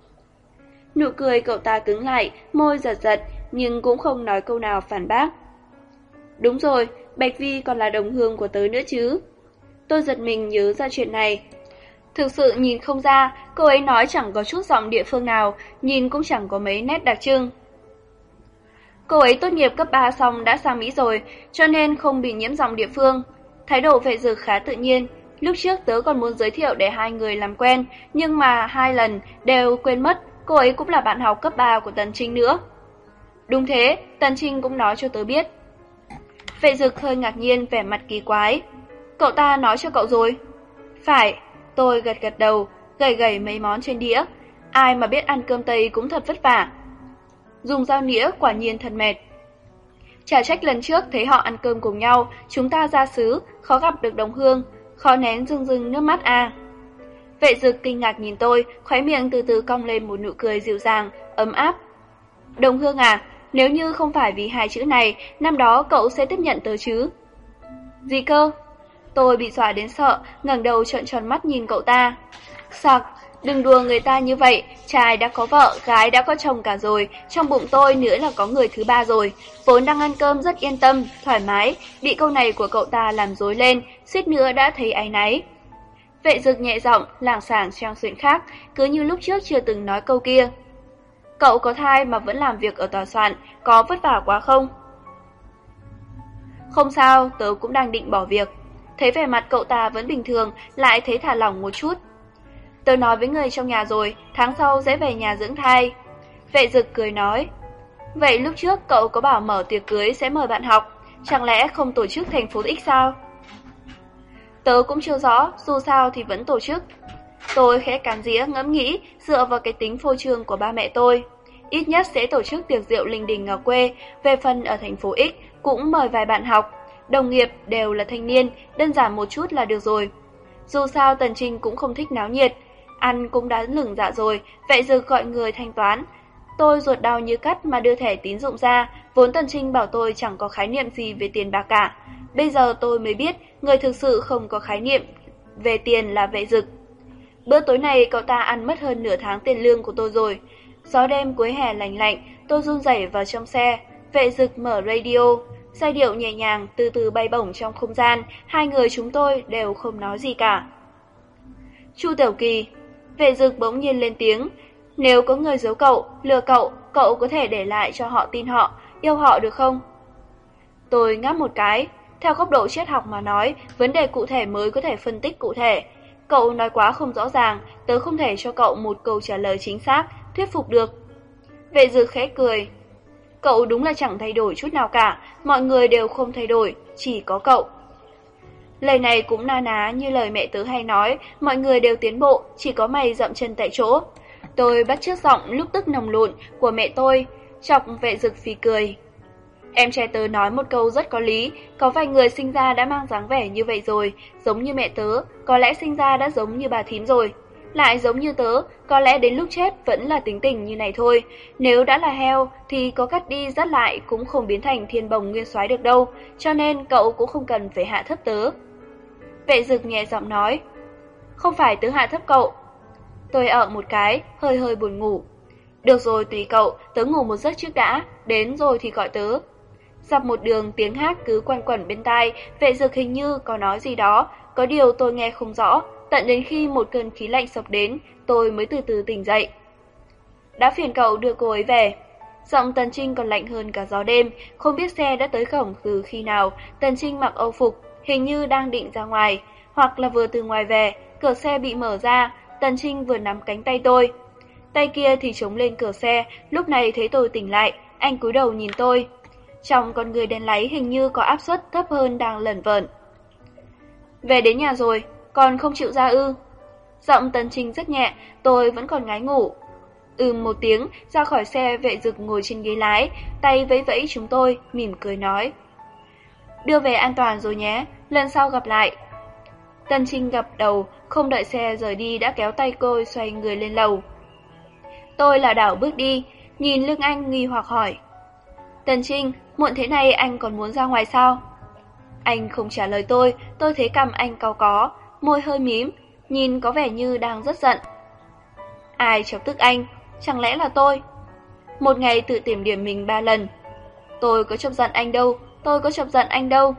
Nụ cười cậu ta cứng lại, môi giật giật, nhưng cũng không nói câu nào phản bác. Đúng rồi, Bạch Vi còn là đồng hương của tớ nữa chứ. Tôi giật mình nhớ ra chuyện này. Thực sự nhìn không ra, cô ấy nói chẳng có chút giọng địa phương nào, nhìn cũng chẳng có mấy nét đặc trưng. Cô ấy tốt nghiệp cấp ba xong đã sang Mỹ rồi, cho nên không bị nhiễm giọng địa phương. Thái độ Vệ Dực khá tự nhiên, lúc trước tớ còn muốn giới thiệu để hai người làm quen, nhưng mà hai lần đều quên mất cô ấy cũng là bạn học cấp ba của Tần Trinh nữa. Đúng thế, Tần Trinh cũng nói cho tớ biết. Vệ Dực hơi ngạc nhiên, vẻ mặt kỳ quái. Cậu ta nói cho cậu rồi? Phải, tôi gật gật đầu, gầy gầy mấy món trên đĩa. Ai mà biết ăn cơm Tây cũng thật vất vả. Dùng dao nĩa quả nhiên thật mệt. Chả trách lần trước thấy họ ăn cơm cùng nhau, chúng ta ra xứ, khó gặp được đồng hương, khó nén rưng rưng nước mắt à. Vệ Dực kinh ngạc nhìn tôi, khóe miệng từ từ cong lên một nụ cười dịu dàng, ấm áp. Đồng hương à, nếu như không phải vì hai chữ này, năm đó cậu sẽ tiếp nhận tớ chứ? Gì cơ? Tôi bị dọa đến sợ, ngẩng đầu trợn tròn mắt nhìn cậu ta. Sặc, đừng đùa người ta như vậy, trai đã có vợ, gái đã có chồng cả rồi, trong bụng tôi nữa là có người thứ ba rồi. Vốn đang ăn cơm rất yên tâm, thoải mái, bị câu này của cậu ta làm rối lên, suýt nữa đã thấy áy náy. Vệ Dực nhẹ giọng, lảng xảng sang chuyện khác, cứ như lúc trước chưa từng nói câu kia. Cậu có thai mà vẫn làm việc ở tòa soạn, có vất vả quá không? Không sao, tớ cũng đang định bỏ việc. Thấy vẻ mặt cậu ta vẫn bình thường, lại thấy thả lỏng một chút. Tớ nói với người trong nhà rồi, tháng sau sẽ về nhà dưỡng thai. Vệ Dực cười nói. Vậy lúc trước cậu có bảo mở tiệc cưới sẽ mời bạn học, chẳng lẽ không tổ chức thành phố X sao? Tớ cũng chưa rõ, dù sao thì vẫn tổ chức. Tôi khẽ cắn dĩa ngẫm nghĩ, dựa vào cái tính phô trương của ba mẹ tôi. Ít nhất sẽ tổ chức tiệc rượu linh đình ở quê, về phần ở thành phố X cũng mời vài bạn học. Đồng nghiệp đều là thanh niên, đơn giản một chút là được rồi. Dù sao Tần Trinh cũng không thích náo nhiệt, ăn cũng đã lửng dạ rồi, Vệ Dực gọi người thanh toán. Tôi ruột đau như cắt mà đưa thẻ tín dụng ra, vốn Tần Trinh bảo tôi chẳng có khái niệm gì về tiền bạc cả. Bây giờ tôi mới biết, người thực sự không có khái niệm về tiền là Vệ Dực. Bữa tối này cậu ta ăn mất hơn nửa tháng tiền lương của tôi rồi. Gió đêm cuối hè lạnh lạnh, tôi run rẩy vào trong xe. Vệ Dực mở radio, giai điệu nhẹ nhàng từ từ bay bổng trong không gian, hai người chúng tôi đều không nói gì cả. Chu Tiểu Kỳ, Vệ Dực bỗng nhiên lên tiếng, nếu có người giấu cậu, lừa cậu, cậu có thể để lại cho họ tin họ, yêu họ được không? Tôi ngáp một cái, theo góc độ triết học mà nói, vấn đề cụ thể mới có thể phân tích cụ thể. Cậu nói quá không rõ ràng, tớ không thể cho cậu một câu trả lời chính xác, thuyết phục được. Vệ Dực khẽ cười. Cậu đúng là chẳng thay đổi chút nào cả, mọi người đều không thay đổi, chỉ có cậu. Lời này cũng na ná như lời mẹ tớ hay nói, mọi người đều tiến bộ, chỉ có mày dậm chân tại chỗ. Tôi bắt chước giọng lúc tức nồng lụn của mẹ tôi, chọc Vệ Dực phì cười. Em trai tớ nói một câu rất có lý, có vài người sinh ra đã mang dáng vẻ như vậy rồi, giống như mẹ tớ, có lẽ sinh ra đã giống như bà thím rồi. Lại giống như tớ, có lẽ đến lúc chết vẫn là tính tình như này thôi. Nếu đã là heo thì có cắt đi dắt lại cũng không biến thành thiên bồng nguyên soái được đâu, cho nên cậu cũng không cần phải hạ thấp tớ. Vệ Dực nhẹ giọng nói, không phải tớ hạ thấp cậu. Tôi ở một cái, hơi hơi buồn ngủ. Được rồi, tùy cậu, tớ ngủ một giấc trước đã, đến rồi thì gọi tớ. Dọc một đường tiếng hát cứ quanh quẩn bên tai, Vệ Dực hình như có nói gì đó, có điều tôi nghe không rõ, tận đến khi một cơn khí lạnh sộc đến, tôi mới từ từ tỉnh dậy. Đã phiền cậu đưa cô ấy về. Giọng Tần Trinh còn lạnh hơn cả gió đêm, không biết xe đã tới cổng từ khi nào. Tần Trinh mặc âu phục, hình như đang định ra ngoài, hoặc là vừa từ ngoài về, cửa xe bị mở ra, Tần Trinh vừa nắm cánh tay tôi. Tay kia thì chống lên cửa xe, lúc này thấy tôi tỉnh lại, anh cúi đầu nhìn tôi. Trong con người đèn láy hình như có áp suất thấp hơn đang lẩn vẩn. Về đến nhà rồi, còn không chịu ra ư? Giọng Tần Trinh rất nhẹ, tôi vẫn còn ngái ngủ. Ừm một tiếng, ra khỏi xe. Vệ Dực ngồi trên ghế lái, tay vẫy vẫy chúng tôi, mỉm cười nói. Đưa về an toàn rồi nhé, lần sau gặp lại. Tần Trinh gật đầu, không đợi xe rời đi đã kéo tay cô xoay người lên lầu. Tôi lảo đảo bước đi, nhìn lưng anh nghi hoặc hỏi. Tần Trinh, muộn thế này anh còn muốn ra ngoài sao? Anh không trả lời tôi, tôi thấy cằm anh cau có, môi hơi mím, nhìn có vẻ như đang rất giận. Ai chọc tức anh? Chẳng lẽ là tôi? Một ngày tự kiểm điểm mình ba lần. Tôi có chọc giận anh đâu, tôi có chọc giận anh đâu.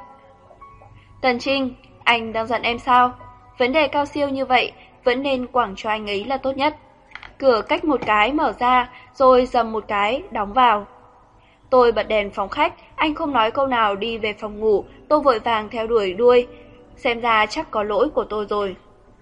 Tần Trinh, anh đang giận em sao? Vấn đề cao siêu như vậy, vẫn nên quẳng cho anh ấy là tốt nhất. Cửa cách một cái mở ra, rồi dầm một cái, đóng vào. Tôi bật đèn phòng khách, anh không nói câu nào đi về phòng ngủ, tôi vội vàng theo đuổi đuôi. Xem ra chắc có lỗi của tôi rồi.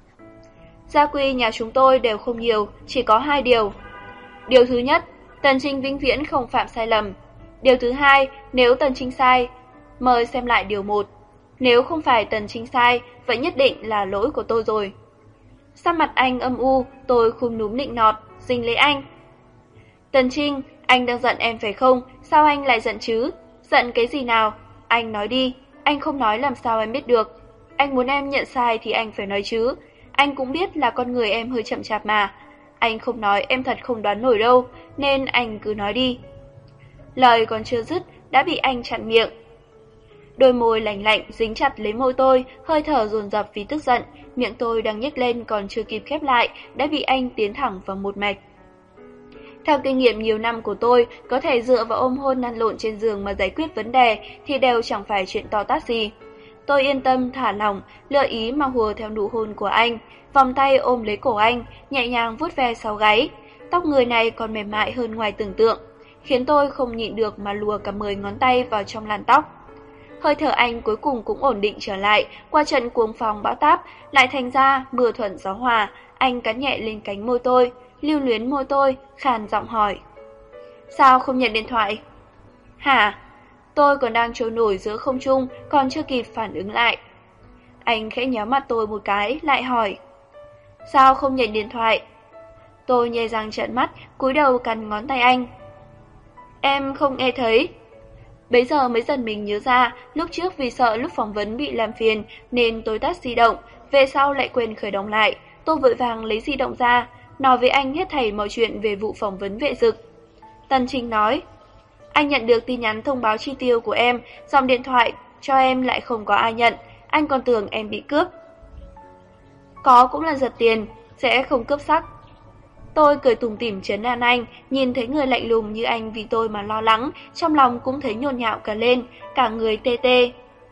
Gia quy nhà chúng tôi đều không nhiều, chỉ có hai điều. Điều thứ nhất, Tần Trinh vĩnh viễn không phạm sai lầm. Điều thứ hai, nếu Tần Trinh sai, mời xem lại điều một. Nếu không phải Tần Trinh sai, vậy nhất định là lỗi của tôi rồi. Sắc mặt anh âm u, tôi khum núm nịnh nọt, dình lấy anh. Tần Trinh, anh đang giận em phải không? Sao anh lại giận chứ? Giận cái gì nào? Anh nói đi, anh không nói làm sao em biết được. Anh muốn em nhận sai thì anh phải nói chứ. Anh cũng biết là con người em hơi chậm chạp mà. Anh không nói em thật không đoán nổi đâu, nên anh cứ nói đi. Lời còn chưa dứt, đã bị anh chặn miệng. Đôi môi lạnh lạnh dính chặt lấy môi tôi, hơi thở dồn dập vì tức giận, miệng tôi đang nhếch lên còn chưa kịp khép lại, đã bị anh tiến thẳng vào một mạch. Theo kinh nghiệm nhiều năm của tôi, có thể dựa vào ôm hôn lăn lộn trên giường mà giải quyết vấn đề thì đều chẳng phải chuyện to tát gì. Tôi yên tâm thả lỏng, lựa ý mà hùa theo nụ hôn của anh, vòng tay ôm lấy cổ anh, nhẹ nhàng vuốt ve sau gáy. Tóc người này còn mềm mại hơn ngoài tưởng tượng, khiến tôi không nhịn được mà lùa cả mười ngón tay vào trong làn tóc. Hơi thở anh cuối cùng cũng ổn định trở lại, qua trận cuồng phong bão táp, lại thành ra mưa thuận gió hòa, anh cắn nhẹ lên cánh môi tôi, lưu luyến môi tôi, khàn giọng hỏi. Sao không nhận điện thoại? Hả? Tôi còn đang trôi nổi giữa không trung, còn chưa kịp phản ứng lại. Anh khẽ nhéo mặt tôi một cái, lại hỏi. Sao không nhận điện thoại? Tôi nhè răng trợn mắt, cúi đầu cắn ngón tay anh. Em không nghe thấy. Bấy giờ mới dần mình nhớ ra, lúc trước vì sợ lúc phỏng vấn bị làm phiền nên tôi tắt di động, về sau lại quên khởi động lại. Tôi vội vàng lấy di động ra, nói với anh hết thảy mọi chuyện về vụ phỏng vấn Vệ Dực. Tần Trinh nói, anh nhận được tin nhắn thông báo chi tiêu của em, dòng điện thoại cho em lại không có ai nhận, anh còn tưởng em bị cướp. Có cũng là giật tiền, sẽ không cướp sắc. Tôi cười tủm tỉm trấn an anh, nhìn thấy người lạnh lùng như anh vì tôi mà lo lắng, trong lòng cũng thấy nhộn nhạo cả lên, cả người tê tê.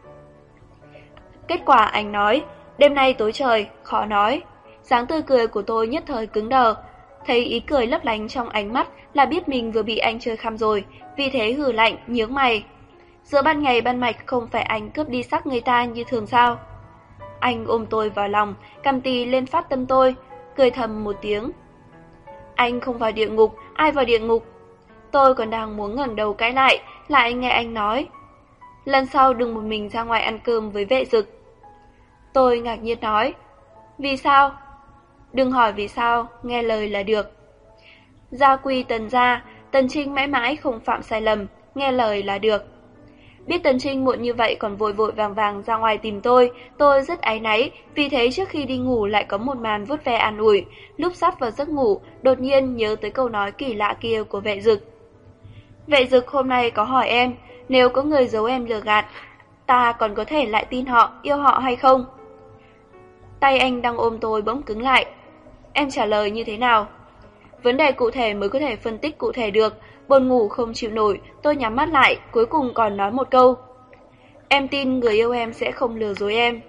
Kết quả anh nói, đêm nay tối trời, khó nói. Dáng tươi cười của tôi nhất thời cứng đờ, thấy ý cười lấp lánh trong ánh mắt là biết mình vừa bị anh chơi khăm rồi, vì thế hừ lạnh, nhướng mày. Giữa ban ngày ban mạch không phải anh cướp đi sắc người ta như thường sao? Anh ôm tôi vào lòng, cầm tì lên phát tâm tôi, cười thầm một tiếng. Anh không vào địa ngục, ai vào địa ngục? Tôi còn đang muốn ngẩng đầu cãi lại, lại nghe anh nói. Lần sau đừng một mình ra ngoài ăn cơm với vệ dực. Tôi ngạc nhiên nói. Vì sao? Đừng hỏi vì sao, nghe lời là được. Gia quy Tần gia, Tần Trinh mãi mãi không phạm sai lầm, nghe lời là được. Biết Tần Trinh muộn như vậy còn vội vội vàng vàng ra ngoài tìm tôi, tôi rất áy náy, vì thế trước khi đi ngủ lại có một màn vuốt ve an ủi. Lúc sắp vào giấc ngủ, đột nhiên nhớ tới câu nói kỳ lạ kia của vệ dực. Vệ dực hôm nay có hỏi em, nếu có người giấu em lừa gạt, ta còn có thể lại tin họ, yêu họ hay không? Tay anh đang ôm tôi bỗng cứng lại. Em trả lời như thế nào? Vấn đề cụ thể mới có thể phân tích cụ thể được. Buồn ngủ không chịu nổi, tôi nhắm mắt lại, cuối cùng còn nói một câu. Em tin người yêu em sẽ không lừa dối em.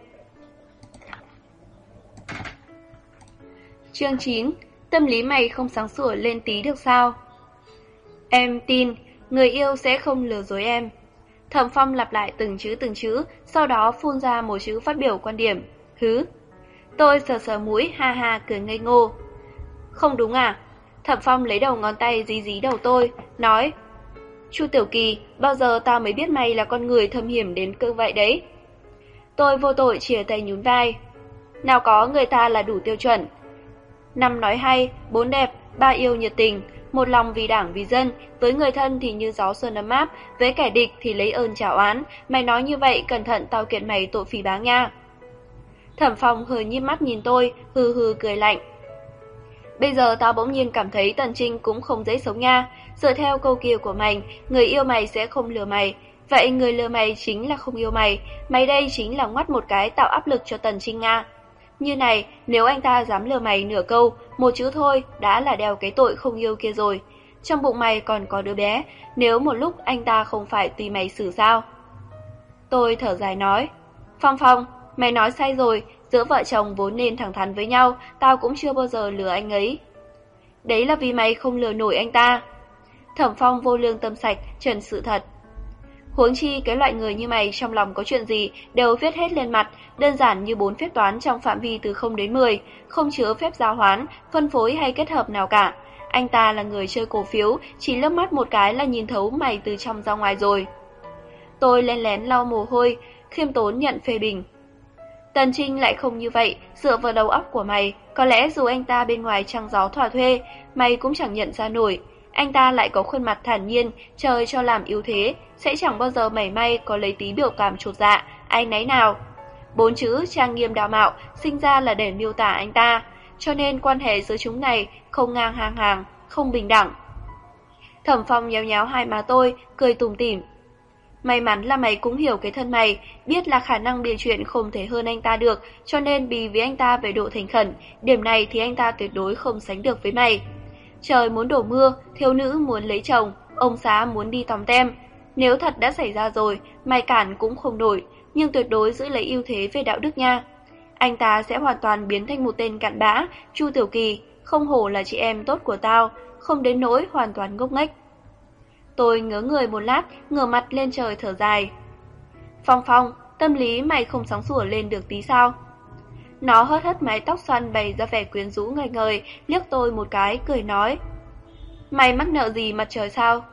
Chương chín. Tâm lý mày không sáng sủa lên tí được sao? Em tin người yêu sẽ không lừa dối em. Thẩm Phong lặp lại từng chữ từng chữ, sau đó phun ra một chữ phát biểu quan điểm. Hứ. Tôi sờ sờ mũi, ha ha cười ngây ngô. Không đúng à? Thẩm Phong lấy đầu ngón tay dí dí đầu tôi, nói. Chu Tiểu Kỳ, bao giờ tao mới biết mày là con người thâm hiểm đến cỡ vậy đấy. Tôi vô tội chìa tay nhún vai. Nào có người ta là đủ tiêu chuẩn. Năm nói hay, bốn đẹp, ba yêu nhiệt tình, một lòng vì đảng vì dân, với người thân thì như gió xuân ấm áp, với kẻ địch thì lấy ơn trả oán. Mày nói như vậy cẩn thận tao kiện mày tội phỉ báng nha. Thẩm Phong hơi nhíp mắt nhìn tôi, hừ hừ cười lạnh. Bây giờ tao bỗng nhiên cảm thấy Tần Trinh cũng không dễ sống nha. Dựa theo câu kia của mày, người yêu mày sẽ không lừa mày. Vậy người lừa mày chính là không yêu mày. Mày đây chính là ngoắt một cái tạo áp lực cho Tần Trinh Nga. Như này, nếu anh ta dám lừa mày nửa câu, một chữ thôi đã là đeo cái tội không yêu kia rồi. Trong bụng mày còn có đứa bé, nếu một lúc anh ta không phải tùy mày xử sao? Tôi thở dài nói. Phong Phong, mày nói sai rồi, giữa vợ chồng vốn nên thẳng thắn với nhau, tao cũng chưa bao giờ lừa anh ấy. Đấy là vì mày không lừa nổi anh ta. Thẩm Phong vô lương tâm sạch, trần sự thật. Huống chi cái loại người như mày trong lòng có chuyện gì đều viết hết lên mặt, đơn giản như bốn phép toán trong phạm vi từ không đến mười, không chứa phép giao hoán, phân phối hay kết hợp nào cả. Anh ta là người chơi cổ phiếu, chỉ lướt mắt một cái là nhìn thấu mày từ trong ra ngoài rồi. Tôi lén lén lau mồ hôi, khiêm tốn nhận phê bình. Tần Trinh lại không như vậy, dựa vào đầu óc của mày, có lẽ dù anh ta bên ngoài trăng gió thỏa thuê, mày cũng chẳng nhận ra nổi. Anh ta lại có khuôn mặt thản nhiên, trời cho làm yếu thế, sẽ chẳng bao giờ mảy may có lấy tí biểu cảm chột dạ, ai nấy nào. Bốn chữ trang nghiêm đạo mạo sinh ra là để miêu tả anh ta, cho nên quan hệ giữa chúng này không ngang hàng hàng, không bình đẳng. Thẩm Phong nhéo nhéo hai má tôi, cười tủm tỉm. May mắn là mày cũng hiểu cái thân mày, biết là khả năng bịa chuyện không thể hơn anh ta được, cho nên bì với anh ta về độ thành khẩn, điểm này thì anh ta tuyệt đối không sánh được với mày. Trời muốn đổ mưa, thiếu nữ muốn lấy chồng, ông xã muốn đi tòng tem. Nếu thật đã xảy ra rồi, mày cản cũng không nổi, nhưng tuyệt đối giữ lấy ưu thế về đạo đức nha. Anh ta sẽ hoàn toàn biến thành một tên cặn bã, Chu Tiểu Kỳ, không hổ là chị em tốt của tao, không đến nỗi hoàn toàn ngốc nghếch. Tôi ngớ người một lát, ngửa mặt lên trời thở dài. Phong Phong, tâm lý mày không sáng sủa lên được tí sao? Nó hớt hớt mái tóc xoăn bày ra vẻ quyến rũ ngời ngời, liếc tôi một cái, cười nói. Mày mắc nợ gì mặt trời sao?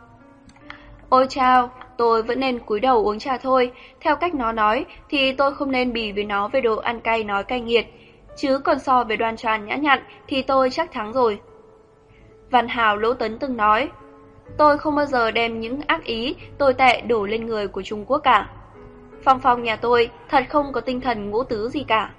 Ôi chao, tôi vẫn nên cúi đầu uống trà thôi. Theo cách nó nói, thì tôi không nên bì với nó về độ ăn cay nói cay nghiệt. Chứ còn so về đoan tràn nhã nhặn, thì tôi chắc thắng rồi. Văn Hào Lỗ Tấn từng nói, tôi không bao giờ đem những ác ý, tồi tệ đổ lên người của Trung Quốc cả. Phong Phong nhà tôi thật không có tinh thần ngũ tứ gì cả.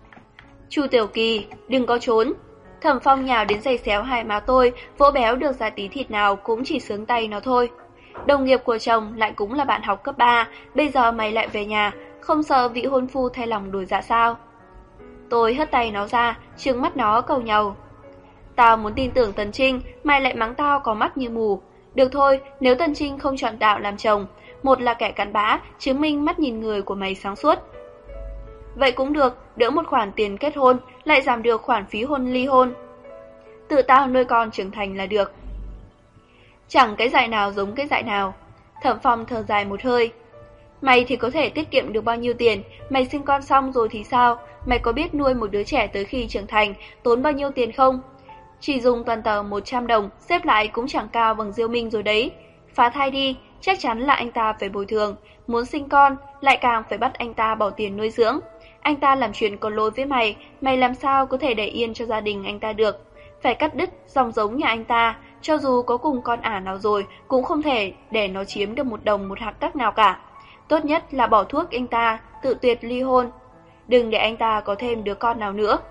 Chu Tiểu Kỳ, đừng có trốn. Thẩm Phong nhào đến giày xéo hai má tôi, vỗ béo được ra tí thịt nào cũng chỉ sướng tay nó thôi. Đồng nghiệp của chồng lại cũng là bạn học cấp ba, bây giờ mày lại về nhà, không sợ vị hôn phu thay lòng đổi dạ sao? Tôi hất tay nó ra, trừng mắt nó cầu nhàu. Tao muốn tin tưởng Tần Trinh, mày lại mắng tao có mắt như mù. Được thôi, nếu Tần Trinh không chọn tao làm chồng, một là kẻ cặn bã, chứng minh mắt nhìn người của mày sáng suốt. Vậy cũng được, đỡ một khoản tiền kết hôn, lại giảm được khoản phí hôn ly hôn. Tự tao nuôi con trưởng thành là được. Chẳng cái dạy nào giống cái dạy nào. Thẩm Phong thở dài một hơi. Mày thì có thể tiết kiệm được bao nhiêu tiền, mày sinh con xong rồi thì sao? Mày có biết nuôi một đứa trẻ tới khi trưởng thành tốn bao nhiêu tiền không? Chỉ dùng toàn tờ một trăm đồng, xếp lại cũng chẳng cao bằng Diêu Minh rồi đấy. Phá thai đi, chắc chắn là anh ta phải bồi thường. Muốn sinh con, lại càng phải bắt anh ta bỏ tiền nuôi dưỡng. Anh ta làm chuyện có lỗi với mày, mày làm sao có thể để yên cho gia đình anh ta được. Phải cắt đứt dòng giống nhà anh ta, cho dù có cùng con ả nào rồi, cũng không thể để nó chiếm được một đồng một hạt cát nào cả. Tốt nhất là bỏ thuốc anh ta, tự tuyệt ly hôn. Đừng để anh ta có thêm đứa con nào nữa.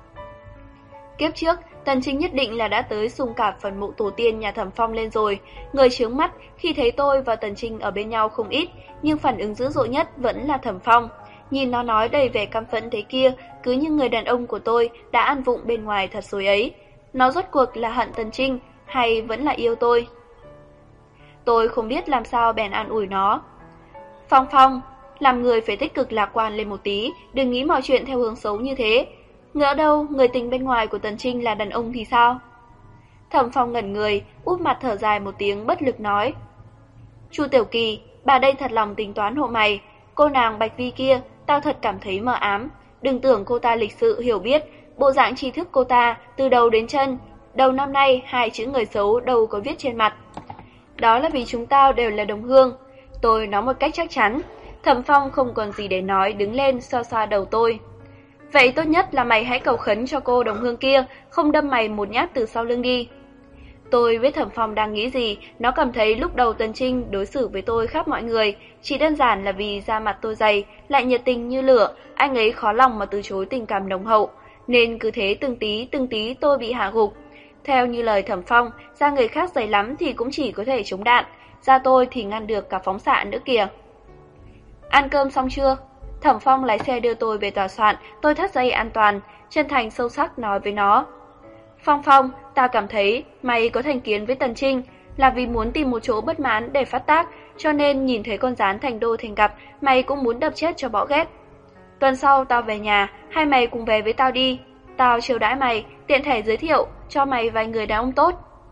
Kiếp trước, Tần Trinh nhất định là đã tới xung cạp phần mộ tổ tiên nhà Thẩm Phong lên rồi. Người chướng mắt khi thấy tôi và Tần Trinh ở bên nhau không ít, nhưng phản ứng dữ dội nhất vẫn là Thẩm Phong. Nhìn nó nói đầy vẻ căm phẫn thế kia, cứ như người đàn ông của tôi đã ăn vụng bên ngoài thật rồi ấy. Nó rốt cuộc là hận Tần Trinh hay vẫn là yêu tôi? Tôi không biết làm sao bèn an ủi nó. Phong Phong, làm người phải tích cực lạc quan lên một tí, đừng nghĩ mọi chuyện theo hướng xấu như thế. Ngỡ đâu người tình bên ngoài của Tần Trinh là đàn ông thì sao? Thẩm Phong ngẩn người, úp mặt thở dài một tiếng bất lực nói. Chu Tiểu Kỳ, bà đây thật lòng tính toán hộ mày. Cô nàng Bạch Vi kia, tao thật cảm thấy mờ ám. Đừng tưởng cô ta lịch sự hiểu biết, bộ dạng tri thức cô ta từ đầu đến chân. Đầu năm nay hai chữ người xấu đâu có viết trên mặt. Đó là vì chúng tao đều là đồng hương. Tôi nói một cách chắc chắn. Thẩm Phong không còn gì để nói, đứng lên xoa xoa đầu tôi. Vậy tốt nhất là mày hãy cầu khấn cho cô đồng hương kia không đâm mày một nhát từ sau lưng đi. Tôi biết Thẩm Phong đang nghĩ gì. Nó cảm thấy lúc đầu Tần Trinh đối xử với tôi khác mọi người, chỉ đơn giản là vì da mặt tôi dày, lại nhiệt tình như lửa. Anh ấy khó lòng mà từ chối tình cảm nồng hậu, nên cứ thế từng tí từng tí tôi bị hạ gục. Theo như lời Thẩm Phong, da người khác dày lắm thì cũng chỉ có thể chống đạn, da tôi thì ngăn được cả phóng xạ nữa kìa. Ăn cơm xong chưa? Thẩm Phong lái xe đưa tôi về tòa soạn. Tôi thắt dây an toàn, chân thành sâu sắc nói với nó. Phong Phong, ta cảm thấy mày có thành kiến với Tần Trinh là vì muốn tìm một chỗ bất mãn để phát tác, cho nên nhìn thấy con gián thành đô thành gặp, mày cũng muốn đập chết cho bỏ ghét. Tuần sau tao về nhà, hai mày cùng về với tao đi. Tao chiều đãi mày, tiện thể giới thiệu cho mày vài người đàn ông tốt.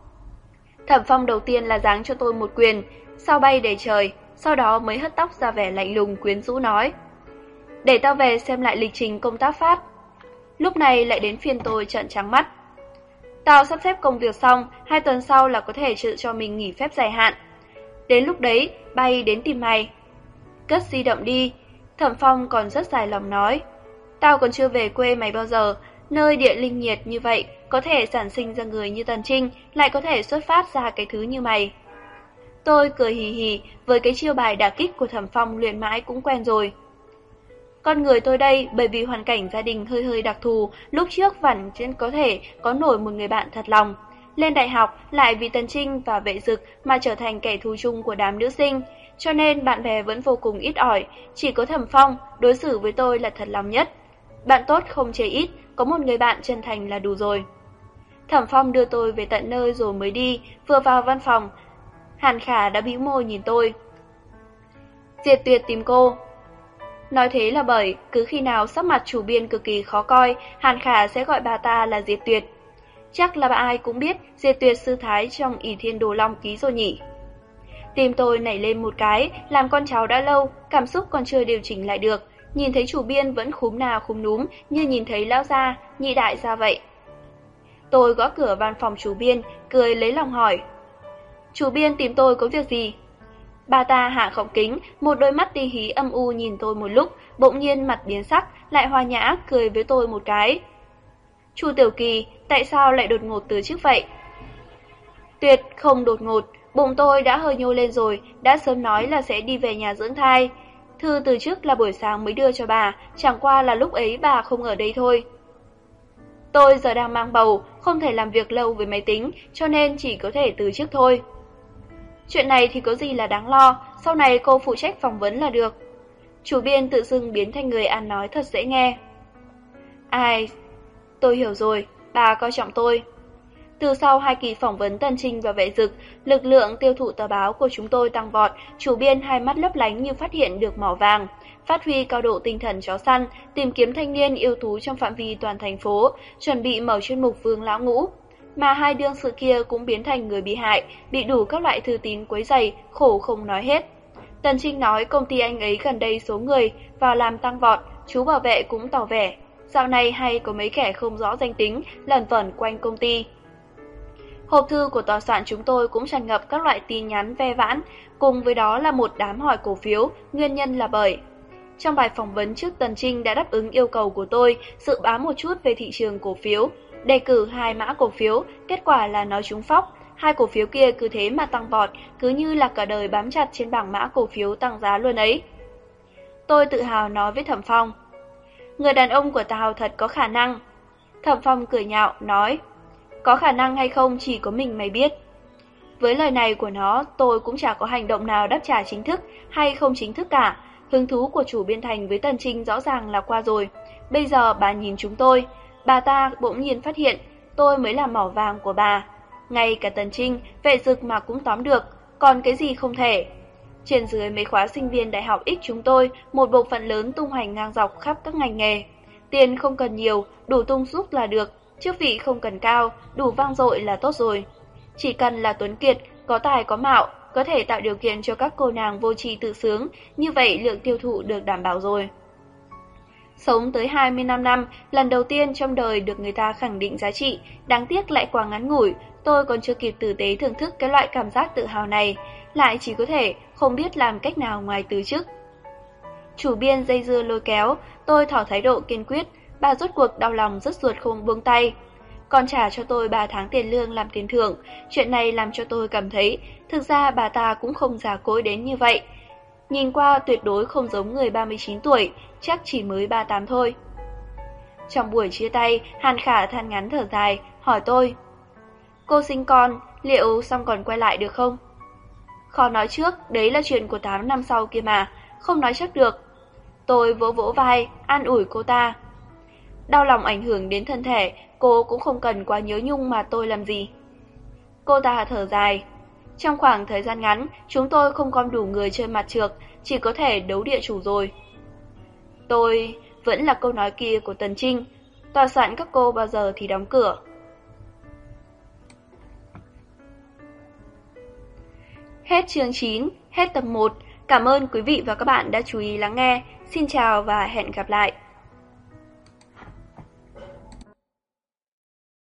Thẩm Phong đầu tiên là giáng cho tôi một quyền, sau bay để trời, sau đó mới hất tóc ra vẻ lạnh lùng quyến rũ nói. Để tao về xem lại lịch trình công tác phát. Lúc này lại đến phiên tôi trợn trắng mắt. Tao sắp xếp công việc xong, hai tuần sau là có thể tự cho mình nghỉ phép dài hạn. Đến lúc đấy, bay đến tìm mày. Cất di động đi. Thẩm Phong còn rất dài lòng nói. Tao còn chưa về quê mày bao giờ, nơi địa linh nhiệt như vậy, có thể sản sinh ra người như Tần Trinh, lại có thể xuất phát ra cái thứ như mày. Tôi cười hì hì, với cái chiêu bài đả kích của Thẩm Phong luyện mãi cũng quen rồi. Con người tôi đây, bởi vì hoàn cảnh gia đình hơi hơi đặc thù, lúc trước vẫn có thể có nổi một người bạn thật lòng. Lên đại học, lại vì Tần Trinh và Vệ Dực mà trở thành kẻ thù chung của đám nữ sinh, cho nên bạn bè vẫn vô cùng ít ỏi, chỉ có Thẩm Phong đối xử với tôi là thật lòng nhất. Bạn tốt không chê ít, có một người bạn chân thành là đủ rồi. Thẩm Phong đưa tôi về tận nơi rồi mới đi, vừa vào văn phòng, Hàn Khả đã bĩu môi nhìn tôi. Diệt Tuyệt tìm cô. Nói thế là bởi cứ khi nào sắc mặt chủ biên cực kỳ khó coi, Hàn Khả sẽ gọi bà ta là Diệt Tuyệt. Chắc là bà ai cũng biết Diệt Tuyệt sư thái trong ỷ Thiên Đồ Long ký rồi nhỉ. Tim tôi nảy lên một cái, làm con cháu đã lâu, cảm xúc còn chưa điều chỉnh lại được. Nhìn thấy chủ biên vẫn khúm nào khúm núm như nhìn thấy lão gia, nhị đại gia vậy. Tôi gõ cửa văn phòng chủ biên, cười lấy lòng hỏi. Chủ biên tìm tôi có việc gì? Bà ta hạ khổng kính, một đôi mắt tí hí âm u nhìn tôi một lúc, bỗng nhiên mặt biến sắc, lại hòa nhã cười với tôi một cái. Chu Tiểu Kỳ, tại sao lại đột ngột từ chức vậy? Tuyệt không đột ngột, bụng tôi đã hơi nhô lên rồi, đã sớm nói là sẽ đi về nhà dưỡng thai. Thư từ chức là buổi sáng mới đưa cho bà, chẳng qua là lúc ấy bà không ở đây thôi. Tôi giờ đang mang bầu, không thể làm việc lâu với máy tính, cho nên chỉ có thể từ chức thôi. Chuyện này thì có gì là đáng lo, sau này cô phụ trách phỏng vấn là được. Chủ biên tự dưng biến thành người ăn nói thật dễ nghe. Ai, tôi hiểu rồi, bà coi trọng tôi. Từ sau hai kỳ phỏng vấn Tần Trinh và Vệ Dực, lực lượng tiêu thụ tờ báo của chúng tôi tăng vọt, chủ biên hai mắt lấp lánh như phát hiện được mỏ vàng, phát huy cao độ tinh thần chó săn, tìm kiếm thanh niên yêu tú trong phạm vi toàn thành phố, chuẩn bị mở chuyên mục Vương Lão Ngũ. Mà hai đương sự kia cũng biến thành người bị hại, bị đủ các loại thư tín quấy rầy, khổ không nói hết. Tần Trinh nói công ty anh ấy gần đây số người vào làm tăng vọt, chú bảo vệ cũng tỏ vẻ. Dạo này hay có mấy kẻ không rõ danh tính lẩn vẩn quanh công ty. Hộp thư của tòa soạn chúng tôi cũng tràn ngập các loại tin nhắn ve vãn, cùng với đó là một đám hỏi cổ phiếu, nguyên nhân là bởi. Trong bài phỏng vấn trước, Tần Trinh đã đáp ứng yêu cầu của tôi dự báo một chút về thị trường cổ phiếu, đề cử hai mã cổ phiếu, kết quả là nói trúng phóc, hai cổ phiếu kia cứ thế mà tăng vọt, cứ như là cả đời bám chặt trên bảng mã cổ phiếu tăng giá luôn ấy. Tôi tự hào nói với Thẩm Phong, người đàn ông của tao thật có khả năng. Thẩm Phong cười nhạo, nói, có khả năng hay không chỉ có mình mày biết. Với lời này của nó, tôi cũng chả có hành động nào đáp trả chính thức hay không chính thức cả. Hứng thú của chủ biên Thành với Tần Trinh rõ ràng là qua rồi. Bây giờ bà nhìn chúng tôi, bà ta bỗng nhiên phát hiện tôi mới là mỏ vàng của bà. Ngay cả Tần Trinh, Vệ Dực mà cũng tóm được, còn cái gì không thể. Trên dưới mấy khóa sinh viên đại học X chúng tôi, một bộ phận lớn tung hoành ngang dọc khắp các ngành nghề. Tiền không cần nhiều, đủ tung giúp là được, chức vị không cần cao, đủ vang dội là tốt rồi. Chỉ cần là tuấn kiệt, có tài có mạo, có thể tạo điều kiện cho các cô nàng vô tri tự sướng, như vậy lượng tiêu thụ được đảm bảo rồi. Sống tới hai mươi lăm năm, lần đầu tiên trong đời được người ta khẳng định giá trị, đáng tiếc lại quá ngắn ngủi, tôi còn chưa kịp tử tế thưởng thức cái loại cảm giác tự hào này, lại chỉ có thể không biết làm cách nào ngoài từ chức. Chủ biên dây dưa lôi kéo, tôi tỏ thái độ kiên quyết, bà rốt cuộc đau lòng rất ruột không buông tay. Còn trả cho tôi ba tháng tiền lương làm tiền thưởng, chuyện này làm cho tôi cảm thấy, thực ra bà ta cũng không già cỗi đến như vậy. Nhìn qua tuyệt đối không giống người ba mươi chín tuổi, chắc chỉ mới ba mươi tám thôi. Trong buổi chia tay, Hàn Khả than ngắn thở dài, hỏi tôi, cô sinh con, liệu xong còn quay lại được không? Khó nói trước, đấy là chuyện của tám năm sau kia mà, không nói chắc được. Tôi vỗ vỗ vai, an ủi cô ta. Đau lòng ảnh hưởng đến thân thể, cô cũng không cần quá nhớ nhung mà tôi làm gì. Cô ta thở dài. Trong khoảng thời gian ngắn, chúng tôi không còn đủ người chơi mặt trược, chỉ có thể đấu địa chủ rồi. Tôi vẫn là câu nói kia của Tần Trinh, tòa soạn các cô bao giờ thì đóng cửa. Hết chương chín, hết tập một. Cảm ơn quý vị và các bạn đã chú ý lắng nghe. Xin chào và hẹn gặp lại.